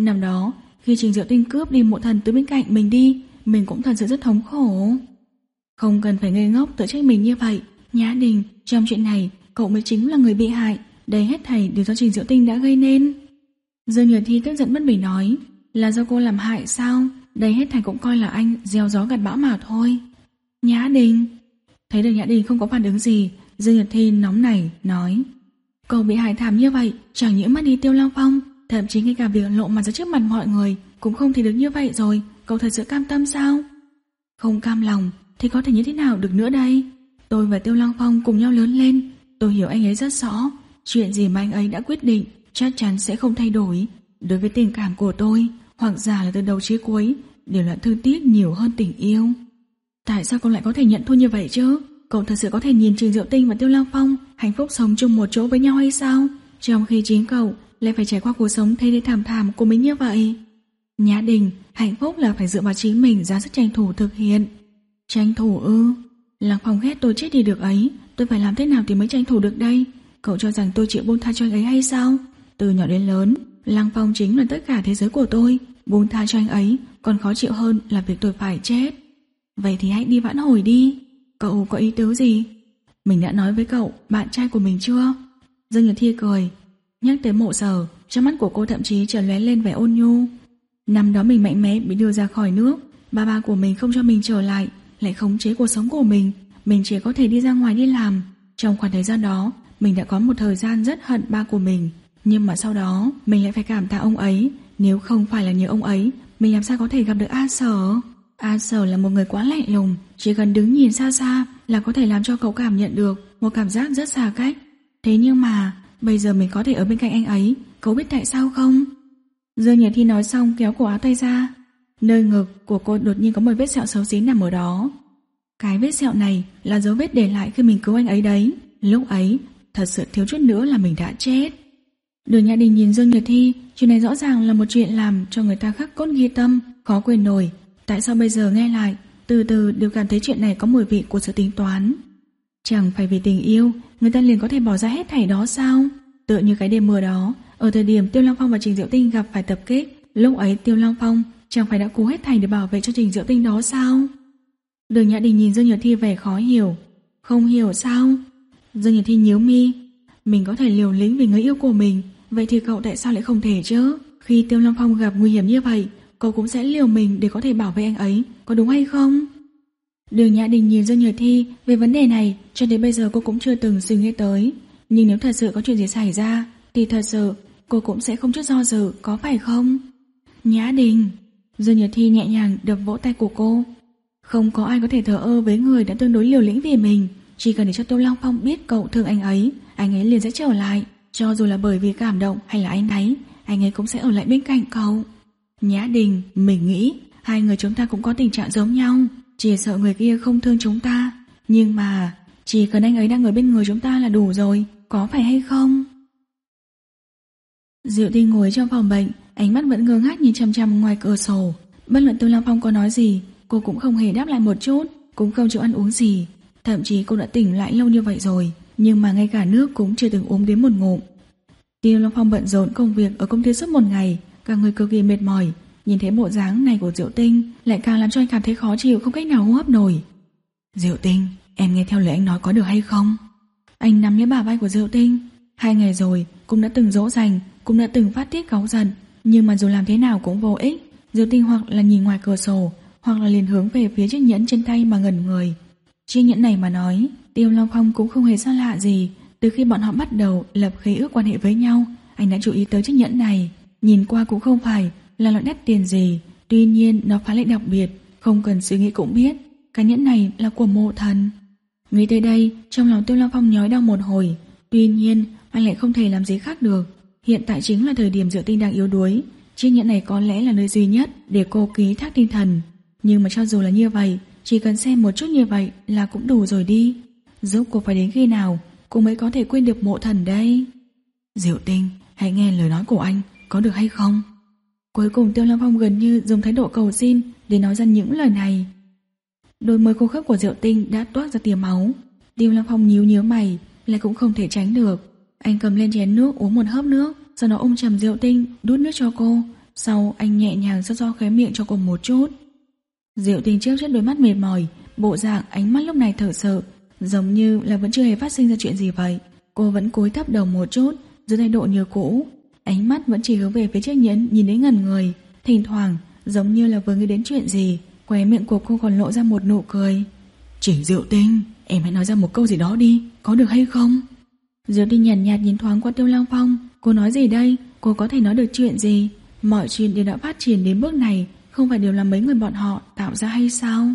Năm đó, khi Trình Diệu Tinh cướp đi mộ thần từ bên cạnh mình đi, mình cũng thật sự rất thống khổ. Không cần phải ngây ngốc tự trách mình như vậy. Nhã Đình, trong chuyện này, cậu mới chính là người bị hại. Đây hết thảy đều do Trình Diệu Tinh đã gây nên. Dương Nhược Thi tức giận bất bình nói, là do cô làm hại sao? Đây hết thảy cũng coi là anh gieo gió gặt bão mà thôi. Nhã Đình. Thấy được Nhã Đình không có phản ứng gì, Dương Nhược Thi nóng nảy nói, cậu bị hại thảm như vậy, chẳng những mất đi Tiêu Long Phong, thậm chí ngay cả việc lộ mặt ra trước mặt mọi người cũng không thể được như vậy rồi. Cậu thật sự cam tâm sao? Không cam lòng thì có thể như thế nào được nữa đây? Tôi và Tiêu Long Phong cùng nhau lớn lên, tôi hiểu anh ấy rất rõ. Chuyện gì mà anh ấy đã quyết định chắc chắn sẽ không thay đổi. Đối với tình cảm của tôi, hoặc giả là từ đầu chí cuối đều là thương tiếc nhiều hơn tình yêu. Tại sao cậu lại có thể nhận thua như vậy chứ? Cậu thật sự có thể nhìn Trình Diệu Tinh và Tiêu Long Phong hạnh phúc sống chung một chỗ với nhau hay sao? Trong khi chính cậu lại phải trải qua cuộc sống thê thê thảm thảm của mình như vậy. Nhã Đình, hạnh phúc là phải dựa vào chính mình ra sức tranh thủ thực hiện. Tranh thủ ư? Lăng Phong ghét tôi chết đi được ấy, tôi phải làm thế nào thì mới tranh thủ được đây? Cậu cho rằng tôi chịu buông tha cho anh ấy hay sao? Từ nhỏ đến lớn, Lăng Phong chính là tất cả thế giới của tôi. Buông tha cho anh ấy còn khó chịu hơn là việc tôi phải chết. Vậy thì hãy đi vãn hồi đi. Cậu có ý tứ gì? Mình đã nói với cậu bạn trai của mình chưa? Dương Nhật Thi cười. Nhắc tới Mộ Sở, trong mắt của cô thậm chí trở lóe lên vẻ ôn nhu. Năm đó mình mạnh mẽ bị đưa ra khỏi nước, ba ba của mình không cho mình trở lại, lại khống chế cuộc sống của mình. Mình chỉ có thể đi ra ngoài đi làm. Trong khoảng thời gian đó, mình đã có một thời gian rất hận ba của mình. Nhưng mà sau đó, mình lại phải cảm tạ ông ấy. Nếu không phải là nhờ ông ấy, mình làm sao có thể gặp được A Sở? A Sở là một người quá lạnh lùng, chỉ cần đứng nhìn xa xa là có thể làm cho cậu cảm nhận được một cảm giác rất xa cách. Thế nhưng mà, bây giờ mình có thể ở bên cạnh anh ấy, cậu biết tại sao không? Dương Nhật Thi nói xong kéo cổ áo tay ra. Nơi ngực của cô đột nhiên có một vết sẹo xấu xí nằm ở đó. Cái vết sẹo này là dấu vết để lại khi mình cứu anh ấy đấy. Lúc ấy, thật sự thiếu chút nữa là mình đã chết. Đường Nhã Đình nhìn Dương Nhật Thi, chuyện này rõ ràng là một chuyện làm cho người ta khắc cốt ghi tâm, khó quên nổi. Tại sao bây giờ nghe lại, từ từ đều cảm thấy chuyện này có mùi vị của sự tính toán? Chẳng phải vì tình yêu, người ta liền có thể bỏ ra hết thảy đó sao? Tựa như cái đêm mưa đó, ở thời điểm Tiêu Long Phong và Trình Diệu Tinh gặp phải tập kích, lúc ấy Tiêu Long Phong chẳng phải đã cố hết thảy để bảo vệ cho Trình Diệu Tinh đó sao? Đường Nhã Đình nhìn Dương Nhật Thi vẻ khó hiểu. Không hiểu sao? Dương Nhật Thi nhíu mi. Mình có thể liều lĩnh vì người yêu của mình, vậy thì cậu tại sao lại không thể chứ? Khi Tiêu Long Phong gặp nguy hiểm như vậy, cậu cũng sẽ liều mình để có thể bảo vệ anh ấy, có đúng hay không? Đường Nhã Đình nhìn Dương Nhật Thi. Về vấn đề này, cho đến bây giờ cô cũng chưa từng suy nghĩ tới. Nhưng nếu thật sự có chuyện gì xảy ra, thì thật sự cô cũng sẽ không chút do dự, có phải không? Nhã Đình. Dương Nhật Thi nhẹ nhàng đập vỗ tay của cô. Không có ai có thể thờ ơ với người đã tương đối liều lĩnh vì mình. Chỉ cần để cho Tiêu Long Phong biết cậu thương anh ấy, anh ấy liền sẽ trở lại. Cho dù là bởi vì cảm động hay là áy náy, anh ấy cũng sẽ ở lại bên cạnh cậu. Nhã Đình, mình nghĩ hai người chúng ta cũng có tình trạng giống nhau, chỉ sợ người kia không thương chúng ta. Nhưng mà chỉ cần anh ấy đang ở bên người chúng ta là đủ rồi, có phải hay không? Diệu Tinh ngồi trong phòng bệnh, ánh mắt vẫn ngơ ngác nhìn chằm chằm ngoài cửa sổ. Bất luận Tiêu Long Phong có nói gì, cô cũng không hề đáp lại một chút, cũng không chịu ăn uống gì. Thậm chí cô đã tỉnh lại lâu như vậy rồi, nhưng mà ngay cả nước cũng chưa từng uống đến một ngụm. Tiêu Long Phong bận rộn công việc ở công ty suốt một ngày, cả người cực kỳ mệt mỏi. Nhìn thấy bộ dáng này của Diệu Tinh lại càng làm cho anh cảm thấy khó chịu, không cách nào hô hấp nổi. Diệu Tinh, em nghe theo lời anh nói có được hay không? Anh nắm lấy bả vai của Diệu Tinh. Hai ngày rồi cũng đã từng dỗ dành, cũng đã từng phát tiết cáu giận, nhưng mà dù làm thế nào cũng vô ích. Diệu Tinh hoặc là nhìn ngoài cửa sổ, hoặc là liền hướng về phía chiếc nhẫn trên tay mà ngẩn người. Chiếc nhẫn này mà nói, Tiêu Long Phong cũng không hề xa lạ gì. Từ khi bọn họ bắt đầu lập khế ước quan hệ với nhau, anh đã chú ý tới chiếc nhẫn này. Nhìn qua cũng không phải là loại đắt tiền gì, tuy nhiên nó phá lệ đặc biệt, không cần suy nghĩ cũng biết cái nhẫn này là của Mộ Thần. Nghĩ tới đây, trong lòng Tiêu Long Phong nhói đau một hồi. Tuy nhiên anh lại không thể làm gì khác được. Hiện tại chính là thời điểm Diệu Tinh đang yếu đuối, chiếc nhẫn này có lẽ là nơi duy nhất để cô ký thác tinh thần. Nhưng mà cho dù là như vậy, chỉ cần xem một chút như vậy là cũng đủ rồi đi. Giúp cô phải đến khi nào cô mới có thể quên được Mộ Thần đây? Diệu Tinh, hãy nghe lời nói của anh, có được hay không? Cuối cùng Tiêu Long Phong gần như dùng thái độ cầu xin để nói ra những lời này. Đôi môi khô khốc của Diệu Tinh đã toát ra tia máu. Tiêu Long Phong nhíu nhíu mày, lại cũng không thể tránh được. Anh cầm lên chén nước uống một hớp nước, sau đó ôm chầm Diệu Tinh đút nước cho cô. Sau anh nhẹ nhàng xoa xoa khóe miệng cho cô một chút. Diệu Tinh trước trước đôi mắt mệt mỏi, bộ dạng ánh mắt lúc này thở sợ, giống như là vẫn chưa hề phát sinh ra chuyện gì vậy. Cô vẫn cúi thấp đầu một chút, giữ thái độ như cũ, ánh mắt vẫn chỉ hướng về phía chiếc nhẫn nhìn đến ngẩn người. Thỉnh thoảng giống như là vừa nghĩ đến chuyện gì, khóe miệng của cô còn lộ ra một nụ cười. Chỉ Diệu Tinh, em hãy nói ra một câu gì đó đi, có được hay không? Diệu Tinh nhàn nhạt, nhạt nhìn thoáng qua Tiêu Lăng Phong. Cô nói gì đây? Cô có thể nói được chuyện gì? Mọi chuyện đều đã phát triển đến bước này, không phải đều là mấy người bọn họ tạo ra hay sao?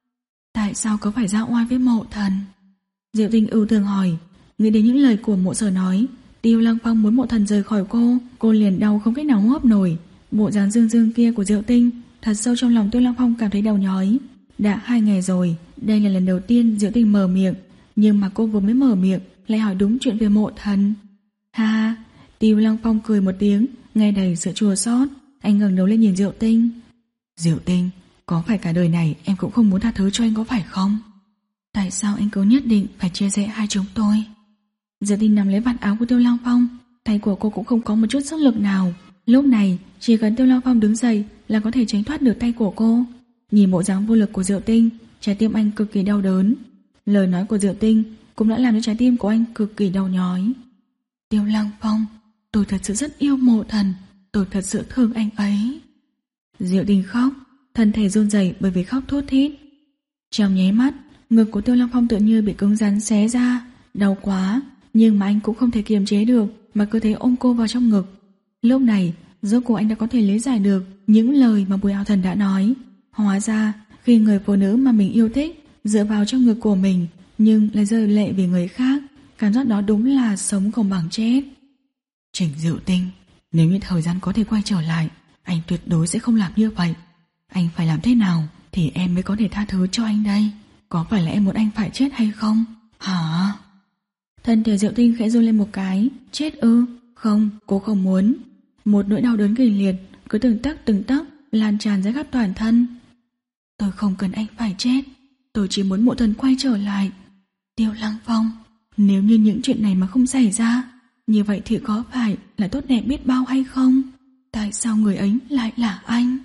Tại sao có phải ra oai với Mộ Thần? Diệu Tinh ưu thường hỏi. Nghĩ đến những lời của Mộ Sở nói, Tiêu Lăng Phong muốn Mộ Thần rời khỏi cô, cô liền đau không cách nào hô hấp nổi. Bộ dáng dương dương kia của Diệu Tinh, thật sâu trong lòng Tiêu Lăng Phong cảm thấy đau nhói. Đã hai ngày rồi, đây là lần đầu tiên Diệu Tinh mở miệng, nhưng mà cô vừa mới mở miệng lại hỏi đúng chuyện về Mộ Thần. Ha ha, Tiêu Lăng Phong cười một tiếng, nghe đầy sự chua xót. Anh ngẩng đầu lên nhìn Diệu Tinh. Diệu Tinh, có phải cả đời này em cũng không muốn tha thứ cho anh có phải không? Tại sao anh cứ nhất định phải chia rẽ hai chúng tôi? Diệu Tinh nắm lấy vạt áo của Tiêu Lăng Phong, tay của cô cũng không có một chút sức lực nào. Lúc này chỉ cần Tiêu Lăng Phong đứng dậy là có thể tránh thoát được tay của cô. Nhìn bộ dáng vô lực của Diệu Tinh, trái tim anh cực kỳ đau đớn. Lời nói của Diệu Tinh cũng đã làm cho trái tim của anh cực kỳ đau nhói. Tiêu Lăng Phong, tôi thật sự rất yêu Mộ Thần, tôi thật sự thương anh ấy. Diệu Tinh khóc, thân thể run rẩy bởi vì khóc thút thít. Trong nháy mắt, ngực của Tiêu Lăng Phong tự như bị cứng rắn xé ra, đau quá, nhưng mà anh cũng không thể kiềm chế được mà cứ thế ôm cô vào trong ngực. Lúc này, rốt cuộc anh đã có thể lý giải được những lời mà Bùi Áo Thần đã nói. Hóa ra, khi người phụ nữ mà mình yêu thích dựa vào trong ngực của mình nhưng lại rơi lệ vì người khác, cảm giác đó đúng là sống không bằng chết. Trình Diệu Tinh, nếu như thời gian có thể quay trở lại, anh tuyệt đối sẽ không làm như vậy. Anh phải làm thế nào thì em mới có thể tha thứ cho anh đây? Có phải là em muốn anh phải chết hay không? Hả? Thân thể Diệu Tinh khẽ run lên một cái. Chết ư? Không, cô không muốn. Một nỗi đau đớn kịch liệt cứ từng tấc từng tấc lan tràn ra khắp toàn thân. Tôi không cần anh phải chết, tôi chỉ muốn Mộ Thần quay trở lại. Tiêu Lăng Phong, nếu như những chuyện này mà không xảy ra, như vậy thì có phải là tốt đẹp biết bao hay không? Tại sao người ấy lại là anh?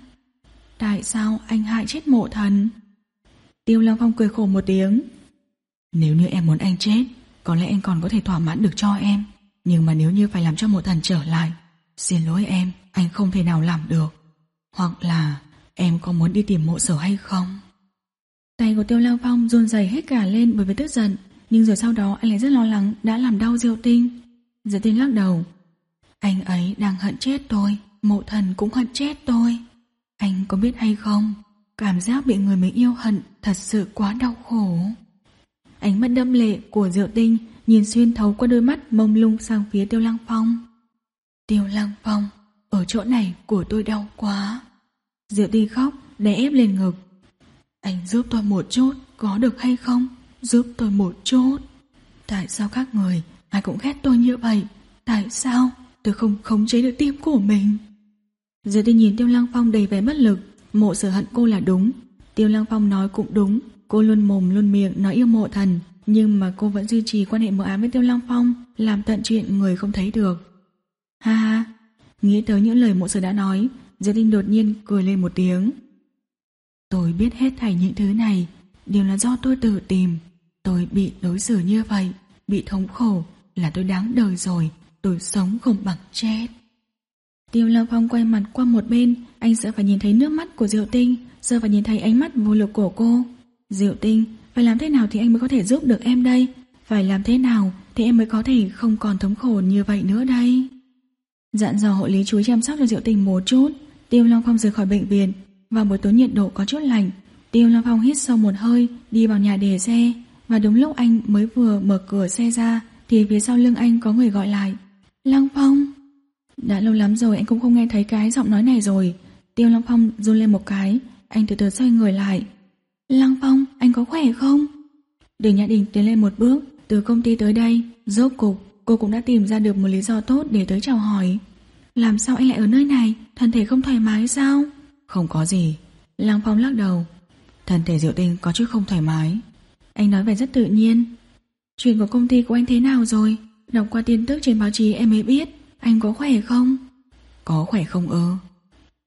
Tại sao anh hại chết Mộ Thần? Tiêu Lăng Phong cười khổ một tiếng. Nếu như em muốn anh chết, có lẽ anh còn có thể thỏa mãn được cho em. Nhưng mà nếu như phải làm cho Mộ Thần trở lại, xin lỗi em, anh không thể nào làm được. Hoặc là em có muốn đi tìm Mộ Sở hay không? Tay của Tiêu Lăng Phong run rẩy hết cả lên bởi vì tức giận, nhưng rồi sau đó anh lại rất lo lắng đã làm đau Diệu Tinh. Diệu Tinh lắc đầu. Anh ấy đang hận chết tôi, Mộ Thần cũng hận chết tôi. Anh có biết hay không, cảm giác bị người mình yêu hận thật sự quá đau khổ. Ánh mắt đẫm lệ của Diệu Tinh nhìn xuyên thấu qua đôi mắt mông lung sang phía Tiêu Lăng Phong. Tiêu Lăng Phong, ở chỗ này của tôi đau quá. Diệu Tinh khóc, đè ép lên ngực. Anh giúp tôi một chút, có được hay không? Giúp tôi một chút. Tại sao các người ai cũng ghét tôi như vậy? Tại sao tôi không khống chế được tim của mình? Diệu Tinh nhìn Tiêu Lăng Phong đầy vẻ bất lực. Mộ Sở hận cô là đúng, Tiêu Lăng Phong nói cũng đúng. Cô luôn mồm luôn miệng nói yêu Mộ Thần, nhưng mà cô vẫn duy trì quan hệ mờ ám với Tiêu Lăng Phong, làm tận chuyện người không thấy được. Ha ha, nghĩ tới những lời Mộ Sở đã nói, Diệu Tinh đột nhiên cười lên một tiếng. Tôi biết hết thảy những thứ này đều là do tôi tự tìm. Tôi bị đối xử như vậy, bị thống khổ là tôi đáng đời rồi. Tôi sống không bằng chết. Tiêu Lăng Phong quay mặt qua một bên, anh sợ phải nhìn thấy nước mắt của Diệu Tinh, sợ phải nhìn thấy ánh mắt vô lực của cô. Diệu Tinh, phải làm thế nào thì anh mới có thể giúp được em đây? Phải làm thế nào thì em mới có thể không còn thống khổ như vậy nữa đây? Dặn dò hộ lý chú ý chăm sóc cho Diệu Tinh một chút. Tiêu Lăng Phong rời khỏi bệnh viện. Vào buổi tối nhiệt độ có chút lạnh, Tiêu Lăng Phong hít sâu một hơi, đi vào nhà để xe. Và đúng lúc anh mới vừa mở cửa xe ra thì phía sau lưng anh có người gọi lại. Lăng Phong. Đã lâu lắm rồi anh cũng không nghe thấy cái giọng nói này rồi. Tiêu Lăng Phong run lên một cái, anh từ từ xoay người lại. Lăng Phong, anh có khỏe không? Đường Nhã Đình tiến lên một bước. Từ công ty tới đây, rốt cục cô cũng đã tìm ra được một lý do tốt để tới chào hỏi. Làm sao anh lại ở nơi này? Thân thể không thoải mái sao? Không có gì. Lăng Phong lắc đầu. Thân thể Diệu Tinh có chút không thoải mái. Anh nói vẻ rất tự nhiên. Chuyện của công ty của anh thế nào rồi? Đọc qua tin tức trên báo chí em mới biết. Anh có khỏe không? Có khỏe không ư?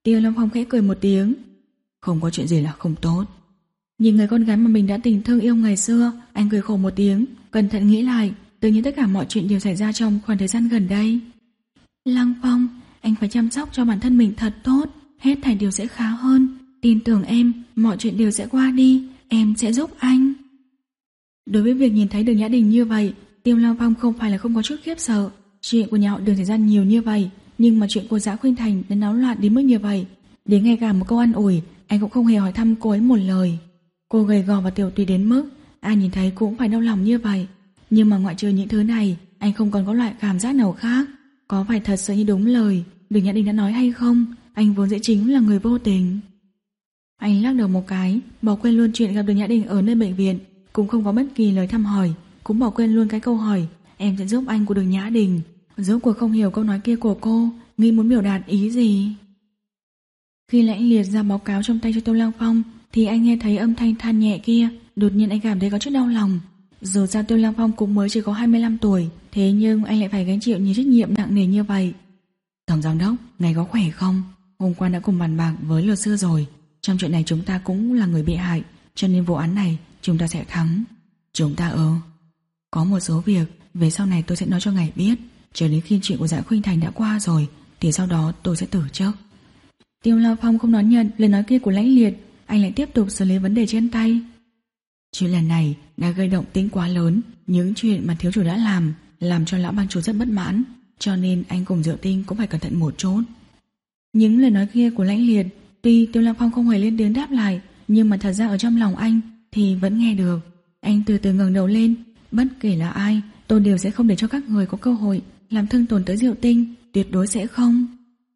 Tiêu Long Phong khẽ cười một tiếng. Không có chuyện gì là không tốt. Nhìn người con gái mà mình đã tình thương yêu ngày xưa, anh cười khổ một tiếng, cẩn thận nghĩ lại, tự nhiên tất cả mọi chuyện đều xảy ra trong khoảng thời gian gần đây. Lăng Phong, anh phải chăm sóc cho bản thân mình thật tốt, hết thảy đều sẽ khá hơn. Tin tưởng em, mọi chuyện đều sẽ qua đi, em sẽ giúp anh. Đối với việc nhìn thấy Đường Nhã Đình như vậy, Tiêu Long Phong không phải là không có chút khiếp sợ. Chuyện của nhà họ Đường xảy ra nhiều như vậy, nhưng mà chuyện của Dã Khuynh Thành đã náo loạn đến mức như vậy, đến ngay cả một câu an ủi anh cũng không hề hỏi thăm cô ấy một lời. Cô gầy gò và tiểu tụy đến mức ai nhìn thấy cũng phải đau lòng như vậy. Nhưng mà ngoại trừ những thứ này, anh không còn có loại cảm giác nào khác. Có phải thật sự như đúng lời Đường Nhã Đình đã nói hay không? Anh vốn dĩ chính là người vô tình. Anh lắc đầu một cái, bỏ quên luôn chuyện gặp Đường Nhã Đình ở nơi bệnh viện, cũng không có bất kỳ lời thăm hỏi, cũng bỏ quên luôn cái câu hỏi em sẽ giúp anh của Đường Nhã Đình. Rốt cuộc không hiểu câu nói kia của cô nghĩ muốn biểu đạt ý gì. Khi Lãnh Liệt ra báo cáo trong tay cho Tiêu Lăng Phong thì anh nghe thấy âm thanh than nhẹ kia, đột nhiên anh cảm thấy có chút đau lòng. Dù sao Tiêu Lăng Phong cũng mới chỉ có hai mươi lăm tuổi, thế nhưng anh lại phải gánh chịu nhiều trách nhiệm nặng nề như vậy. Tổng giám đốc, ngài có khỏe không? Hôm qua đã cùng bàn bạc với luật sư rồi, trong chuyện này chúng ta cũng là người bị hại, cho nên vụ án này chúng ta sẽ thắng. Chúng ta ơ Có một số việc về sau này tôi sẽ nói cho ngài biết, chờ đến khi chuyện của Dã Khuynh Thành đã qua rồi thì sau đó tôi sẽ từ chức. Tiêu Lăng Phong không đón nhận lời nói kia của Lãnh Liệt, anh lại tiếp tục xử lý vấn đề trên tay. Chuyện lần này đã gây động tĩnh quá lớn, những chuyện mà thiếu chủ đã làm làm cho lão bang chủ rất bất mãn, cho nên anh cùng Diệu Tinh cũng phải cẩn thận một chút. Những lời nói kia của Lãnh Liệt, tuy Tiêu Lăng Phong không hề lên tiếng đáp lại, nhưng mà thật ra ở trong lòng anh thì vẫn nghe được. Anh từ từ ngẩng đầu lên, bất kể là ai, tôi đều sẽ không để cho các người có cơ hội làm thương tổn tới Diệu Tinh, tuyệt đối sẽ không.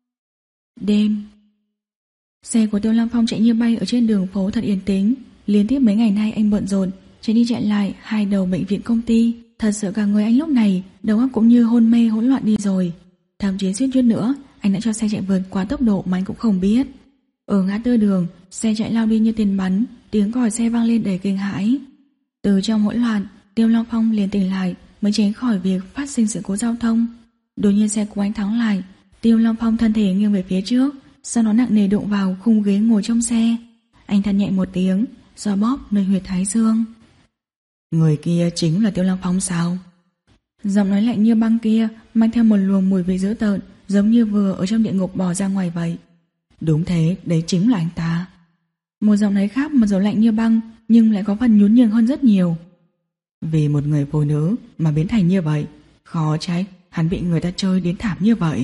Đêm, xe của Tiêu Lăng Phong chạy như bay ở trên đường phố thật yên tĩnh. Liên tiếp mấy ngày nay anh bận rộn chạy đi chạy lại hai đầu bệnh viện công ty, thật sự cả người anh lúc này đầu óc cũng như hôn mê hỗn loạn đi rồi. Thậm chí suýt chút nữa anh đã cho xe chạy vượt quá tốc độ mà anh cũng không biết. Ở ngã tư đường, xe chạy lao đi như tiền bắn, tiếng còi xe vang lên đầy kinh hãi. Từ trong hỗn loạn, Tiêu Long Phong liền tỉnh lại mới tránh khỏi việc phát sinh sự cố giao thông. Đột nhiên xe của anh thắng lại, Tiêu Long Phong thân thể nghiêng về phía trước, sau đó nặng nề đụng vào khung ghế ngồi trong xe. Anh than nhẹ một tiếng, xoa bóp nơi huyệt thái dương. Người kia chính là Tiêu Long Phong sao? Giọng nói lạnh như băng kia mang theo một luồng mùi vị dữ tợn, giống như vừa ở trong địa ngục bò ra ngoài vậy. Đúng thế, đấy chính là anh ta. Một giọng nói khác mà dầu lạnh như băng, nhưng lại có phần nhún nhường hơn rất nhiều. Vì một người phụ nữ mà biến thành như vậy, khó trách hắn bị người ta chơi đến thảm như vậy.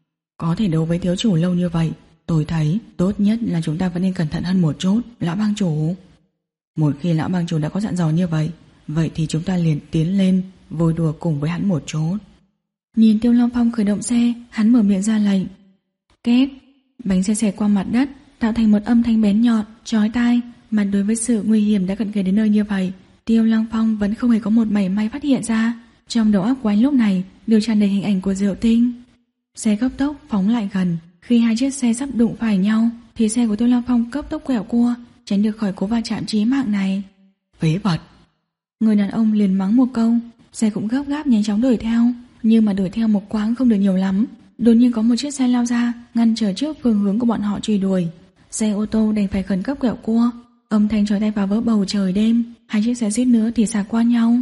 Có thể đấu với thiếu chủ lâu như vậy, tôi thấy tốt nhất là chúng ta vẫn nên cẩn thận hơn một chút, lão bang chủ. Một khi lão bang chủ đã có dặn dò như vậy, vậy thì chúng ta liền tiến lên vui đùa cùng với hắn một chút. Nhìn Tiêu Long Phong khởi động xe, hắn mở miệng ra lệnh. Két, bánh xe xẹt qua mặt đất, tạo thành một âm thanh bén nhọn, chói tai. Mà đối với sự nguy hiểm đã cận kề đến nơi như vậy, Tiêu Long Phong vẫn không hề có một mảy may phát hiện ra. Trong đầu óc của anh lúc này đều tràn đầy hình ảnh của Diệu Tinh. Xe cấp tốc phóng lại gần, khi hai chiếc xe sắp đụng phải nhau thì xe của Tiêu Long Phong cấp tốc quẹo cua, tránh được khỏi cú va chạm chí mạng này. Phế vật! Người đàn ông liền mắng một câu, xe cũng gấp gáp nhanh chóng đuổi theo, nhưng mà đuổi theo một quãng không được nhiều lắm, đột nhiên có một chiếc xe lao ra ngăn trở trước phương hướng của bọn họ truy đuổi. Xe ô tô đành phải khẩn cấp quẹo cua, âm thanh chói tai phá vỡ bầu trời đêm, hai chiếc xe suýt nữa thì xạc qua nhau.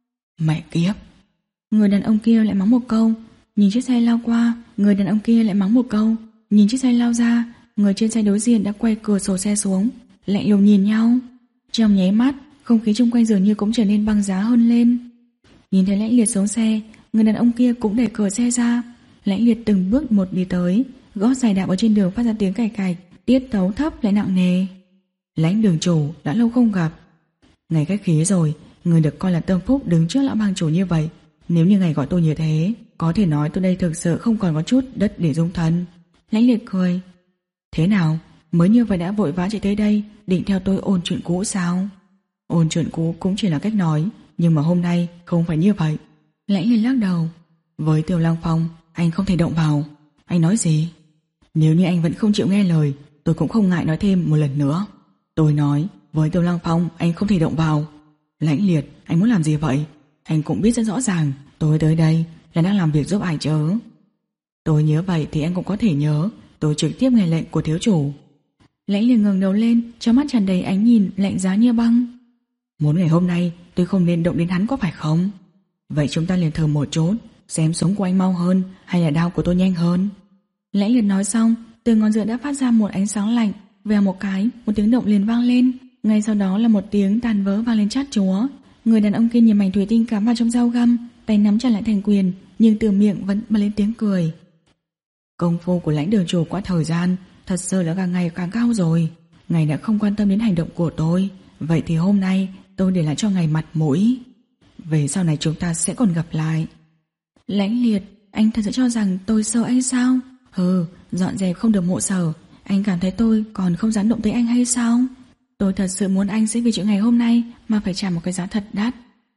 Mẹ kiếp! Người đàn ông kia lại mắng một câu, nhìn chiếc xe lao qua, người đàn ông kia lại mắng một câu, nhìn chiếc xe lao ra, người trên xe đối diện đã quay cửa sổ xe xuống, lạnh lùng nhìn nhau. Trong nháy mắt, không khí xung quanh dường như cũng trở nên băng giá hơn lên. Nhìn thấy Lãnh Liệt xuống xe, người đàn ông kia cũng đẩy cửa xe ra. Lãnh Liệt từng bước một đi tới, gót giày đạp ở trên đường phát ra tiếng cạch cạch, tiết tấu thấp lại nặng nề. Lãnh đường chủ, đã lâu không gặp. Ngài khách khí rồi, người được coi là tâm phúc đứng trước lão bang chủ như vậy. Nếu như ngài gọi tôi như thế, có thể nói tôi đây thực sự không còn có chút đất để dung thân. Lãnh Liệt cười. Thế nào, mới như vậy đã vội vã chạy tới đây, định theo tôi ôn chuyện cũ sao? Ôn chuyện cũ cũng chỉ là cách nói, nhưng mà hôm nay không phải như vậy. Lãnh Liệt lắc đầu. Với Tiêu Lăng Phong, anh không thể động vào. Anh nói gì? Nếu như anh vẫn không chịu nghe lời, tôi cũng không ngại nói thêm một lần nữa. Tôi nói, với Tiêu Lăng Phong anh không thể động vào. Lãnh Liệt, anh muốn làm gì vậy? Anh cũng biết rất rõ ràng tôi tới đây là đang làm việc giúp ai chớ. Tôi nhớ vậy thì anh cũng có thể nhớ, tôi trực tiếp nghe lệnh của thiếu chủ. Lãnh Liệt ngẩng đầu lên, trong mắt tràn đầy ánh nhìn lạnh giá như băng. Muốn ngày hôm nay tôi không nên động đến hắn có phải không? Vậy chúng ta liền thử một chút, xem súng của anh mau hơn hay là đao của tôi nhanh hơn. Lãnh Liệt nói xong, từ ngón giữa đã phát ra một ánh sáng lạnh. Vèo một cái, một tiếng động liền vang lên. Ngay sau đó là một tiếng tàn vỡ vang lên chát chúa. Người đàn ông kia nhìn mảnh thủy tinh cắm vào trong dao găm, tay nắm chặt lại thành quyền, nhưng từ miệng vẫn bật lên tiếng cười. Công phu của Lãnh đường chủ qua thời gian thật sự là càng ngày càng cao rồi. Ngài đã không quan tâm đến hành động của tôi, vậy thì hôm nay tôi để lại cho ngài mặt mũi. Về sau này chúng ta sẽ còn gặp lại. Lãnh Liệt, anh thật sự cho rằng tôi sợ anh sao? Hừ, dọn dẹp không được Mộ Sở, anh cảm thấy tôi còn không dám động tới anh hay sao? Tôi thật sự muốn anh sẽ vì chuyện ngày hôm nay mà phải trả một cái giá thật đắt.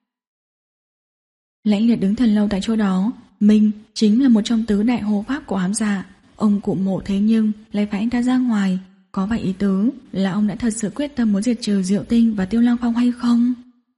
Lãnh Liệt đứng thật lâu tại chỗ đó. Mình chính là một trong tứ đại hộ pháp của ám dạ. Ông cụ Mộ thế nhưng lại phải anh ta ra ngoài. Có vậy ý tứ là ông đã thật sự quyết tâm muốn diệt trừ Diệu Tinh và Tiêu Lăng Phong hay không?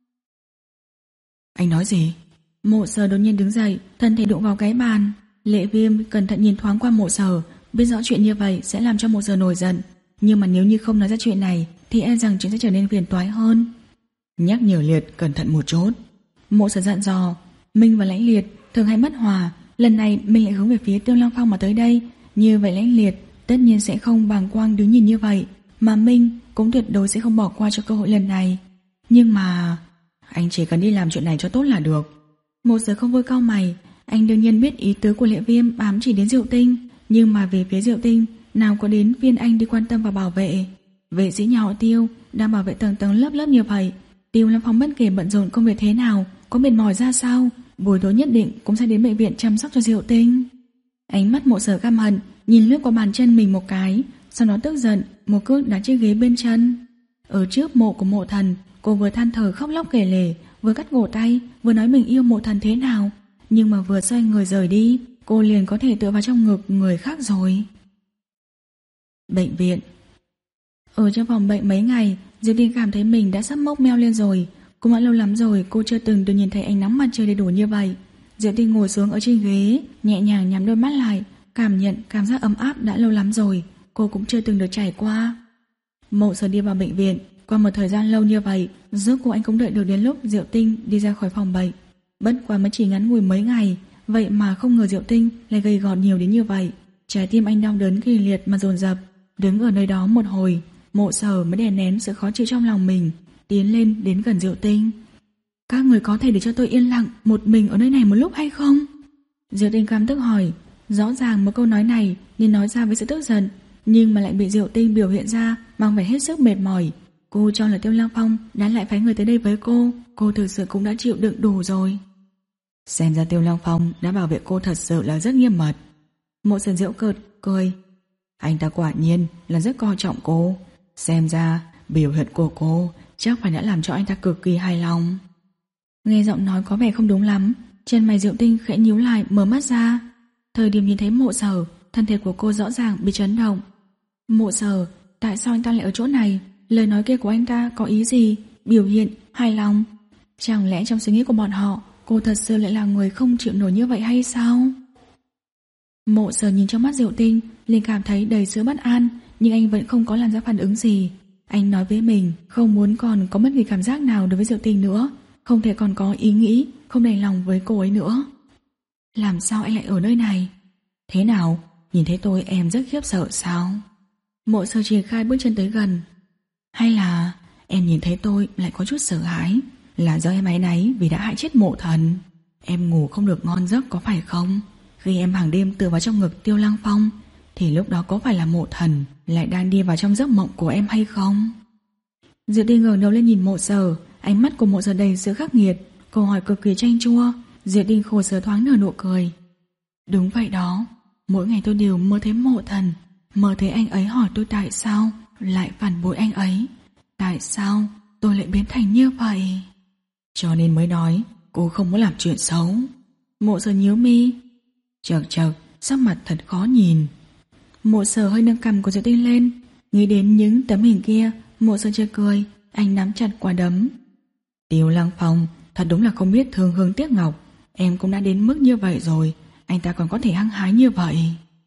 Anh nói gì? Mộ Sở đột nhiên đứng dậy, thân thể đụng vào cái bàn. Lệ Viêm cẩn thận nhìn thoáng qua Mộ Sở, biết rõ chuyện như vậy sẽ làm cho Mộ Sở nổi giận, nhưng mà nếu như không nói ra chuyện này thì e rằng chuyện sẽ trở nên phiền toái hơn. Nhắc nhở Liệt cẩn thận một chút. Mộ Sở dặn dò. Minh và Lãnh Liệt thường hay bất hòa, lần này Minh lại hướng về phía Tiêu Lăng Phong mà tới đây, như vậy Lãnh Liệt tất nhiên sẽ không bàng quang đứng nhìn như vậy, mà Minh cũng tuyệt đối sẽ không bỏ qua cho cơ hội lần này. Nhưng mà anh chỉ cần đi làm chuyện này cho tốt là được. Mộ Sở không vui cau mày. Anh đương nhiên biết ý tứ của Lệ Viêm ám chỉ đến Diệu Tinh, nhưng mà về phía Diệu Tinh nào có đến phiên anh đi quan tâm và bảo vệ. Vệ sĩ nhà họ Tiêu đang bảo vệ tầng tầng lớp lớp như vậy, Tiêu Lăng Phong bất kể bận rộn công việc thế nào, có mệt mỏi ra sao, buổi tối nhất định cũng sẽ đến bệnh viện chăm sóc cho Diệu Tinh. Ánh mắt Mộ Sở căm hận nhìn lướt qua bàn chân mình một cái, sau đó tức giận một cước đá chiếc ghế bên chân. Ở trước mộ của Mộ Thần, cô vừa than thở khóc lóc kể lể, vừa cắt cổ tay, vừa nói mình yêu Mộ Thần thế nào, nhưng mà vừa xoay người rời đi, cô liền có thể tựa vào trong ngực người khác rồi. Bệnh viện. Ở trong phòng bệnh mấy ngày, Diệp Tinh cảm thấy mình đã sắp mốc meo lên rồi. Cũng đã lâu lắm rồi cô chưa từng được nhìn thấy ánh nắng mặt trời đầy đủ như vậy. Diệp Tinh ngồi xuống ở trên ghế, nhẹ nhàng nhắm đôi mắt lại, cảm nhận cảm giác ấm áp đã lâu lắm rồi cô cũng chưa từng được trải qua. Mộ Sở đi vào bệnh viện. Qua một thời gian lâu như vậy, rốt cuộc anh cũng đợi được đến lúc Diệu Tinh đi ra khỏi phòng bệnh. Bất quá mới chỉ ngắn ngủi mấy ngày, vậy mà không ngờ Diệu Tinh lại gầy gò nhiều đến như vậy. Trái tim anh đau đớn kịch liệt mà dồn dập. Đứng ở nơi đó một hồi, Mộ Sở mới đè nén sự khó chịu trong lòng mình, tiến lên đến gần Diệu Tinh. Các người có thể để cho tôi yên lặng một mình ở nơi này một lúc hay không? Diệu Tinh căm tức hỏi. Rõ ràng một câu nói này nên nói ra với sự tức giận, nhưng mà lại bị Diệu Tinh biểu hiện ra mang vẻ hết sức mệt mỏi. Cô cho là Tiêu Lăng Phong đã lại phái người tới đây với cô, cô thực sự cũng đã chịu đựng đủ rồi. Xem ra Tiêu Lăng Phong đã bảo vệ cô thật sự là rất nghiêm mật. Mộ Sở giễu cợt cười. Anh ta quả nhiên là rất coi trọng cô. Xem ra biểu hiện của cô chắc phải đã làm cho anh ta cực kỳ hài lòng. Nghe giọng nói có vẻ không đúng lắm, chân mày Diệu Tinh khẽ nhíu lại, mở mắt ra. Thời điểm nhìn thấy Mộ Sở, thân thể của cô rõ ràng bị chấn động. Mộ Sở, tại sao anh ta lại ở chỗ này? Lời nói kia của anh ta có ý gì? Biểu hiện hài lòng? Chẳng lẽ trong suy nghĩ của bọn họ cô thật sự lại là người không chịu nổi như vậy hay sao? Mộ Sở nhìn trong mắt Diệu Tinh liền cảm thấy đầy sự bất an, nhưng anh vẫn không có làm ra phản ứng gì. Anh nói với mình không muốn còn có bất kỳ cảm giác nào đối với Diệu Tinh nữa, không thể còn có ý nghĩ không đành lòng với cô ấy nữa. Làm sao anh lại ở nơi này? Thế nào? Nhìn thấy tôi em rất khiếp sợ sao? Mộ Sở triển khai bước chân tới gần. Hay là em nhìn thấy tôi lại có chút sợ hãi, là do em áy náy vì đã hại chết Mộ Thần. Em ngủ không được ngon giấc có phải không? Khi em hàng đêm tựa vào trong ngực Tiêu Lăng Phong thì lúc đó có phải là Mộ Thần lại đang đi vào trong giấc mộng của em hay không? Diệu Tinh ngẩng đầu lên nhìn Mộ Sở, ánh mắt của Mộ Sở đầy sự khắc nghiệt, câu hỏi cực kỳ chanh chua. Diệu Tinh khổ sở thoáng nở nụ cười. Đúng vậy đó, mỗi ngày tôi đều mơ thấy Mộ Thần, mơ thấy anh ấy hỏi tôi tại sao lại phản bội anh ấy, tại sao tôi lại biến thành như vậy. Cho nên mới nói cô không muốn làm chuyện xấu. Mộ Sở nhíu mi. Chật chật, sắc mặt thật khó nhìn. Mộ Sở hơi nâng cằm của Diệu Tinh lên. Nghĩ đến những tấm hình kia, Mộ Sở chợt cười. Anh nắm chặt quả đấm. Tiêu Lăng Phong thật đúng là không biết thương hương tiếc ngọc. Em cũng đã đến mức như vậy rồi, anh ta còn có thể hăng hái như vậy.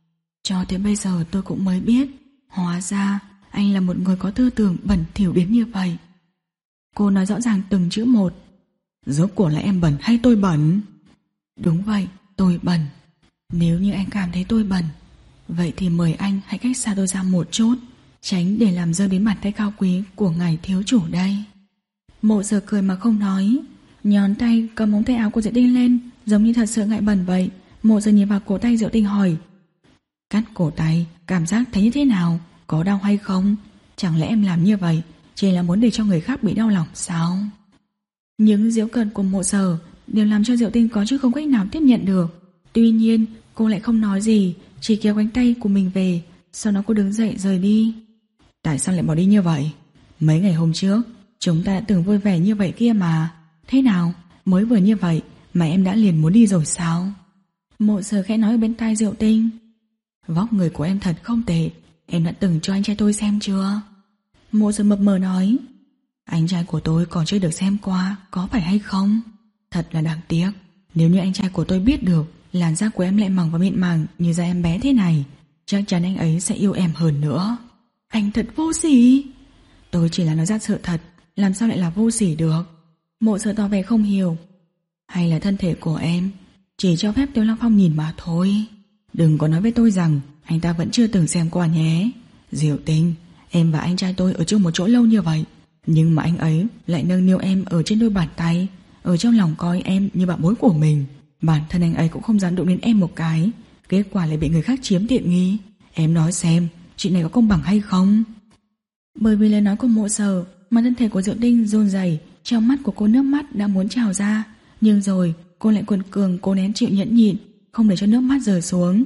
Cho tới bây giờ tôi cũng mới biết, hóa ra anh là một người có tư tưởng bẩn thỉu đến như vậy. Cô nói rõ ràng từng chữ một. Rốt cuộc là em bẩn hay tôi bẩn? Đúng vậy, tôi bẩn. Nếu như anh cảm thấy tôi bẩn, vậy thì mời anh hãy cách xa tôi ra một chút, tránh để làm rơi đến bàn tay cao quý của ngài thiếu chủ đây. Mộ Sở cười mà không nói, nhón tay cầm ống tay áo của Diệu Tinh lên, giống như thật sự ngại bẩn vậy. Mộ Sở nhìn vào cổ tay Diệu Tinh hỏi: Cắt cổ tay, cảm giác thấy như thế nào? Có đau hay không? Chẳng lẽ em làm như vậy chỉ là muốn để cho người khác bị đau lòng sao? Những giễu cợt của Mộ Sở đều làm cho Diệu Tinh có chút không cách nào tiếp nhận được. Tuy nhiên cô lại không nói gì, chỉ kéo cánh tay của mình về. Sau đó cô đứng dậy rời đi. Tại sao lại bỏ đi như vậy? Mấy ngày hôm trước chúng ta đã từng vui vẻ như vậy kia mà. Thế nào? Mới vừa như vậy mà em đã liền muốn đi rồi sao? Mộ Sở khẽ nói ở bên tai Diệu Tinh. Vóc người của em thật không tệ. Em đã từng cho anh trai tôi xem chưa? Mộ Sở mập mờ nói. Anh trai của tôi còn chưa được xem qua, có phải hay không? Thật là đáng tiếc. Nếu như anh trai của tôi biết được làn da của em lại mỏng và mịn màng như da em bé thế này, chắc chắn anh ấy sẽ yêu em hơn nữa. Anh thật vô sỉ. Tôi chỉ là nói ra sự thật, làm sao lại là vô sỉ được? Mộ Sở tỏ vẻ không hiểu. Hay là thân thể của em chỉ cho phép Tiêu Lăng Phong nhìn mà thôi. Đừng có nói với tôi rằng anh ta vẫn chưa từng xem qua nhé. Diệu Tinh, em và anh trai tôi ở chung một chỗ lâu như vậy, nhưng mà anh ấy lại nâng niu em ở trên đôi bàn tay, ở trong lòng coi em như bạn bối của mình. Bản thân anh ấy cũng không dám đụng đến em một cái, kết quả lại bị người khác chiếm tiện nghi. Em nói xem, chuyện này có công bằng hay không? Bởi vì lời nói của Mộ Sở mà thân thể của Diệu Tinh run rẩy, trong mắt của cô nước mắt đã muốn trào ra, nhưng rồi cô lại quật cường cố nén chịu nhẫn nhịn, không để cho nước mắt rơi xuống.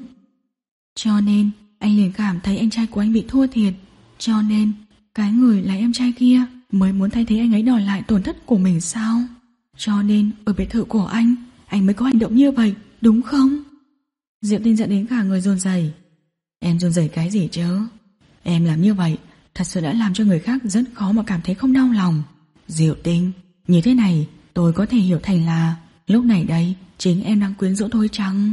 Cho nên anh liền cảm thấy anh trai của anh bị thua thiệt, cho nên cái người là em trai kia mới muốn thay thế anh ấy đòi lại tổn thất của mình sao? Cho nên ở biệt thự của anh, anh mới có hành động như vậy, đúng không? Diệu Tinh dẫn đến cả người run rẩy. Em run rẩy cái gì chứ? Em làm như vậy thật sự đã làm cho người khác rất khó mà cảm thấy không đau lòng. Diệu Tinh, như thế này tôi có thể hiểu thành là lúc này đây chính em đang quyến rũ tôi chăng?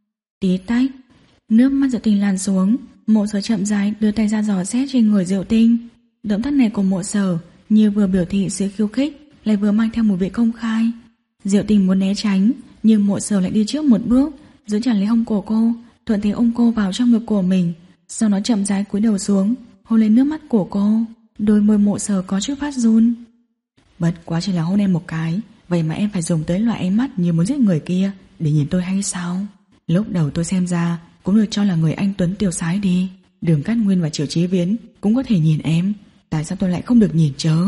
Tí tách, nước mắt Diệu Tinh lan xuống. Mộ Sở chậm rãi đưa tay ra dò xét trên người Diệu Tinh. Động tác này của Mộ Sở như vừa biểu thị sự khiêu khích, lại vừa mang theo một vị công khai. Diệu Tinh muốn né tránh, nhưng Mộ Sở lại đi trước một bước, giữ chặt lấy hông cổ cô, thuận thế ôm cô vào trong ngực của mình, sau đó chậm rãi cúi đầu xuống, hôn lên nước mắt của cô. Đôi môi Mộ Sở có chút phát run. Bất quá chỉ là hôn em một cái, vậy mà em phải dùng tới loại ánh mắt như muốn giết người kia để nhìn tôi hay sao? Lúc đầu tôi xem ra cũng được cho là người anh tuấn tiêu sái đi. Đường Cát Nguyên và Triệu Chí Viễn cũng có thể nhìn em, tại sao tôi lại không được nhìn chớ?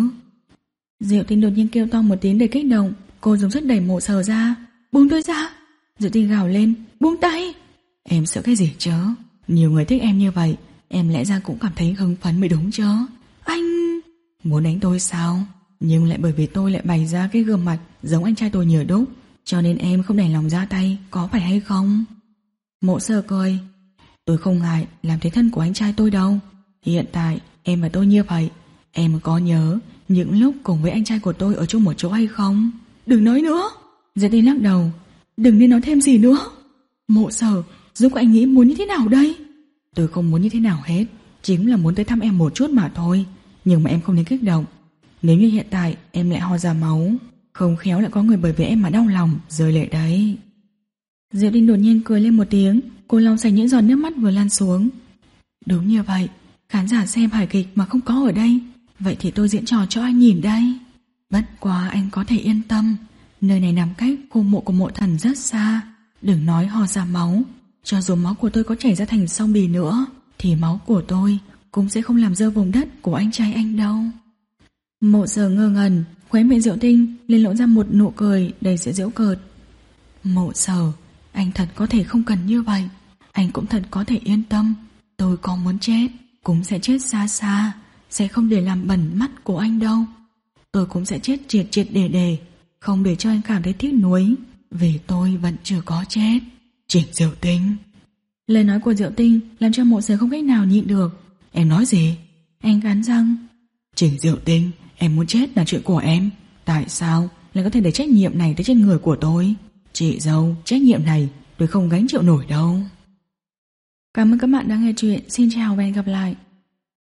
Diệu Tinh đột nhiên kêu to một tiếng đầy kích động. Cô dùng sức đẩy Mộ Sở ra. Buông tôi ra! Diệu Tinh gào lên. Buông tay! Em sợ cái gì chớ? Nhiều người thích em như vậy, em lẽ ra cũng cảm thấy hưng phấn mới đúng chớ. Anh... Muốn đánh tôi sao? Nhưng lại bởi vì tôi lại bày ra cái gương mặt giống anh trai tôi nhờ đúc, cho nên em không đành lòng ra tay, có phải hay không? Mộ Sở cười. Tôi không ngại làm thế thân của anh trai tôi đâu. Hiện tại em và tôi như vậy, em có nhớ những lúc cùng với anh trai của tôi ở chung một chỗ hay không? Đừng nói nữa. Diệp Tinh lắc đầu. Đừng nên nói thêm gì nữa. Mộ Sở, giúp anh nghĩ muốn như thế nào đây? Tôi không muốn như thế nào hết, chính là muốn tới thăm em một chút mà thôi. Nhưng mà em không nên kích động. Nếu như hiện tại em lại ho ra máu, không khéo lại có người bởi vì em mà đau lòng rơi lệ đấy. Diệu Tinh đột nhiên cười lên một tiếng. Cô lau sạch những giọt nước mắt vừa lan xuống. Đúng như vậy, khán giả xem hài kịch mà không có ở đây, vậy thì tôi diễn trò cho anh nhìn đây. Bất quá anh có thể yên tâm, nơi này nằm cách khu mộ của mộ thần rất xa. Đừng nói ho ra máu, cho dù máu của tôi có chảy ra thành sông Bì nữa, thì máu của tôi cũng sẽ không làm dơ vùng đất của anh trai anh đâu. Mộ Sở ngơ ngẩn, khóe miệng Diệu Tinh lên lộ ra một nụ cười đầy sự giễu cợt. Mộ Sở, anh thật có thể không cần như vậy. Anh cũng thật có thể yên tâm. Tôi có muốn chết cũng sẽ chết xa xa, sẽ không để làm bẩn mắt của anh đâu. Tôi cũng sẽ chết triệt triệt để để, không để cho anh cảm thấy tiếc nuối, vì tôi vẫn chưa có chết. Trịnh Diệu Tinh. Lời nói của Diệu Tinh làm cho Mộ Sở không cách nào nhịn được. Em nói gì? Anh cắn răng. Trịnh Diệu Tinh, em muốn chết là chuyện của em. Tại sao lại có thể để trách nhiệm này tới trên người của tôi? Chị dâu, trách nhiệm này tôi không gánh chịu nổi đâu. Cảm ơn các bạn đã nghe chuyện. Xin chào và hẹn gặp lại.